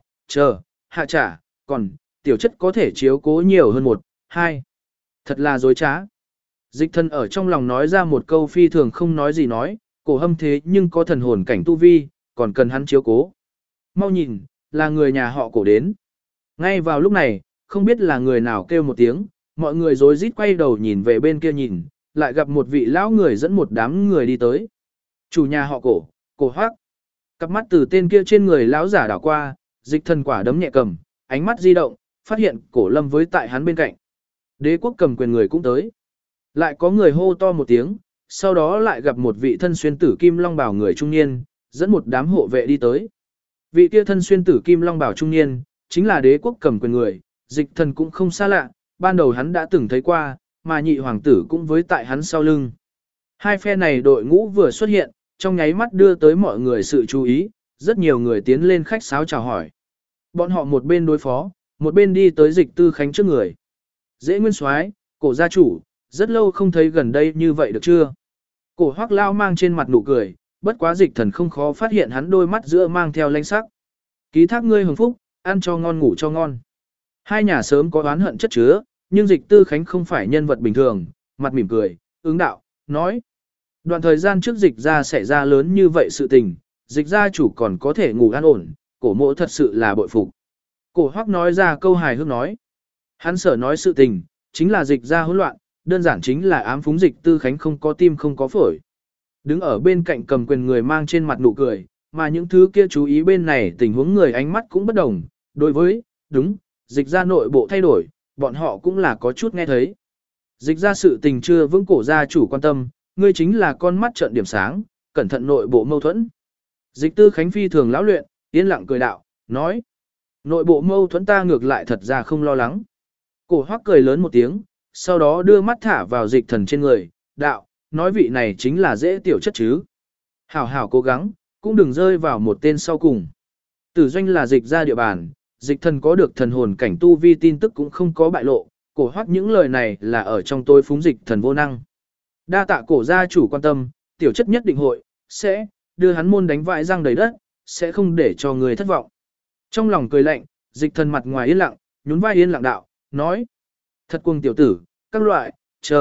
hạ trả, còn, tiểu chất có thể chiếu cố nhiều hơn một, hai. Thật là dối trá. Dịch thần ở trong lòng nói ra một câu phi thường không nói gì nói, cổ hâm thế nhưng có thần hồn cảnh tu vi, còn cần hắn chiếu cố. Mau nhìn, là người nhà họ cổ đến. Ngay vào lúc này, không biết là người nào kêu một tiếng, mọi người rối rít quay đầu nhìn về bên kia nhìn, lại gặp một vị lão người dẫn một đám người đi tới. Chủ nhà họ cổ Hoắc. Cặp mắt từ tên kia trên người lão giả đảo qua, dịch thần quả đấm nhẹ cầm, ánh mắt di động, phát hiện cổ lâm với tại hắn bên cạnh. Đế quốc cầm quyền người cũng tới. Lại có người hô to một tiếng, sau đó lại gặp một vị thân xuyên tử kim long bào người trung niên, dẫn một đám hộ vệ đi tới. Vị kia thân xuyên tử kim long bào trung niên, chính là đế quốc cầm quyền người, dịch thần cũng không xa lạ, ban đầu hắn đã từng thấy qua, mà nhị hoàng tử cũng với tại hắn sau lưng. Hai phe này đội ngũ vừa xuất hiện, trong nháy mắt đưa tới mọi người sự chú ý, rất nhiều người tiến lên khách sáo chào hỏi. Bọn họ một bên đối phó, một bên đi tới dịch tư khánh trước người. Dễ nguyên soái, cổ gia chủ, rất lâu không thấy gần đây như vậy được chưa? Cổ Hoắc lao mang trên mặt nụ cười, bất quá dịch thần không khó phát hiện hắn đôi mắt giữa mang theo lanh sắc. Ký thác ngươi hưởng phúc, ăn cho ngon ngủ cho ngon. Hai nhà sớm có oán hận chất chứa, nhưng dịch tư khánh không phải nhân vật bình thường, mặt mỉm cười, ứng đạo, nói. Đoạn thời gian trước dịch ra xảy ra lớn như vậy sự tình, dịch gia chủ còn có thể ngủ an ổn, cổ mộ thật sự là bội phục. Cổ Hoắc nói ra câu hài hước nói. Hắn sở nói sự tình, chính là dịch ra hỗn loạn, đơn giản chính là ám phúng dịch tư khánh không có tim không có phổi. Đứng ở bên cạnh cầm quyền người mang trên mặt nụ cười, mà những thứ kia chú ý bên này tình huống người ánh mắt cũng bất đồng. Đối với, đúng, dịch ra nội bộ thay đổi, bọn họ cũng là có chút nghe thấy. Dịch ra sự tình chưa vững cổ gia chủ quan tâm, ngươi chính là con mắt trợn điểm sáng, cẩn thận nội bộ mâu thuẫn. Dịch tư khánh phi thường lão luyện, yên lặng cười đạo, nói. Nội bộ mâu thuẫn ta ngược lại thật ra không lo lắng. Cổ Hoắc cười lớn một tiếng, sau đó đưa mắt thả vào dịch thần trên người, đạo, nói vị này chính là dễ tiểu chất chứ. Hảo hảo cố gắng, cũng đừng rơi vào một tên sau cùng. Tử doanh là dịch ra địa bàn, dịch thần có được thần hồn cảnh tu vi tin tức cũng không có bại lộ, cổ Hoắc những lời này là ở trong tôi phúng dịch thần vô năng. Đa tạ cổ gia chủ quan tâm, tiểu chất nhất định hội, sẽ đưa hắn môn đánh vãi răng đầy đất, sẽ không để cho người thất vọng. Trong lòng cười lạnh, dịch thần mặt ngoài yên lặng, nhún vai yên lặng đạo, nói. Thật cuồng tiểu tử, các loại,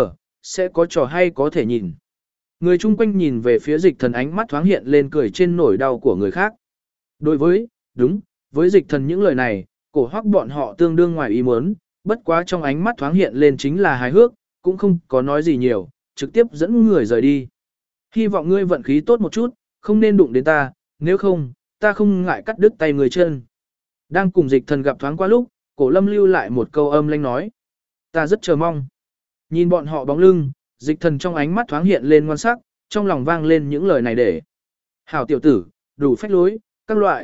sẽ có trò hay có thể nhìn. Người chung quanh nhìn về phía dịch thần ánh mắt thoáng hiện lên cười trên nỗi đau của người khác. Đối với, đúng, với dịch thần những lời này, cổ Hoắc bọn họ tương đương ngoài ý muốn, bất quá trong ánh mắt thoáng hiện lên chính là hài hước, cũng không có nói gì nhiều, trực tiếp dẫn người rời đi. Hy vọng ngươi vận khí tốt một chút, không nên đụng đến ta, nếu không, ta không ngại cắt đứt tay người chân. Đang cùng dịch thần gặp thoáng qua lúc, cổ lâm lưu lại một câu âm lanh nói. Ta rất chờ mong. Nhìn bọn họ bóng lưng, dịch thần trong ánh mắt thoáng hiện lên ngoan sắc, trong lòng vang lên những lời này để. Hảo tiểu tử, đủ phách lối, các loại,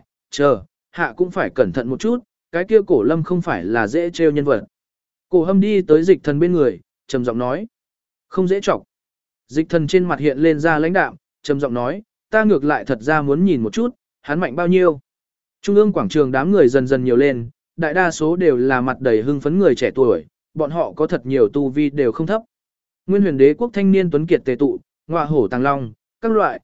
hạ cũng phải cẩn thận một chút, cái kia cổ lâm không phải là dễ trêu nhân vật. Cổ hâm đi tới dịch thần bên người, trầm giọng nói. Không dễ chọc. Dịch thần trên mặt hiện lên ra lãnh đạm, trầm giọng nói, ta ngược lại thật ra muốn nhìn một chút, hắn mạnh bao nhiêu. Trung ương quảng trường đám người dần dần nhiều lên, đại đa số đều là mặt đầy hưng phấn người trẻ tuổi, bọn họ có thật nhiều tu vi đều không thấp. Nguyên huyền đế quốc thanh niên tuấn kiệt tề tụ, ngọa hổ tàng long, các loại,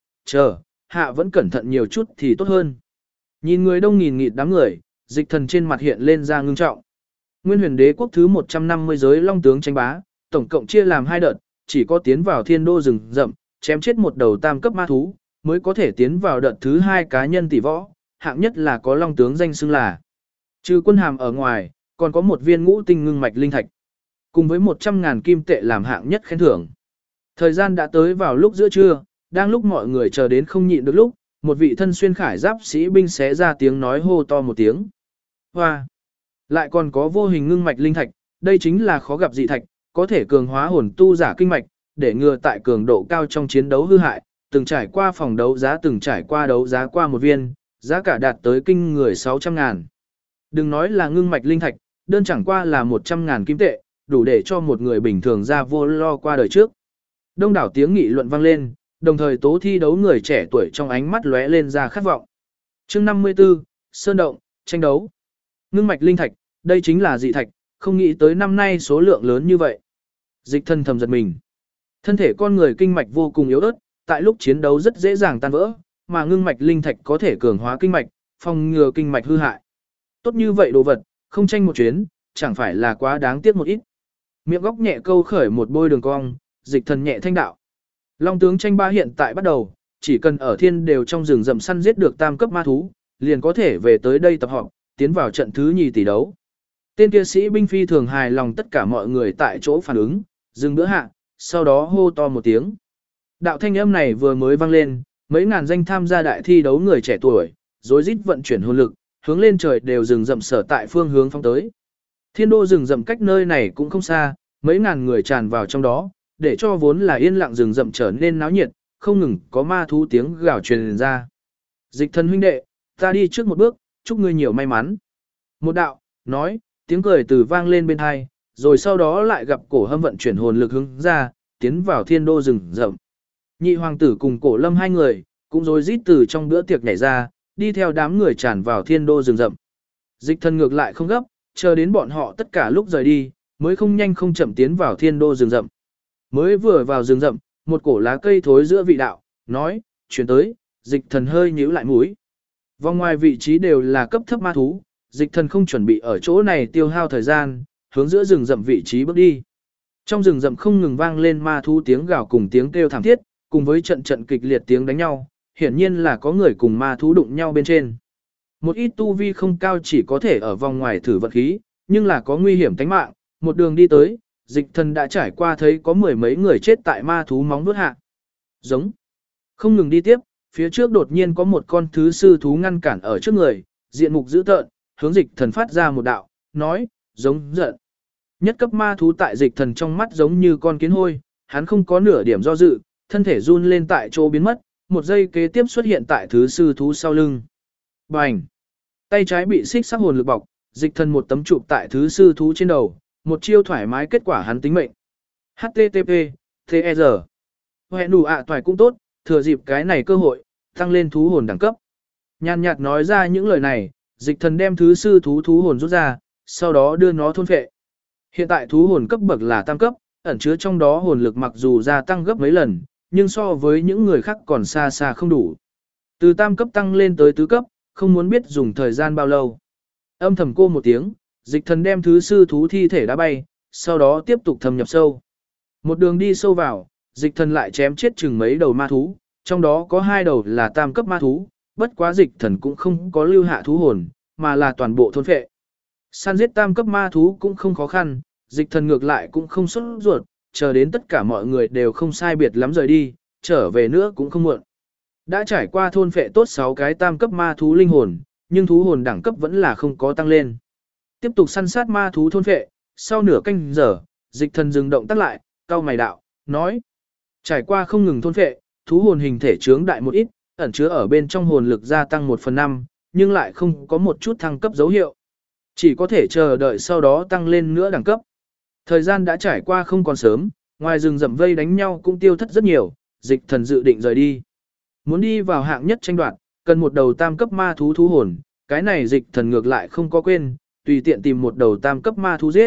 hạ vẫn cẩn thận nhiều chút thì tốt hơn. Nhìn người đông nghìn nghịt đám người, dịch thần trên mặt hiện lên ra ngưng trọng. Nguyên huyền đế quốc thứ 150 giới long tướng tranh bá, tổng cộng chia làm 2 đợt, chỉ có tiến vào thiên đô rừng rậm, chém chết một đầu tam cấp ma thú, mới có thể tiến vào đợt thứ 2 cá nhân tỷ võ, hạng nhất là có long tướng danh xưng là. Trừ quân hàm ở ngoài, còn có một viên ngũ tinh ngưng mạch linh thạch, cùng với 100.000 kim tệ làm hạng nhất khen thưởng. Thời gian đã tới vào lúc giữa trưa, đang lúc mọi người chờ đến không nhịn được lúc, một vị thân xuyên khải giáp sĩ binh xé ra tiếng nói hô to một tiếng. Hoa! Lại còn có vô hình ngưng mạch linh thạch, đây chính là khó gặp dị thạch, có thể cường hóa hồn tu giả kinh mạch, để ngừa tại cường độ cao trong chiến đấu hư hại, từng trải qua phòng đấu giá từng trải qua đấu giá qua một viên, giá cả đạt tới kinh người 600.000. Đừng nói là ngưng mạch linh thạch, đơn chẳng qua là 100.000 kim tệ, đủ để cho một người bình thường ra vô lo qua đời trước. Đông đảo tiếng nghị luận vang lên, đồng thời tố thi đấu người trẻ tuổi trong ánh mắt lóe lên ra khát vọng. Chương 54, Sơn Động, tranh đấu. Ngưng mạch linh thạch, đây chính là dị thạch, không nghĩ tới năm nay số lượng lớn như vậy. Dịch thân thầm giật mình. Thân thể con người kinh mạch vô cùng yếu ớt, tại lúc chiến đấu rất dễ dàng tan vỡ, mà ngưng mạch linh thạch có thể cường hóa kinh mạch, phòng ngừa kinh mạch hư hại. Tốt như vậy đồ vật, không tranh một chuyến, chẳng phải là quá đáng tiếc một ít. Miệng góc nhẹ câu khởi một bôi đường cong, dịch thần nhẹ thanh đạo. Long tướng tranh ba hiện tại bắt đầu, chỉ cần ở thiên đều trong rừng rậm săn giết được tam cấp ma thú, liền có thể về tới đây tập họp, tiến vào trận thứ 2 tỷ đấu. Tên kia sĩ binh phi thường hài lòng tất cả mọi người tại chỗ phản ứng, dừng bữa hạ, sau đó hô to một tiếng. Đạo thanh âm này vừa mới vang lên, mấy ngàn danh tham gia đại thi đấu người trẻ tuổi, rối rít vận chuyển hồn lực, hướng lên trời đều rừng rậm sở tại phương hướng phóng tới. Thiên đô rừng rậm cách nơi này cũng không xa, mấy ngàn người tràn vào trong đó, để cho vốn là yên lặng rừng rậm trở nên náo nhiệt, không ngừng có ma thú tiếng gào truyền ra. Dịch thần huynh đệ, ta đi trước một bước, chúc ngươi nhiều may mắn. Một đạo, nói, tiếng cười từ vang lên bên hai, rồi sau đó lại gặp cổ hâm vận chuyển hồn lực hướng ra, tiến vào thiên đô rừng rậm. Nhị hoàng tử cùng cổ lâm hai người, cũng rối rít từ trong bữa tiệc nhảy ra, đi theo đám người tràn vào thiên đô rừng rậm. Dịch thần ngược lại không gấp, chờ đến bọn họ tất cả lúc rời đi, mới không nhanh không chậm tiến vào thiên đô rừng rậm. Mới vừa vào rừng rậm, một cổ lá cây thối giữa vị đạo, nói, chuyển tới, dịch thần hơi nhíu lại mũi. Vòng ngoài vị trí đều là cấp thấp ma thú, dịch thần không chuẩn bị ở chỗ này tiêu hao thời gian, hướng giữa rừng rậm vị trí bước đi. Trong rừng rậm không ngừng vang lên ma thú tiếng gào cùng tiếng kêu thảm thiết, cùng với trận trận kịch liệt tiếng đánh nhau, hiển nhiên là có người cùng ma thú đụng nhau bên trên. Một ít tu vi không cao chỉ có thể ở vòng ngoài thử vận khí, nhưng là có nguy hiểm tính mạng, một đường đi tới, dịch thần đã trải qua thấy có 10 mấy người chết tại ma thú móng vuốt hạ. Giống. Không ngừng đi tiếp, phía trước đột nhiên có một con thứ sư thú ngăn cản ở trước người, diện mục dữ tợn, hướng dịch thần phát ra một đạo, nói, giống giận. Nhất cấp ma thú tại dịch thần trong mắt giống như con kiến hôi, hắn không có nửa điểm do dự, thân thể run lên tại chỗ biến mất, một giây kế tiếp xuất hiện tại thứ sư thú sau lưng. Bành! Tay trái bị xích sắc hồn lực bọc, dịch thần một tấm chụp tại thứ sư thú trên đầu, một chiêu thoải mái kết quả hắn tính mệnh. HTTP, TR. Hẹn đủ toài cũng tốt, thừa dịp cái này cơ hội, tăng lên thú hồn đẳng cấp. Nhàn nhạt nói ra những lời này, dịch thần đem thứ sư thú hồn rút ra, sau đó đưa nó thôn phệ. Hiện tại thú hồn cấp bậc là tam cấp, ẩn chứa trong đó hồn lực mặc dù gia tăng gấp mấy lần, nhưng so với những người khác còn xa xa không đủ. Từ tam cấp tăng lên tới tứ cấp, không muốn biết dùng thời gian bao lâu. Âm thầm cô một tiếng, dịch thần đem thứ sư thú thi thể đá bay, sau đó tiếp tục thâm nhập sâu. Một đường đi sâu vào, dịch thần lại chém chết chừng mấy đầu ma thú, trong đó có 2 đầu là tam cấp ma thú, bất quá dịch thần cũng không có lưu hạ thú hồn, mà là toàn bộ thôn phệ. Săn giết tam cấp ma thú cũng không khó khăn, dịch thần ngược lại cũng không sốt ruột, chờ đến tất cả mọi người đều không sai biệt lắm rời đi, trở về nữa cũng không muộn. Đã trải qua thôn phệ tốt 6 cái tam cấp ma thú linh hồn, nhưng thú hồn đẳng cấp vẫn là không có tăng lên. Tiếp tục săn sát ma thú thôn phệ, sau nửa canh giờ, dịch thần dừng động tác lại, cau mày đạo, nói. Trải qua không ngừng thôn phệ, thú hồn hình thể trướng đại một ít, ẩn chứa ở bên trong hồn lực gia tăng 1/5, nhưng lại không có một chút thăng cấp dấu hiệu. Chỉ có thể chờ đợi sau đó tăng lên nữa đẳng cấp. Thời gian đã trải qua không còn sớm, ngoài rừng rậm vây đánh nhau cũng tiêu thất rất nhiều, dịch thần dự định rời đi. Muốn đi vào hạng nhất tranh đoạt, cần một đầu tam cấp ma thú thú hồn, cái này dịch thần ngược lại không có quên, tùy tiện tìm một đầu tam cấp ma thú giết.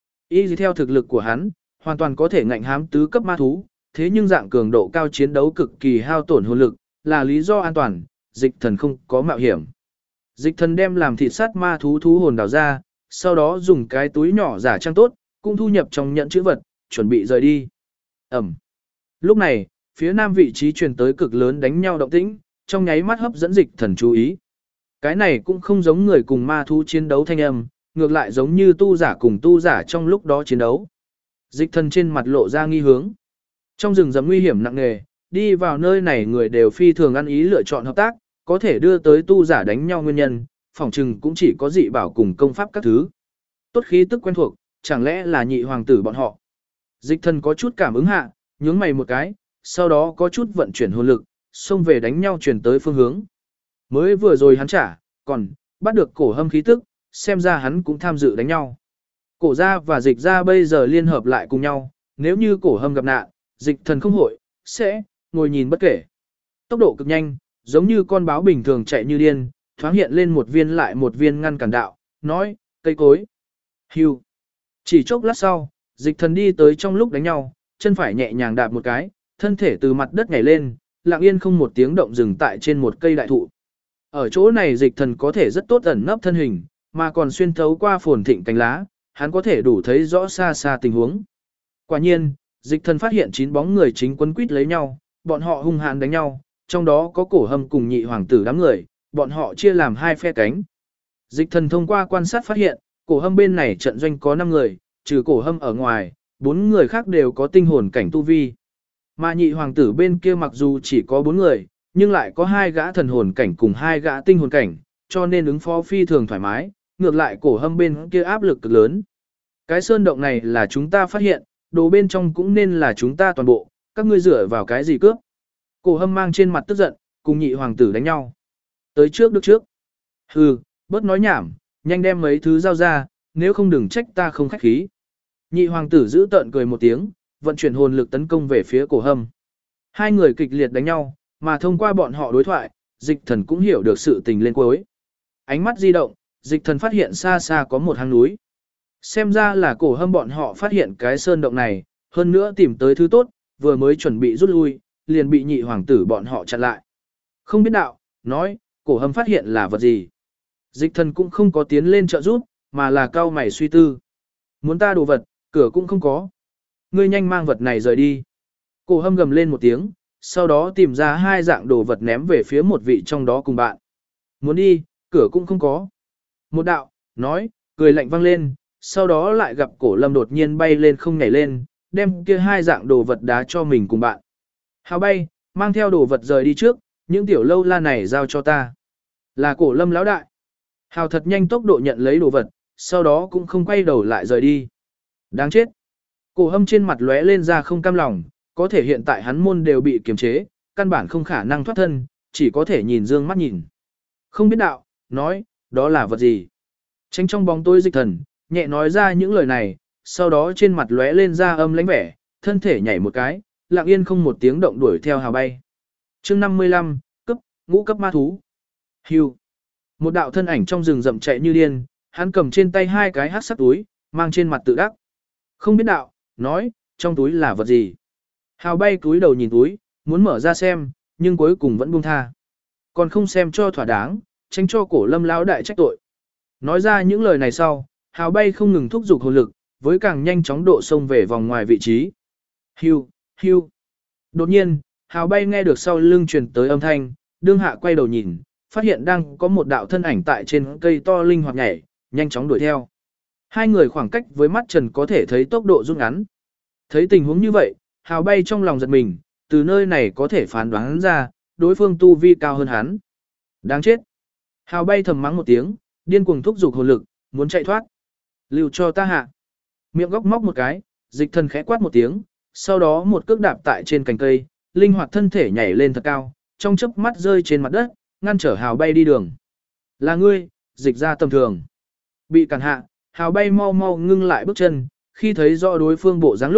Y theo thực lực của hắn, hoàn toàn có thể ngạnh hám tứ cấp ma thú, thế nhưng dạng cường độ cao chiến đấu cực kỳ hao tổn hồn lực, là lý do an toàn, dịch thần không có mạo hiểm. Dịch thần đem làm thịt sát ma thú thú hồn đào ra, sau đó dùng cái túi nhỏ giả trang tốt, cũng thu nhập trong nhận chữ vật, chuẩn bị rời đi. Ẩm. Lúc này, phía nam vị trí truyền tới cực lớn đánh nhau động tĩnh, trong nháy mắt hấp dẫn dịch thần chú ý. Cái này cũng không giống người cùng ma thú chiến đấu thanh âm, ngược lại giống như tu giả cùng tu giả trong lúc đó chiến đấu. Dịch thần trên mặt lộ ra nghi hướng. Trong rừng rậm nguy hiểm nặng nề, đi vào nơi này người đều phi thường ăn ý lựa chọn hợp tác, có thể đưa tới tu giả đánh nhau nguyên nhân, phỏng chừng cũng chỉ có dị bảo cùng công pháp các thứ. Tốt khí tức quen thuộc, chẳng lẽ là nhị hoàng tử bọn họ. Dịch thần có chút cảm ứng hạ, nhướng mày một cái, sau đó có chút vận chuyển hồn lực, xông về đánh nhau chuyển tới phương hướng. Mới vừa rồi hắn trả, còn bắt được cổ hâm khí tức, xem ra hắn cũng tham dự đánh nhau. Cổ gia và dịch gia bây giờ liên hợp lại cùng nhau, nếu như cổ hâm gặp nạn, dịch thần không hội, sẽ ngồi nhìn bất kể. Tốc độ cực nhanh, giống như con báo bình thường chạy như điên, thoáng hiện lên một viên lại một viên ngăn cản đạo, nói, cây cối. Hưu. Chỉ chốc lát sau, dịch thần đi tới trong lúc đánh nhau, chân phải nhẹ nhàng đạp một cái, thân thể từ mặt đất nhảy lên, lặng yên không một tiếng động dừng tại trên một cây đại thụ. Ở chỗ này dịch thần có thể rất tốt ẩn nấp thân hình, mà còn xuyên thấu qua phồn thịnh cánh lá, hắn có thể đủ thấy rõ xa xa tình huống. Quả nhiên, dịch thần phát hiện 9 bóng người chính quấn quýt lấy nhau, bọn họ hung hãn đánh nhau, trong đó có cổ hâm cùng nhị hoàng tử đám người, bọn họ chia làm 2 phe cánh. Dịch thần thông qua quan sát phát hiện, cổ hâm bên này trận doanh có 5 người, trừ cổ hâm ở ngoài, 4 người khác đều có tinh hồn cảnh tu vi. Mà nhị hoàng tử bên kia mặc dù chỉ có 4 người, nhưng lại có 2 gã thần hồn cảnh cùng 2 gã tinh hồn cảnh, cho nên ứng phó phi thường thoải mái, ngược lại cổ hâm bên kia áp lực cực lớn. Cái sơn động này là chúng ta phát hiện, đồ bên trong cũng nên là chúng ta toàn bộ, các ngươi dựa vào cái gì cướp. Cổ hâm mang trên mặt tức giận, cùng nhị hoàng tử đánh nhau. Tới trước được trước. Hừ, bớt nói nhảm, nhanh đem mấy thứ giao ra, nếu không đừng trách ta không khách khí. Nhị hoàng tử giữ tợn cười một tiếng, vận chuyển hồn lực tấn công về phía cổ hâm. 2 người kịch liệt đánh nhau, mà thông qua bọn họ đối thoại, dịch thần cũng hiểu được sự tình lên cuối. Ánh mắt di động, dịch thần phát hiện xa xa có một hang núi. Xem ra là cổ hâm bọn họ phát hiện cái sơn động này, hơn nữa tìm tới thứ tốt, vừa mới chuẩn bị rút lui, liền bị nhị hoàng tử bọn họ chặn lại. Không biết đạo, nói, cổ hâm phát hiện là vật gì. Dịch thần cũng không có tiến lên trợ giúp, mà là cao mày suy tư. Muốn ta đồ vật, cửa cũng không có. Ngươi nhanh mang vật này rời đi. Cổ hâm gầm lên một tiếng, sau đó tìm ra 2 dạng đồ vật ném về phía một vị trong đó cùng bạn. Muốn đi, cửa cũng không có. Một đạo, nói, cười lạnh vang lên, sau đó lại gặp cổ lâm đột nhiên bay lên không nhảy lên, đem kia 2 dạng đồ vật đá cho mình cùng bạn. Hào bay, mang theo đồ vật rời đi trước, những tiểu lâu la này giao cho ta. Là cổ lâm lão đại. Hào thật nhanh tốc độ nhận lấy đồ vật, sau đó cũng không quay đầu lại rời đi. Đáng chết. Cổ hâm trên mặt lóe lên ra không cam lòng, có thể hiện tại hắn môn đều bị kiềm chế, căn bản không khả năng thoát thân, chỉ có thể nhìn dương mắt nhìn. Không biết đạo, nói, đó là vật gì. Tránh trong bóng tối dịch thần, nhẹ nói ra những lời này, sau đó trên mặt lóe lên ra âm lãnh vẻ, thân thể nhảy một cái, lặng yên không một tiếng động đuổi theo hào bay. Chương 55, cấp, ngũ cấp ma thú. Hưu. Một đạo thân ảnh trong rừng rậm chạy như điên, hắn cầm trên tay 2 cái hắc sắc túi, mang trên mặt tự đắc. Không biết đạo, nói, trong túi là vật gì. Hào bay túi đầu nhìn túi, muốn mở ra xem, nhưng cuối cùng vẫn buông tha. Còn không xem cho thỏa đáng, tránh cho cổ lâm lão đại trách tội. Nói ra những lời này sau, hào bay không ngừng thúc giục hồn lực, với càng nhanh chóng độ xông về vòng ngoài vị trí. Hưu, hưu. Đột nhiên, hào bay nghe được sau lưng truyền tới âm thanh, đương hạ quay đầu nhìn, phát hiện đang có một đạo thân ảnh tại trên cây to linh hoạt nhảy, nhanh chóng đuổi theo. 2 người khoảng cách với mắt trần có thể thấy tốc độ rút ngắn. Thấy tình huống như vậy, hào bay trong lòng giật mình, từ nơi này có thể phán đoán ra, đối phương tu vi cao hơn hắn. Đáng chết. Hào bay thầm mắng một tiếng, điên cuồng thúc giục hồn lực, muốn chạy thoát. Lưu cho ta hạ. Miệng góc móc một cái, dịch thần khẽ quát một tiếng, sau đó một cước đạp tại trên cành cây, linh hoạt thân thể nhảy lên thật cao, trong chớp mắt rơi trên mặt đất, ngăn trở hào bay đi đường. Là ngươi, dịch ra tầm thường. Bị cản hạ, hào bay mau mau ngưng lại bước chân, khi thấy rõ đối phương bộ dáng lúc,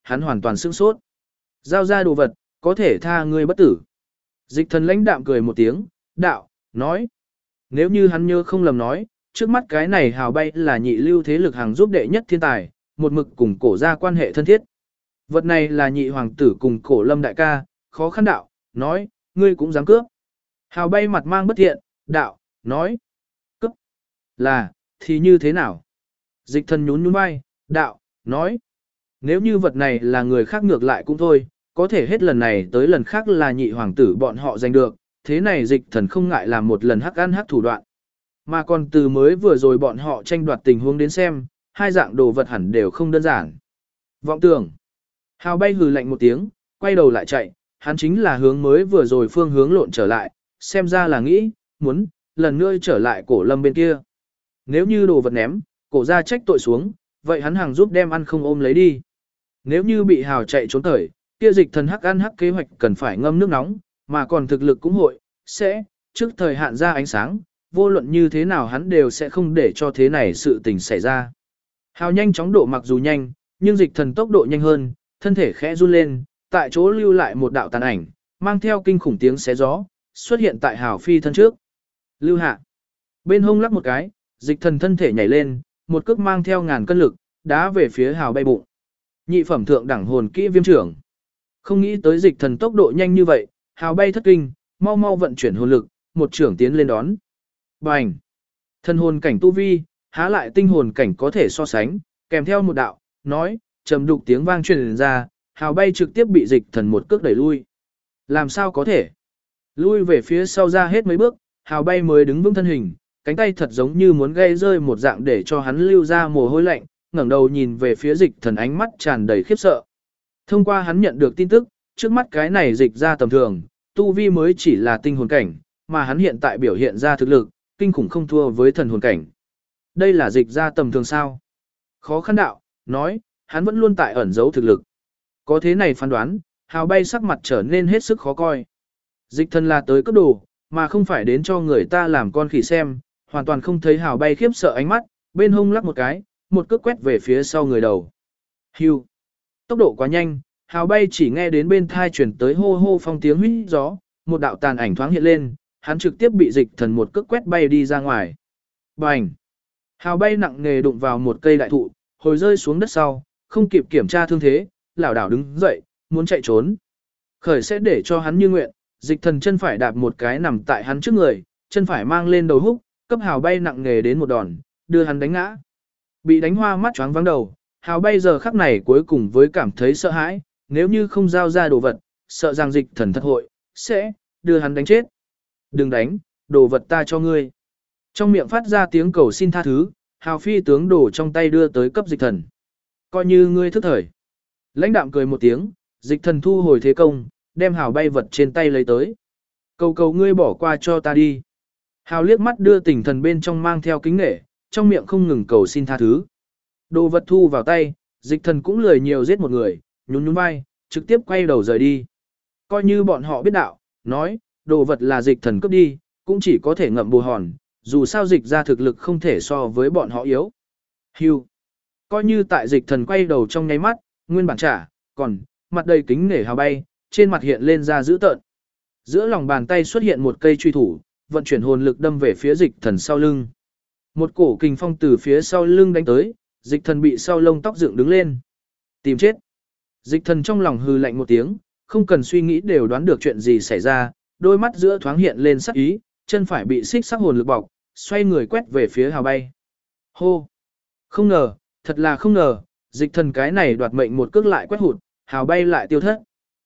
hắn hoàn toàn sửng sốt. Giao ra đồ vật, có thể tha ngươi bất tử. Dịch thần lãnh đạm cười một tiếng, đạo, nói. Nếu như hắn nhớ không lầm nói, trước mắt cái này hào bay là nhị lưu thế lực hàng giúp đệ nhất thiên tài, một mực cùng cổ ra quan hệ thân thiết. Vật này là nhị hoàng tử cùng cổ lâm đại ca, khó khăn đạo, nói, ngươi cũng dám cướp. Hào bay mặt mang bất thiện, đạo, nói, cướp, là, thì như thế nào? Dịch thần nhún nhún vai, đạo, nói, nếu như vật này là người khác ngược lại cũng thôi, có thể hết lần này tới lần khác là nhị hoàng tử bọn họ giành được, thế này dịch thần không ngại làm một lần hắc ăn hắc thủ đoạn. Mà còn từ mới vừa rồi bọn họ tranh đoạt tình huống đến xem, hai dạng đồ vật hẳn đều không đơn giản. Vọng tưởng. Hào bay hừ lạnh một tiếng, quay đầu lại chạy, hắn chính là hướng mới vừa rồi phương hướng lộn trở lại, xem ra là nghĩ, muốn, lần nữa trở lại cổ lâm bên kia. Nếu như đồ vật ném, cổ ra trách tội xuống, vậy hắn hàng giúp đem ăn không ôm lấy đi. Nếu như bị hào chạy trốn thời, kia dịch thần hắc ăn hắc kế hoạch cần phải ngâm nước nóng, mà còn thực lực cũng hội, sẽ, trước thời hạn ra ánh sáng, vô luận như thế nào hắn đều sẽ không để cho thế này sự tình xảy ra. Hào nhanh chóng độ mặc dù nhanh, nhưng dịch thần tốc độ nhanh hơn, thân thể khẽ run lên, tại chỗ lưu lại một đạo tàn ảnh, mang theo kinh khủng tiếng xé gió, xuất hiện tại hào phi thân trước. Lưu hạ. Bên hông lắc một cái, dịch thần thân thể nhảy lên, một cước mang theo ngàn cân lực, đá về phía hào bay bụng. Nhị phẩm thượng đẳng hồn kỹ viêm trưởng. Không nghĩ tới dịch thần tốc độ nhanh như vậy, hào bay thất kinh, mau mau vận chuyển hồn lực, một trưởng tiến lên đón. Bành! Thần hồn cảnh tu vi, há lại tinh hồn cảnh có thể so sánh, kèm theo một đạo, nói, trầm đục tiếng vang truyền ra, hào bay trực tiếp bị dịch thần một cước đẩy lui. Làm sao có thể? Lui về phía sau ra hết mấy bước, hào bay mới đứng vững thân hình, cánh tay thật giống như muốn gây rơi một dạng để cho hắn lưu ra mồ hôi lạnh, ngẩng đầu nhìn về phía dịch thần ánh mắt tràn đầy khiếp sợ. Thông qua hắn nhận được tin tức, trước mắt cái này dịch ra tầm thường, tu vi mới chỉ là tinh hồn cảnh, mà hắn hiện tại biểu hiện ra thực lực, kinh khủng không thua với thần hồn cảnh. Đây là dịch ra tầm thường sao? Khó khăn đạo, nói, hắn vẫn luôn tại ẩn giấu thực lực. Có thế này phán đoán, hào bay sắc mặt trở nên hết sức khó coi. Dịch thần là tới cấp đồ, mà không phải đến cho người ta làm con khỉ xem, hoàn toàn không thấy hào bay khiếp sợ ánh mắt, bên hông lắc một cái, một cước quét về phía sau người đầu. Hưu. Tốc độ quá nhanh, hào bay chỉ nghe đến bên thai chuyển tới hô hô phong tiếng huýt gió, một đạo tàn ảnh thoáng hiện lên, hắn trực tiếp bị dịch thần một cước quét bay đi ra ngoài. Bành! Hào bay nặng nề đụng vào một cây đại thụ, hồi rơi xuống đất sau, không kịp kiểm tra thương thế, lảo đảo đứng dậy, muốn chạy trốn. Khởi sẽ để cho hắn như nguyện, dịch thần chân phải đạp một cái nằm tại hắn trước người, chân phải mang lên đầu húc, cấp hào bay nặng nề đến một đòn, đưa hắn đánh ngã. Bị đánh hoa mắt choáng vắng đầu, hào bay giờ khắc này cuối cùng với cảm thấy sợ hãi, nếu như không giao ra đồ vật, sợ rằng dịch thần thật hội, sẽ đưa hắn đánh chết. Đừng đánh, đồ vật ta cho ngươi. Trong miệng phát ra tiếng cầu xin tha thứ, hào phi tướng đồ trong tay đưa tới cấp dịch thần. Coi như ngươi thức thời. Lãnh đạm cười một tiếng, dịch thần thu hồi thế công, đem hào bay vật trên tay lấy tới. Cầu cầu ngươi bỏ qua cho ta đi. Hào liếc mắt đưa tỉnh thần bên trong mang theo kính nghệ, trong miệng không ngừng cầu xin tha thứ. Đồ vật thu vào tay, dịch thần cũng lười nhiều giết một người, nhún nhún vai, trực tiếp quay đầu rời đi. Coi như bọn họ biết đạo, nói, đồ vật là dịch thần cướp đi, cũng chỉ có thể ngậm bù hòn, dù sao dịch ra thực lực không thể so với bọn họ yếu. Hưu. Coi như tại dịch thần quay đầu trong nháy mắt, nguyên bản trả, còn, mặt đầy kính nể hào bay, trên mặt hiện lên ra dữ tợn. Giữa lòng bàn tay xuất hiện một cây truy thủ, vận chuyển hồn lực đâm về phía dịch thần sau lưng. Một cổ kình phong từ phía sau lưng đánh tới, dịch thần bị sau lông tóc dựng đứng lên. Tìm chết. Dịch thần trong lòng hừ lạnh một tiếng, không cần suy nghĩ đều đoán được chuyện gì xảy ra, đôi mắt giữa thoáng hiện lên sắc ý, chân phải bị xích sắc hồn lực bọc, xoay người quét về phía hào bay. Hô! Không ngờ, thật là không ngờ, dịch thần cái này đoạt mệnh một cước lại quét hụt, hào bay lại tiêu thất.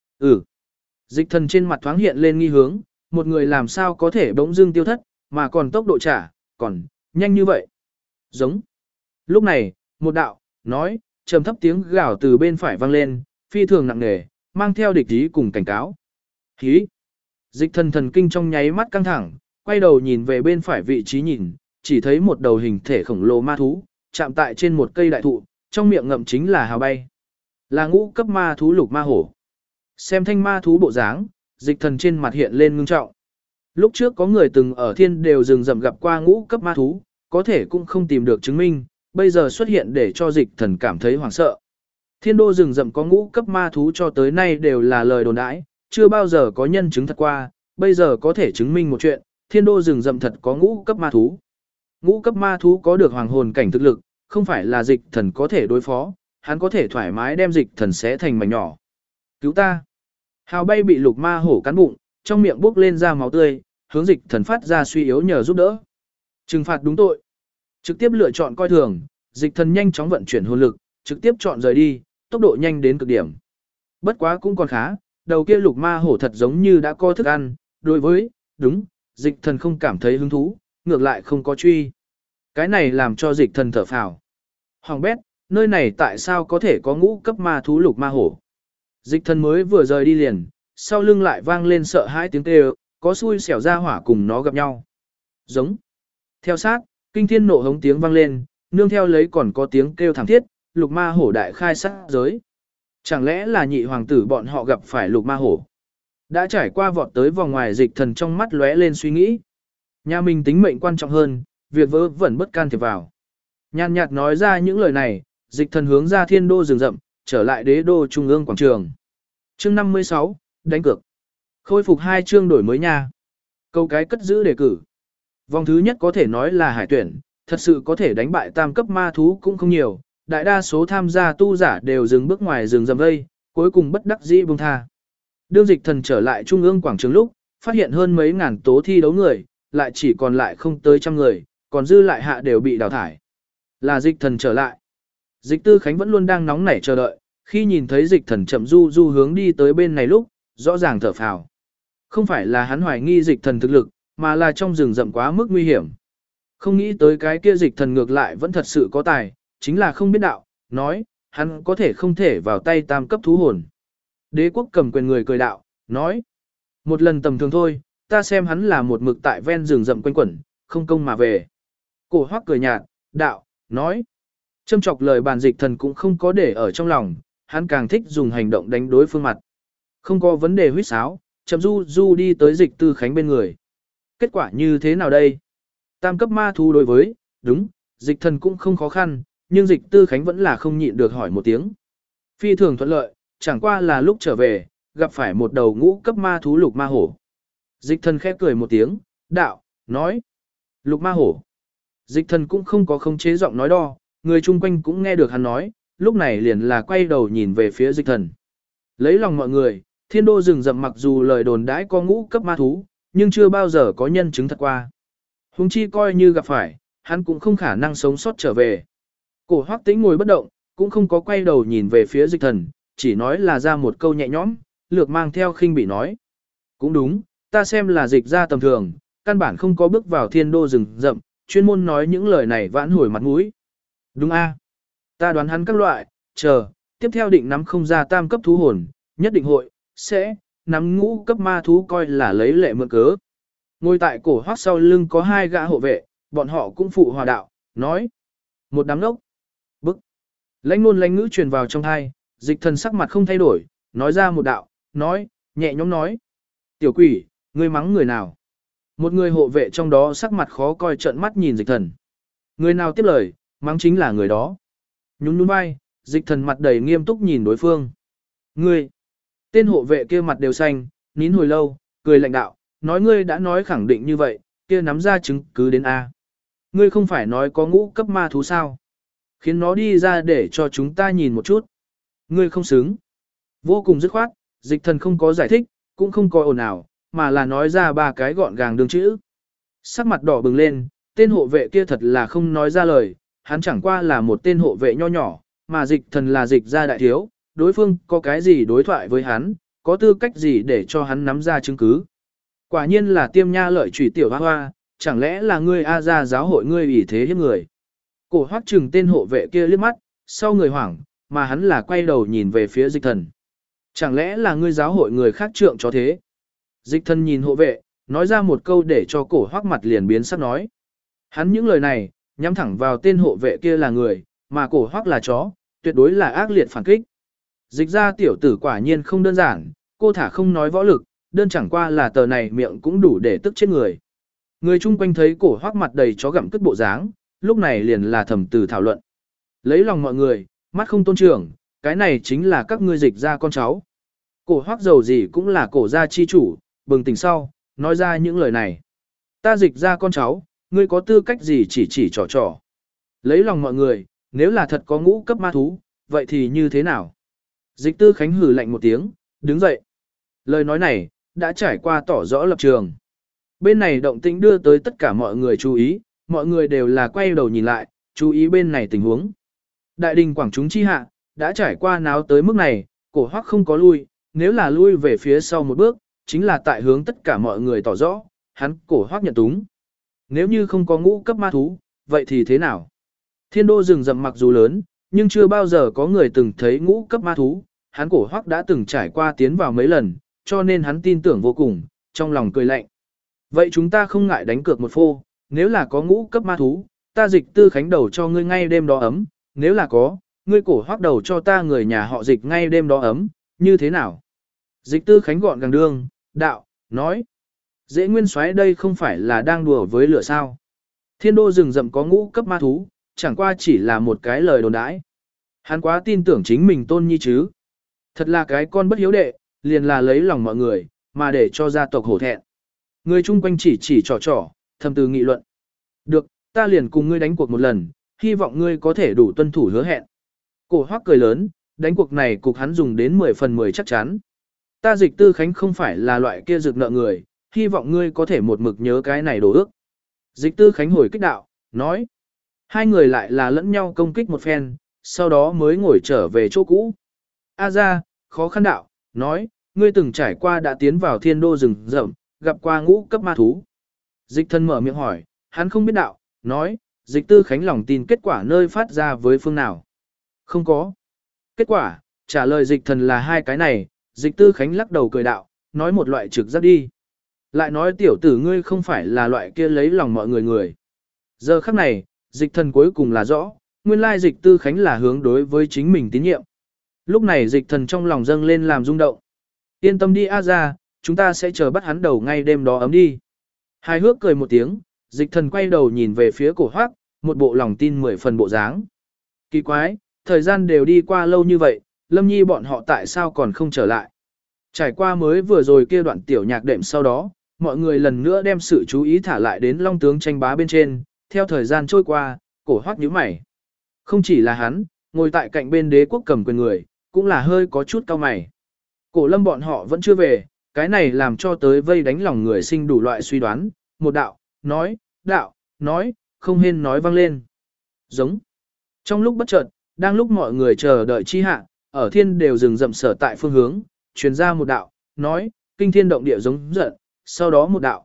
Dịch thần trên mặt thoáng hiện lên nghi hướng, một người làm sao có thể bỗng dưng tiêu thất, mà còn tốc độ trả, còn nhanh như vậy. Giống. Lúc này, một đạo, nói, trầm thấp tiếng gào từ bên phải vang lên, phi thường nặng nề, mang theo địch ý cùng cảnh cáo. Hí. Dịch thần thần kinh trong nháy mắt căng thẳng, quay đầu nhìn về bên phải vị trí nhìn, chỉ thấy một đầu hình thể khổng lồ ma thú, chạm tại trên một cây đại thụ, trong miệng ngậm chính là hào bay. Là ngũ cấp ma thú lục ma hổ. Xem thanh ma thú bộ dáng, dịch thần trên mặt hiện lên ngưng trọng. Lúc trước có người từng ở thiên đều rừng rậm gặp qua ngũ cấp ma thú, có thể cũng không tìm được chứng minh, bây giờ xuất hiện để cho dịch thần cảm thấy hoảng sợ. Thiên đô rừng rậm có ngũ cấp ma thú cho tới nay đều là lời đồn đãi, chưa bao giờ có nhân chứng thật qua, bây giờ có thể chứng minh một chuyện, thiên đô rừng rậm thật có ngũ cấp ma thú. Ngũ cấp ma thú có được hoàng hồn cảnh thực lực, không phải là dịch thần có thể đối phó, hắn có thể thoải mái đem dịch thần xé thành mảnh nhỏ. Cứu ta! Hào bay bị lục ma hổ cắn bụng, trong miệng bốc lên ra máu tươi, hướng dịch thần phát ra suy yếu nhờ giúp đỡ. Trừng phạt đúng tội. Trực tiếp lựa chọn coi thường, dịch thần nhanh chóng vận chuyển hồn lực, trực tiếp chọn rời đi, tốc độ nhanh đến cực điểm. Bất quá cũng còn khá, đầu kia lục ma hổ thật giống như đã có thức ăn, đối với, đúng, dịch thần không cảm thấy hứng thú, ngược lại không có truy. Cái này làm cho dịch thần thở phào. Hoàng bét, nơi này tại sao có thể có ngũ cấp ma thú lục ma hổ? Dịch thần mới vừa rời đi liền, sau lưng lại vang lên sợ hãi tiếng kêu, có xui xẻo ra hỏa cùng nó gặp nhau. Giống. Theo sát, kinh thiên nộ hống tiếng vang lên, nương theo lấy còn có tiếng kêu thảm thiết, lục ma hổ đại khai sát giới. Chẳng lẽ là nhị hoàng tử bọn họ gặp phải lục ma hổ? Đã trải qua vọt tới vòng ngoài dịch thần trong mắt lóe lên suy nghĩ. Nhà mình tính mệnh quan trọng hơn, việc vớ vẩn bất can thiệp vào. Nhàn nhạt nói ra những lời này, dịch thần hướng ra thiên đô rừng rậm, trở lại đế đô trung ương quảng trường. Chương 56, đánh cược. Khôi phục 2 chương đổi mới nha. Câu cái cất giữ đề cử. Vòng thứ nhất có thể nói là hải tuyển, thật sự có thể đánh bại tam cấp ma thú cũng không nhiều, đại đa số tham gia tu giả đều dừng bước ngoài rừng rậm vây, cuối cùng bất đắc dĩ buông tha. Đương dịch thần trở lại trung ương quảng trường lúc, phát hiện hơn mấy ngàn tố thi đấu người, lại chỉ còn lại không tới trăm người, còn dư lại hạ đều bị đào thải. Là dịch thần trở lại. Dịch Tư Khánh vẫn luôn đang nóng nảy chờ đợi, khi nhìn thấy dịch thần chậm du du hướng đi tới bên này lúc, rõ ràng thở phào. Không phải là hắn hoài nghi dịch thần thực lực, mà là trong rừng rậm quá mức nguy hiểm. Không nghĩ tới cái kia dịch thần ngược lại vẫn thật sự có tài, chính là không biết đạo, nói, hắn có thể không thể vào tay tam cấp thú hồn. Đế quốc cầm quyền người cười đạo, nói, một lần tầm thường thôi, ta xem hắn là một mực tại ven rừng rậm quanh quẩn, không công mà về. Cổ Hoắc cười nhạt, đạo, nói, châm chọc lời bàn dịch thần cũng không có để ở trong lòng, hắn càng thích dùng hành động đánh đối phương mặt. Không có vấn đề huýt sáo, chậm du du đi tới dịch Tư Khánh bên người. Kết quả như thế nào đây? Tam cấp ma thú đối với, đúng, dịch thần cũng không khó khăn, nhưng dịch Tư Khánh vẫn là không nhịn được hỏi một tiếng. Phi thường thuận lợi, chẳng qua là lúc trở về, gặp phải một đầu ngũ cấp ma thú lục ma hổ. Dịch thần khẽ cười một tiếng, đạo, nói, lục ma hổ. Dịch thần cũng không có khống chế giọng nói đo, người chung quanh cũng nghe được hắn nói, lúc này liền là quay đầu nhìn về phía dịch thần. Lấy lòng mọi người, thiên đô rừng rậm mặc dù lời đồn đãi có ngũ cấp ma thú, nhưng chưa bao giờ có nhân chứng thật qua. Huống chi coi như gặp phải, hắn cũng không khả năng sống sót trở về. Cổ Hoắc Tĩnh ngồi bất động, cũng không có quay đầu nhìn về phía dịch thần, chỉ nói là ra một câu nhẹ nhõm, lược mang theo khinh bị nói. Cũng đúng, ta xem là dịch ra tầm thường, căn bản không có bước vào thiên đô rừng rậm, chuyên môn nói những lời này vãn hồi mặt mũi. Đúng a, ta đoán hắn các loại, chờ, tiếp theo định nắm không ra tam cấp thú hồn, nhất định hội, sẽ, nắm ngũ cấp ma thú coi là lấy lệ mượn cớ. Ngồi tại Cổ Hoắc sau lưng có 2 gã hộ vệ, bọn họ cũng phụ hòa đạo, nói. Một đám ngốc. Bức. Lãnh ngôn lãnh ngữ truyền vào trong thai, dịch thần sắc mặt không thay đổi, nói ra một đạo, nói, nhẹ nhõm nói. Tiểu quỷ, ngươi mắng người nào? Một người hộ vệ trong đó sắc mặt khó coi trợn mắt nhìn dịch thần. Người nào tiếp lời, mắng chính là người đó. Nhún nhún vai, dịch thần mặt đầy nghiêm túc nhìn đối phương. Ngươi. Tên hộ vệ kia mặt đều xanh, nín hồi lâu, cười lạnh đạo, nói ngươi đã nói khẳng định như vậy, kia nắm ra chứng cứ đến A. Ngươi không phải nói có ngũ cấp ma thú sao? Khiến nó đi ra để cho chúng ta nhìn một chút. Ngươi không xứng. Vô cùng dứt khoát, dịch thần không có giải thích, cũng không có ồn ào, mà là nói ra 3 cái gọn gàng đường chữ. Sắc mặt đỏ bừng lên, tên hộ vệ kia thật là không nói ra lời, hắn chẳng qua là một tên hộ vệ nho nhỏ, mà dịch thần là dịch gia đại thiếu, đối phương có cái gì đối thoại với hắn, có tư cách gì để cho hắn nắm ra chứng cứ. Quả nhiên là tiêm nha lợi chủy tiểu hoa hoa, chẳng lẽ là ngươi A gia giáo hội ngươi ủy thế hiếp người. Cổ Hoắc chừng tên hộ vệ kia liếc mắt, sau người hoảng, mà hắn là quay đầu nhìn về phía dịch thần. Chẳng lẽ là ngươi giáo hội người khác trượng cho thế? Dịch thần nhìn hộ vệ, nói ra một câu để cho Cổ Hoắc mặt liền biến sắc nói. Hắn những lời này, nhắm thẳng vào tên hộ vệ kia là người, mà Cổ Hoắc là chó, tuyệt đối là ác liệt phản kích. Dịch ra tiểu tử quả nhiên không đơn giản, cô thả không nói võ lực, đơn chẳng qua là tờ này miệng cũng đủ để tức chết người. Người chung quanh thấy Cổ Hoắc mặt đầy chó gặm cất bộ dáng, lúc này liền là thầm từ thảo luận. Lấy lòng mọi người, mắt không tôn trưởng, cái này chính là các ngươi dịch ra con cháu. Cổ hoắc dầu gì cũng là cổ gia chi chủ, bừng tỉnh sau, nói ra những lời này. Ta dịch ra con cháu, ngươi có tư cách gì chỉ trò trò. Lấy lòng mọi người, nếu là thật có ngũ cấp ma thú, vậy thì như thế nào? Dịch tư khánh hừ lạnh một tiếng, đứng dậy. Lời nói này, đã trải qua tỏ rõ lập trường. Bên này động tĩnh đưa tới tất cả mọi người chú ý, mọi người đều là quay đầu nhìn lại, chú ý bên này tình huống. Đại đình quảng chúng chi hạ, đã trải qua náo tới mức này, cổ hoắc không có lui, nếu là lui về phía sau một bước, chính là tại hướng tất cả mọi người tỏ rõ, hắn cổ hoắc nhận túng. Nếu như không có ngũ cấp ma thú, vậy thì thế nào? Thiên đô rừng rậm mặc dù lớn, nhưng chưa bao giờ có người từng thấy ngũ cấp ma thú, hắn cổ hoắc đã từng trải qua tiến vào mấy lần, cho nên hắn tin tưởng vô cùng, trong lòng cười lạnh. Vậy chúng ta không ngại đánh cược một phô, nếu là có ngũ cấp ma thú, ta dịch tư khánh đầu cho ngươi ngay đêm đó ấm, nếu là có, ngươi cổ hoắc đầu cho ta người nhà họ dịch ngay đêm đó ấm, như thế nào? Dịch tư khánh gọn gàng đương, đạo, nói. Dễ nguyên soái đây không phải là đang đùa với lửa sao. Thiên đô rừng rậm có ngũ cấp ma thú, chẳng qua chỉ là một cái lời đồn đãi. Hắn quá tin tưởng chính mình tôn nhi chứ. Thật là cái con bất hiếu đệ, liền là lấy lòng mọi người, mà để cho gia tộc hổ thẹn. Người chung quanh chỉ trò, thầm từ nghị luận. Được, ta liền cùng ngươi đánh cuộc một lần, hy vọng ngươi có thể đủ tuân thủ hứa hẹn. Cổ hoắc cười lớn, đánh cuộc này cục hắn dùng đến 10 phần 10 chắc chắn. Ta dịch tư khánh không phải là loại kia rực nợ người, hy vọng ngươi có thể một mực nhớ cái này đồ ước. Dịch tư khánh hồi kích đạo, nói. Hai người lại là lẫn nhau công kích một phen, sau đó mới ngồi trở về chỗ cũ. A ra, khó khăn đạo, nói, ngươi từng trải qua đã tiến vào thiên đô rừng rậm, gặp qua ngũ cấp ma thú. Dịch thân mở miệng hỏi, hắn không biết đạo, nói, dịch tư khánh lòng tin kết quả nơi phát ra với phương nào. Không có. Kết quả, trả lời dịch thần là hai cái này, dịch tư khánh lắc đầu cười đạo, nói một loại trực giác đi. Lại nói tiểu tử ngươi không phải là loại kia lấy lòng mọi người. Giờ khắc này, dịch thần cuối cùng là rõ, nguyên lai dịch tư khánh là hướng đối với chính mình tín nhiệm. Lúc này dịch thần trong lòng dâng lên làm rung động. Yên tâm đi A ra, chúng ta sẽ chờ bắt hắn đầu ngay đêm đó ấm đi. Hài hước cười một tiếng, dịch thần quay đầu nhìn về phía cổ hoắc, một bộ lòng tin 10 phần bộ dáng. Kỳ quái, thời gian đều đi qua lâu như vậy, Lâm Nhi bọn họ tại sao còn không trở lại. Trải qua mới vừa rồi kia đoạn tiểu nhạc đệm sau đó, mọi người lần nữa đem sự chú ý thả lại đến long tướng tranh bá bên trên, theo thời gian trôi qua, cổ hoắc nhíu mày. Không chỉ là hắn, ngồi tại cạnh bên đế quốc cầm quyền người, cũng là hơi có chút cau mày. Cổ Lâm bọn họ vẫn chưa về, cái này làm cho tới vây đánh lòng người sinh đủ loại suy đoán, một đạo, nói, không hên nói vang lên. Giống. Trong lúc bất chợt, đang lúc mọi người chờ đợi chi hạ, ở thiên đều dừng rậm sở tại phương hướng, truyền ra một đạo, nói, kinh thiên động địa giống giận, sau đó một đạo,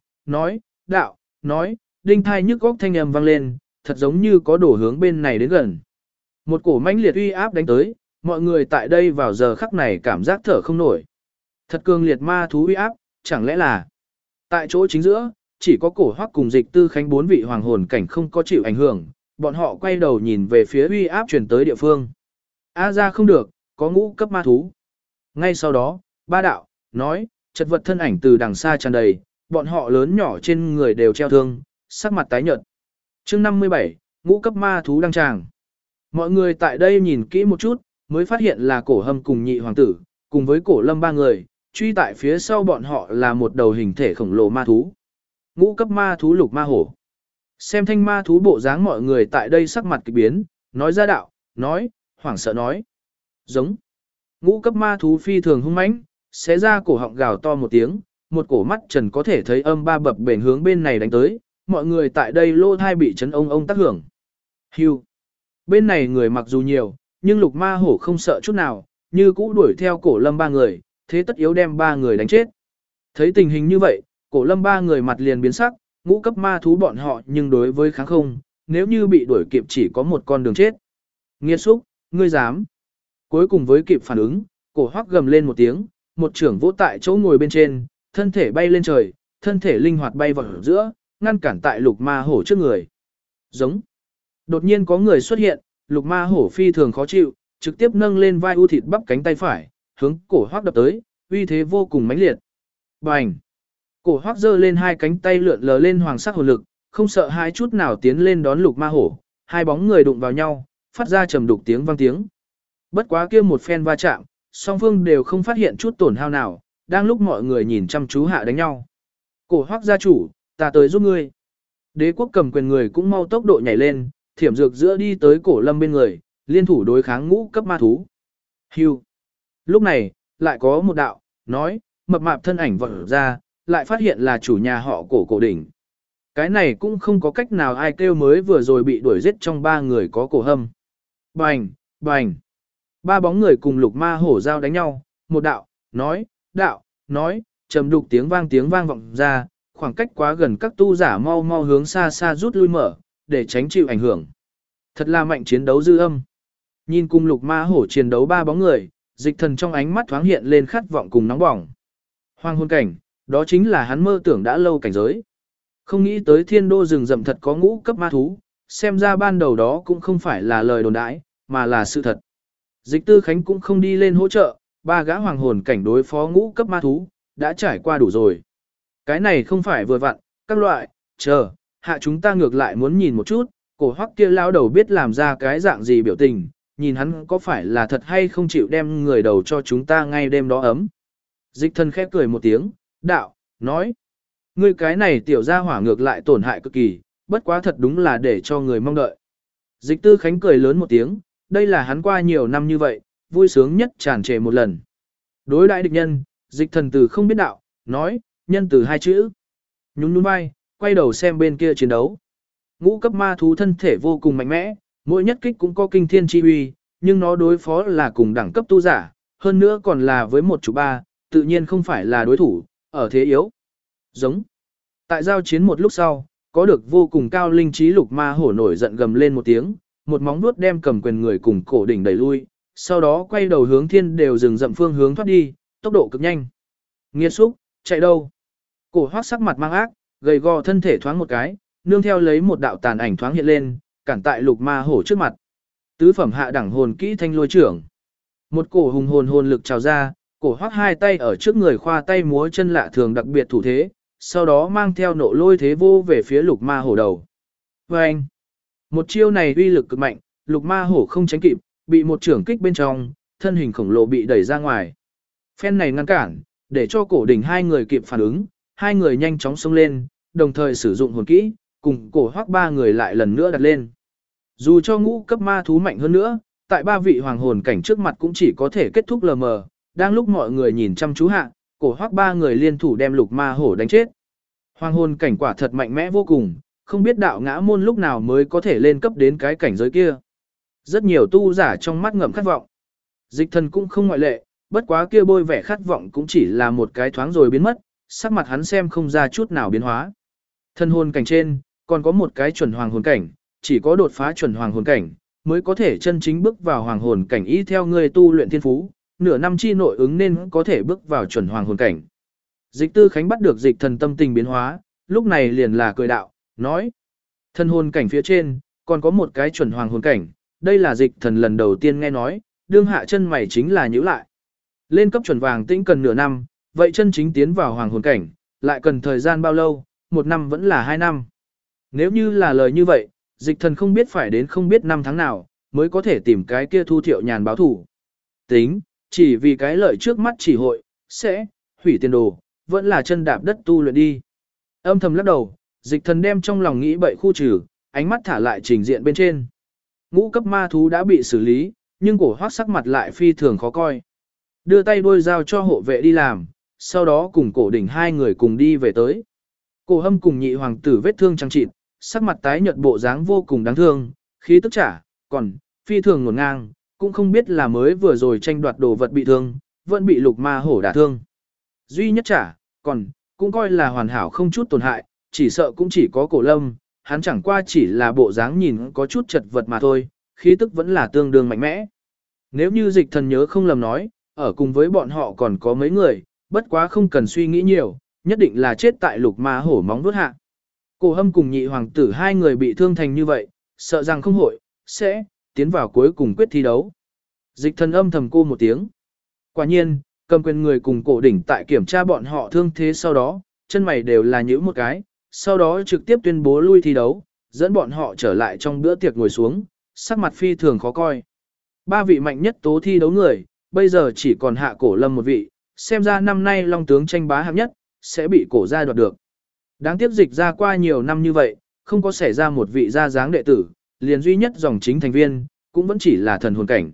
nói, đinh thai nhức góc thanh âm vang lên, thật giống như có đổ hướng bên này đến gần. Một cổ mãnh liệt uy áp đánh tới, mọi người tại đây vào giờ khắc này cảm giác thở không nổi. Thật cường liệt ma thú uy áp, chẳng lẽ là tại chỗ chính giữa, chỉ có cổ hoắc cùng dịch tư khánh 4 vị hoàng hồn cảnh không có chịu ảnh hưởng, bọn họ quay đầu nhìn về phía uy áp truyền tới địa phương. A ra không được, có ngũ cấp ma thú. Ngay sau đó, ba đạo, nói, chật vật thân ảnh từ đằng xa tràn đầy, bọn họ lớn nhỏ trên người đều treo thương, sắc mặt tái nhợt. Chương 57, ngũ cấp ma thú đăng tràng. Mọi người tại đây nhìn kỹ một chút, mới phát hiện là cổ hâm cùng nhị hoàng tử, cùng với cổ lâm ba người, truy tại phía sau bọn họ là một đầu hình thể khổng lồ ma thú. Ngũ cấp ma thú lục ma hổ. Xem thanh ma thú bộ dáng mọi người tại đây sắc mặt kỳ biến, nói ra đạo, nói, hoảng sợ nói. Giống. Ngũ cấp ma thú phi thường hung mãnh, xé ra cổ họng gào to một tiếng, một cổ mắt trần có thể thấy âm ba bập bền hướng bên này đánh tới, mọi người tại đây lô thai bị chấn ông tác hưởng. Hưu. Bên này người mặc dù nhiều, nhưng lục ma hổ không sợ chút nào, như cũ đuổi theo cổ lâm ba người, thế tất yếu đem ba người đánh chết. Thấy tình hình như vậy, cổ lâm ba người mặt liền biến sắc, ngũ cấp ma thú bọn họ nhưng đối với kháng không, nếu như bị đuổi kịp chỉ có một con đường chết. Nghiệt xúc, ngươi dám. Cuối cùng với kịp phản ứng, cổ hoắc gầm lên một tiếng, một trưởng vỗ tại chỗ ngồi bên trên, thân thể bay lên trời, thân thể linh hoạt bay vào giữa, ngăn cản tại lục ma hổ trước người. Giống. Đột nhiên có người xuất hiện, lục ma hổ phi thường khó chịu, trực tiếp nâng lên vai u thịt bắp cánh tay phải, hướng cổ hoắc đập tới, uy thế vô cùng mãnh liệt. Bành! Cổ hoắc giơ lên hai cánh tay lượn lờ lên hoàng sắc hồn lực, không sợ hai chút nào tiến lên đón lục ma hổ, hai bóng người đụng vào nhau, phát ra trầm đục tiếng vang tiếng. Bất quá kia một phen va chạm, song phương đều không phát hiện chút tổn hao nào, đang lúc mọi người nhìn chăm chú hạ đánh nhau. Cổ Hoắc gia chủ, ta tới giúp ngươi. Đế quốc cầm quyền người cũng mau tốc độ nhảy lên, thiểm dược giữa đi tới Cổ Lâm bên người, liên thủ đối kháng ngũ cấp ma thú. Hưu. Lúc này, lại có một đạo, nói, mập mạp thân ảnh vọt ra, lại phát hiện là chủ nhà họ Cổ đỉnh. Cái này cũng không có cách nào ai kêu mới vừa rồi bị đuổi giết trong ba người có Cổ Hâm. Bành, bành. Ba bóng người cùng lục ma hổ giao đánh nhau, một đạo, nói, trầm đục tiếng vang vọng ra, khoảng cách quá gần các tu giả mau mau hướng xa xa rút lui mở, để tránh chịu ảnh hưởng. Thật là mạnh chiến đấu dư âm. Nhìn cùng lục ma hổ chiến đấu ba bóng người, Dịch Thần trong ánh mắt thoáng hiện lên khát vọng cùng nóng bỏng. Hoang hôn cảnh, đó chính là hắn mơ tưởng đã lâu cảnh giới. Không nghĩ tới thiên đô rừng rậm thật có ngũ cấp ma thú, xem ra ban đầu đó cũng không phải là lời đồn đãi, mà là sự thật. Dịch Tư Khánh cũng không đi lên hỗ trợ, ba gã hoàng hồn cảnh đối phó ngũ cấp ma thú, đã trải qua đủ rồi. Cái này không phải vừa vặn, các loại, hạ chúng ta ngược lại muốn nhìn một chút, Cổ Hoắc kia lao đầu biết làm ra cái dạng gì biểu tình, nhìn hắn có phải là thật hay không chịu đem người đầu cho chúng ta ngay đêm đó ấm. Dịch Thần khẽ cười một tiếng, nói, ngươi cái này tiểu gia hỏa ngược lại tổn hại cực kỳ, bất quá thật đúng là để cho người mong đợi. Dịch Tư Khánh cười lớn một tiếng, đây là hắn qua nhiều năm như vậy, vui sướng nhất tràn trề một lần. Đối đại địch nhân, Dịch Thần từ không biết đạo, nói, nhân từ hai chữ. Nhún vai, quay đầu xem bên kia chiến đấu. Ngũ cấp ma thú thân thể vô cùng mạnh mẽ, mỗi nhất kích cũng có kinh thiên chi uy, nhưng nó đối phó là cùng đẳng cấp tu giả, hơn nữa còn là với một chủ ba, tự nhiên không phải là đối thủ, ở thế yếu. Giống. Tại giao chiến một lúc sau, có được vô cùng cao linh trí lục ma hổ nổi giận gầm lên một tiếng, một móng vuốt đem cầm quyền người cùng cổ đỉnh đẩy lui, sau đó quay đầu hướng thiên đều rừng rậm phương hướng thoát đi, tốc độ cực nhanh. Nghiệt xúc, chạy đâu? Cổ Hoắc sắc mặt mang ác, gầy gò thân thể thoáng một cái, nương theo lấy một đạo tàn ảnh thoáng hiện lên, cản tại lục ma hổ trước mặt. Tứ phẩm hạ đẳng hồn kỹ thanh lôi trưởng. Một cổ hùng hồn lực trào ra, Cổ Hoắc hai tay ở trước người khoa tay múa chân lạ thường đặc biệt thủ thế, sau đó mang theo nộ lôi thế vô về phía lục ma hổ đầu. Vâng! Một chiêu này uy lực cực mạnh, lục ma hổ không tránh kịp, bị một trưởng kích bên trong, thân hình khổng lồ bị đẩy ra ngoài. Phen này ngăn cản, để cho cổ đỉnh hai người kịp phản ứng, hai người nhanh chóng xông lên, đồng thời sử dụng hồn kỹ, cùng Cổ Hoắc ba người lại lần nữa đặt lên. Dù cho ngũ cấp ma thú mạnh hơn nữa, tại ba vị hoàng hồn cảnh trước mặt cũng chỉ có thể kết thúc lờ mờ, đang lúc mọi người nhìn chăm chú hạ, Cổ Hoắc ba người liên thủ đem lục ma hổ đánh chết. Hoàng hồn cảnh quả thật mạnh mẽ vô cùng, không biết đạo ngã môn lúc nào mới có thể lên cấp đến cái cảnh giới kia. Rất nhiều tu giả trong mắt ngậm khát vọng. Dịch Thần cũng không ngoại lệ, bất quá kia bôi vẻ khát vọng cũng chỉ là một cái thoáng rồi biến mất, sắc mặt hắn xem không ra chút nào biến hóa. Thân hồn cảnh trên, còn có một cái chuẩn hoàng hồn cảnh, chỉ có đột phá chuẩn hoàng hồn cảnh, mới có thể chân chính bước vào hoàng hồn cảnh y theo người tu luyện thiên phú, nửa năm chi nội ứng nên có thể bước vào chuẩn hoàng hồn cảnh. Dịch Tư Khánh bắt được Dịch Thần tâm tình biến hóa, lúc này liền là cười đạo, nói. Thân hồn cảnh phía trên, còn có một cái chuẩn hoàng hồn cảnh, đây là Dịch Thần lần đầu tiên nghe nói, đương hạ chân mày chính là nhíu lại. Lên cấp chuẩn vàng tĩnh cần nửa năm, vậy chân chính tiến vào hoàng hồn cảnh, lại cần thời gian bao lâu, 1 năm vẫn là 2 năm. Nếu như là lời như vậy, Dịch Thần không biết phải đến không biết năm tháng nào, mới có thể tìm cái kia Thu Thiệu Nhàn báo thủ. Tính, chỉ vì cái lợi trước mắt chỉ hội, sẽ, hủy tiền đồ, vẫn là chân đạp đất tu luyện đi. Âm thầm lắc đầu, Dịch Thần đem trong lòng nghĩ bậy khu trừ, ánh mắt thả lại trình diện bên trên. Ngũ cấp ma thú đã bị xử lý, nhưng Cổ Hoắc sắc mặt lại phi thường khó coi. Đưa tay đôi dao cho hộ vệ đi làm, sau đó cùng Cổ đỉnh hai người cùng đi về tới. Cổ Hâm cùng nhị hoàng tử vết thương trắng trịt, sắc mặt tái nhợt bộ dáng vô cùng đáng thương, khí tức trả, còn phi thường ngổn ngang, cũng không biết là mới vừa rồi tranh đoạt đồ vật bị thương, vẫn bị lục ma hổ đả thương. Duy nhất trả, còn cũng coi là hoàn hảo không chút tổn hại, chỉ sợ cũng chỉ có Cổ Lâm, hắn chẳng qua chỉ là bộ dáng nhìn có chút chật vật mà thôi, khí tức vẫn là tương đương mạnh mẽ. Nếu như Dịch Thần nhớ không lầm nói, ở cùng với bọn họ còn có mấy người, bất quá không cần suy nghĩ nhiều, nhất định là chết tại lục ma hổ móng vuốt hạ. Cổ Hâm cùng nhị hoàng tử hai người bị thương thành như vậy, sợ rằng không hội, sẽ tiến vào cuối cùng quyết thi đấu. Dịch Thần âm thầm cô một tiếng. Quả nhiên, cầm quyền người cùng cổ đỉnh tại kiểm tra bọn họ thương thế sau đó, chân mày đều là nhíu một cái, sau đó trực tiếp tuyên bố lui thi đấu, dẫn bọn họ trở lại trong bữa tiệc ngồi xuống, sắc mặt phi thường khó coi. Ba vị mạnh nhất tố thi đấu người, bây giờ chỉ còn Hạ Cổ Lâm một vị, xem ra năm nay Long tướng tranh bá hạng nhất, sẽ bị cổ gia đoạt được. Đáng tiếc Dịch ra qua nhiều năm như vậy, không có xảy ra một vị gia dáng đệ tử, liền duy nhất dòng chính thành viên, cũng vẫn chỉ là thần hồn cảnh.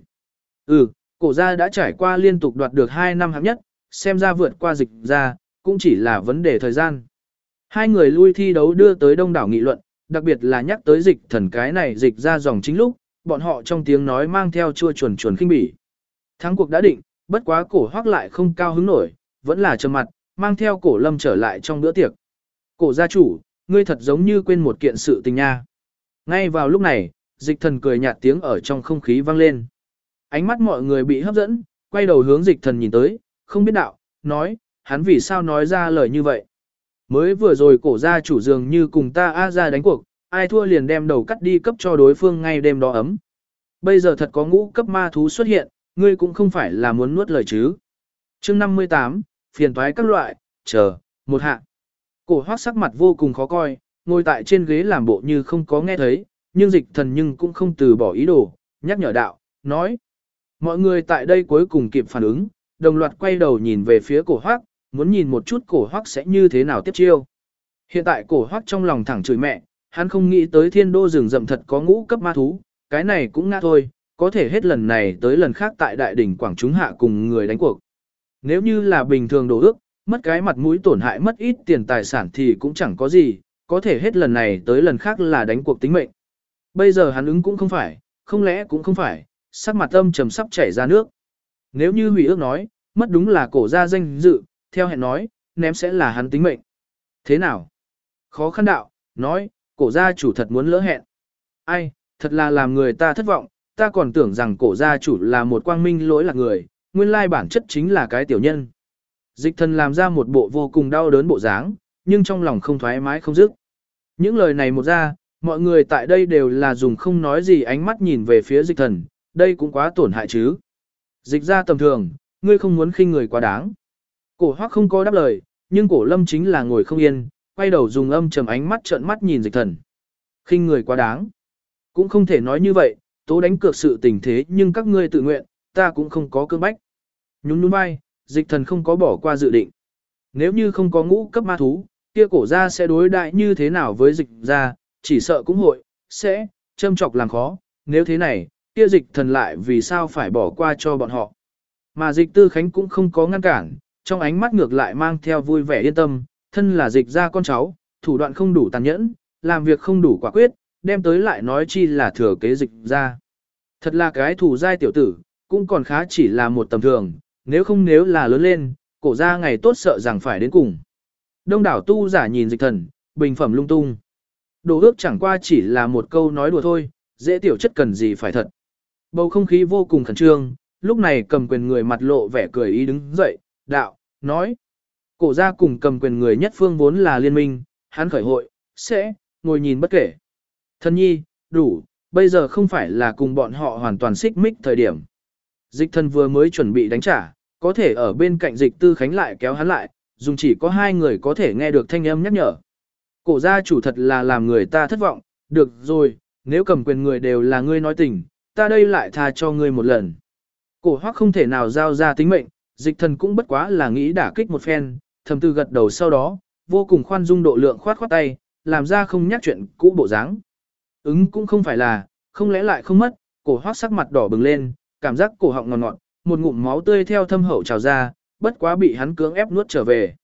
Cổ gia đã trải qua liên tục đoạt được 2 năm hạng nhất, xem ra vượt qua Dịch ra, cũng chỉ là vấn đề thời gian. Hai người lui thi đấu đưa tới đông đảo nghị luận, đặc biệt là nhắc tới Dịch Thần cái này Dịch ra dòng chính lúc, bọn họ trong tiếng nói mang theo chua chuồn chuồn khinh bỉ. Thắng cuộc đã định, bất quá Cổ Hoắc lại không cao hứng nổi, vẫn là trầm mặt, mang theo Cổ Lâm trở lại trong bữa tiệc. Cổ gia chủ, ngươi thật giống như quên một kiện sự tình nha. Ngay vào lúc này, Dịch Thần cười nhạt tiếng ở trong không khí vang lên. Ánh mắt mọi người bị hấp dẫn, quay đầu hướng Dịch Thần nhìn tới, không biết đạo, nói, hắn vì sao nói ra lời như vậy. Mới vừa rồi Cổ gia chủ dường như cùng ta A gia đánh cuộc, ai thua liền đem đầu cắt đi cấp cho đối phương ngay đêm đó ấm. Bây giờ thật có ngũ cấp ma thú xuất hiện, ngươi cũng không phải là muốn nuốt lời chứ. Chương 58, phiền toái các loại, chờ, một hạ. Cổ Hoắc sắc mặt vô cùng khó coi, ngồi tại trên ghế làm bộ như không có nghe thấy, nhưng Dịch Thần nhưng cũng không từ bỏ ý đồ, nhắc nhở đạo, nói. Mọi người tại đây cuối cùng kịp phản ứng, đồng loạt quay đầu nhìn về phía Cổ Hoắc, muốn nhìn một chút Cổ Hoắc sẽ như thế nào tiếp chiêu. Hiện tại Cổ Hoắc trong lòng thẳng chửi mẹ, hắn không nghĩ tới Thiên Đô rừng rậm thật có ngũ cấp ma thú, cái này cũng ngã thôi, có thể hết lần này tới lần khác tại đại đỉnh Quảng Trung hạ cùng người đánh cuộc. Nếu như là bình thường đồ ước, mất cái mặt mũi tổn hại mất ít tiền tài sản thì cũng chẳng có gì, có thể hết lần này tới lần khác là đánh cuộc tính mệnh. Bây giờ hắn ứng cũng không phải, không lẽ cũng không phải, sắc mặt âm trầm sắp chảy ra nước. Nếu như hủy ước nói, mất đúng là Cổ gia danh dự, theo hẹn nói, ném sẽ là hắn tính mệnh. Thế nào? Khó khăn đạo, nói, Cổ gia chủ thật muốn lỡ hẹn. Ai, thật là làm người ta thất vọng, ta còn tưởng rằng Cổ gia chủ là một quang minh lỗi lạc người, nguyên lai bản chất chính là cái tiểu nhân. Dịch Thần làm ra một bộ vô cùng đau đớn bộ dáng, nhưng trong lòng không thoải mái không dứt. Những lời này một ra, mọi người tại đây đều là dùng không nói gì ánh mắt nhìn về phía Dịch Thần, đây cũng quá tổn hại chứ. Dịch ra tầm thường, ngươi không muốn khinh người quá đáng. Cổ Hoắc không có đáp lời, nhưng Cổ Lâm chính là ngồi không yên, quay đầu dùng âm trầm ánh mắt trợn mắt nhìn Dịch Thần. Khinh người quá đáng. Cũng không thể nói như vậy, tố đánh cược sự tình thế nhưng các ngươi tự nguyện, ta cũng không có cưỡng bách. Nhún nhún vai, Dịch Thần không có bỏ qua dự định. Nếu như không có ngũ cấp ma thú, kia Cổ gia sẽ đối đại như thế nào với Dịch gia, chỉ sợ cũng hội, sẽ, châm chọc làm khó, nếu thế này, kia Dịch Thần lại vì sao phải bỏ qua cho bọn họ. Mà Dịch Tư Khánh cũng không có ngăn cản, trong ánh mắt ngược lại mang theo vui vẻ yên tâm, thân là Dịch gia con cháu, thủ đoạn không đủ tàn nhẫn, làm việc không đủ quả quyết, đem tới lại nói chi là thừa kế Dịch gia. Thật là cái thủ giai tiểu tử, cũng còn khá chỉ là một tầm thường, nếu là lớn lên, Cổ gia ngày tốt sợ rằng phải đến cùng. Đông đảo tu giả nhìn Dịch Thần, bình phẩm lung tung. Đồ ước chẳng qua chỉ là một câu nói đùa thôi, dễ tiểu chất cần gì phải thật. Bầu không khí vô cùng khẩn trương, lúc này cầm quyền người mặt lộ vẻ cười ý đứng dậy, đạo, nói. Cổ gia cùng cầm quyền người nhất phương vốn là liên minh, hắn khởi hội, sẽ, ngồi nhìn bất kể. Thân nhi, đủ, bây giờ không phải là cùng bọn họ hoàn toàn xích mích thời điểm. Dịch Thần vừa mới chuẩn bị đánh trả, có thể ở bên cạnh Dịch Tư Khánh lại kéo hắn lại, dùng chỉ có 2 người có thể nghe được thanh âm nhắc nhở. Cổ gia chủ thật là làm người ta thất vọng, được rồi, nếu cầm quyền người đều là ngươi nói tình, ta đây lại tha cho ngươi một lần. Cổ Hoắc không thể nào giao ra tính mệnh, Dịch Thần cũng bất quá là nghĩ đả kích một phen, thầm tư gật đầu sau đó, vô cùng khoan dung độ lượng khoát tay, làm ra không nhắc chuyện cũ bộ dáng. Ứng cũng không phải là, không lẽ lại không mất, Cổ Hoắc sắc mặt đỏ bừng lên, cảm giác cổ họng ngọt ngọt, một ngụm máu tươi theo thâm hậu trào ra, bất quá bị hắn cưỡng ép nuốt trở về.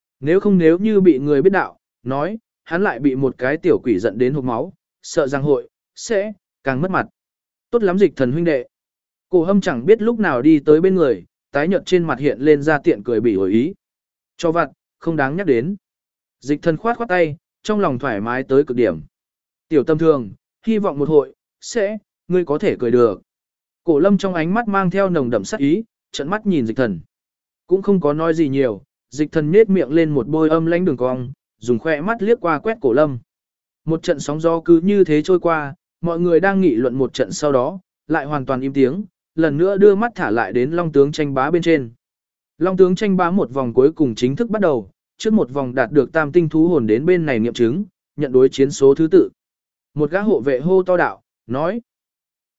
Nếu như bị người biết đạo, nói, hắn lại bị một cái tiểu quỷ giận đến hộc máu, sợ rằng hội, sẽ, càng mất mặt. Tốt lắm Dịch Thần huynh đệ. Cổ Hâm chẳng biết lúc nào đi tới bên người, tái nhợt trên mặt hiện lên ra tiện cười bỉ ổi ý. Cho vặt, không đáng nhắc đến. Dịch Thần khoát khoát tay, trong lòng thoải mái tới cực điểm. Tiểu tâm thường, hy vọng một hội, sẽ, ngươi có thể cười được. Cổ Lâm trong ánh mắt mang theo nồng đậm sát ý, trợn mắt nhìn Dịch Thần. Cũng không có nói gì nhiều, Dịch Thần nhếch miệng lên một bôi âm lãnh đường cong, dùng khoe mắt liếc qua quét Cổ Lâm. Một trận sóng gió cứ như thế trôi qua, mọi người đang nghị luận một trận sau đó, lại hoàn toàn im tiếng, lần nữa đưa mắt thả lại đến Long tướng tranh bá bên trên. Long tướng tranh bá một vòng cuối cùng chính thức bắt đầu, trước một vòng đạt được tam tinh thú hồn đến bên này nghiệm chứng, nhận đối chiến số thứ tự. Một gã hộ vệ hô to đạo, nói,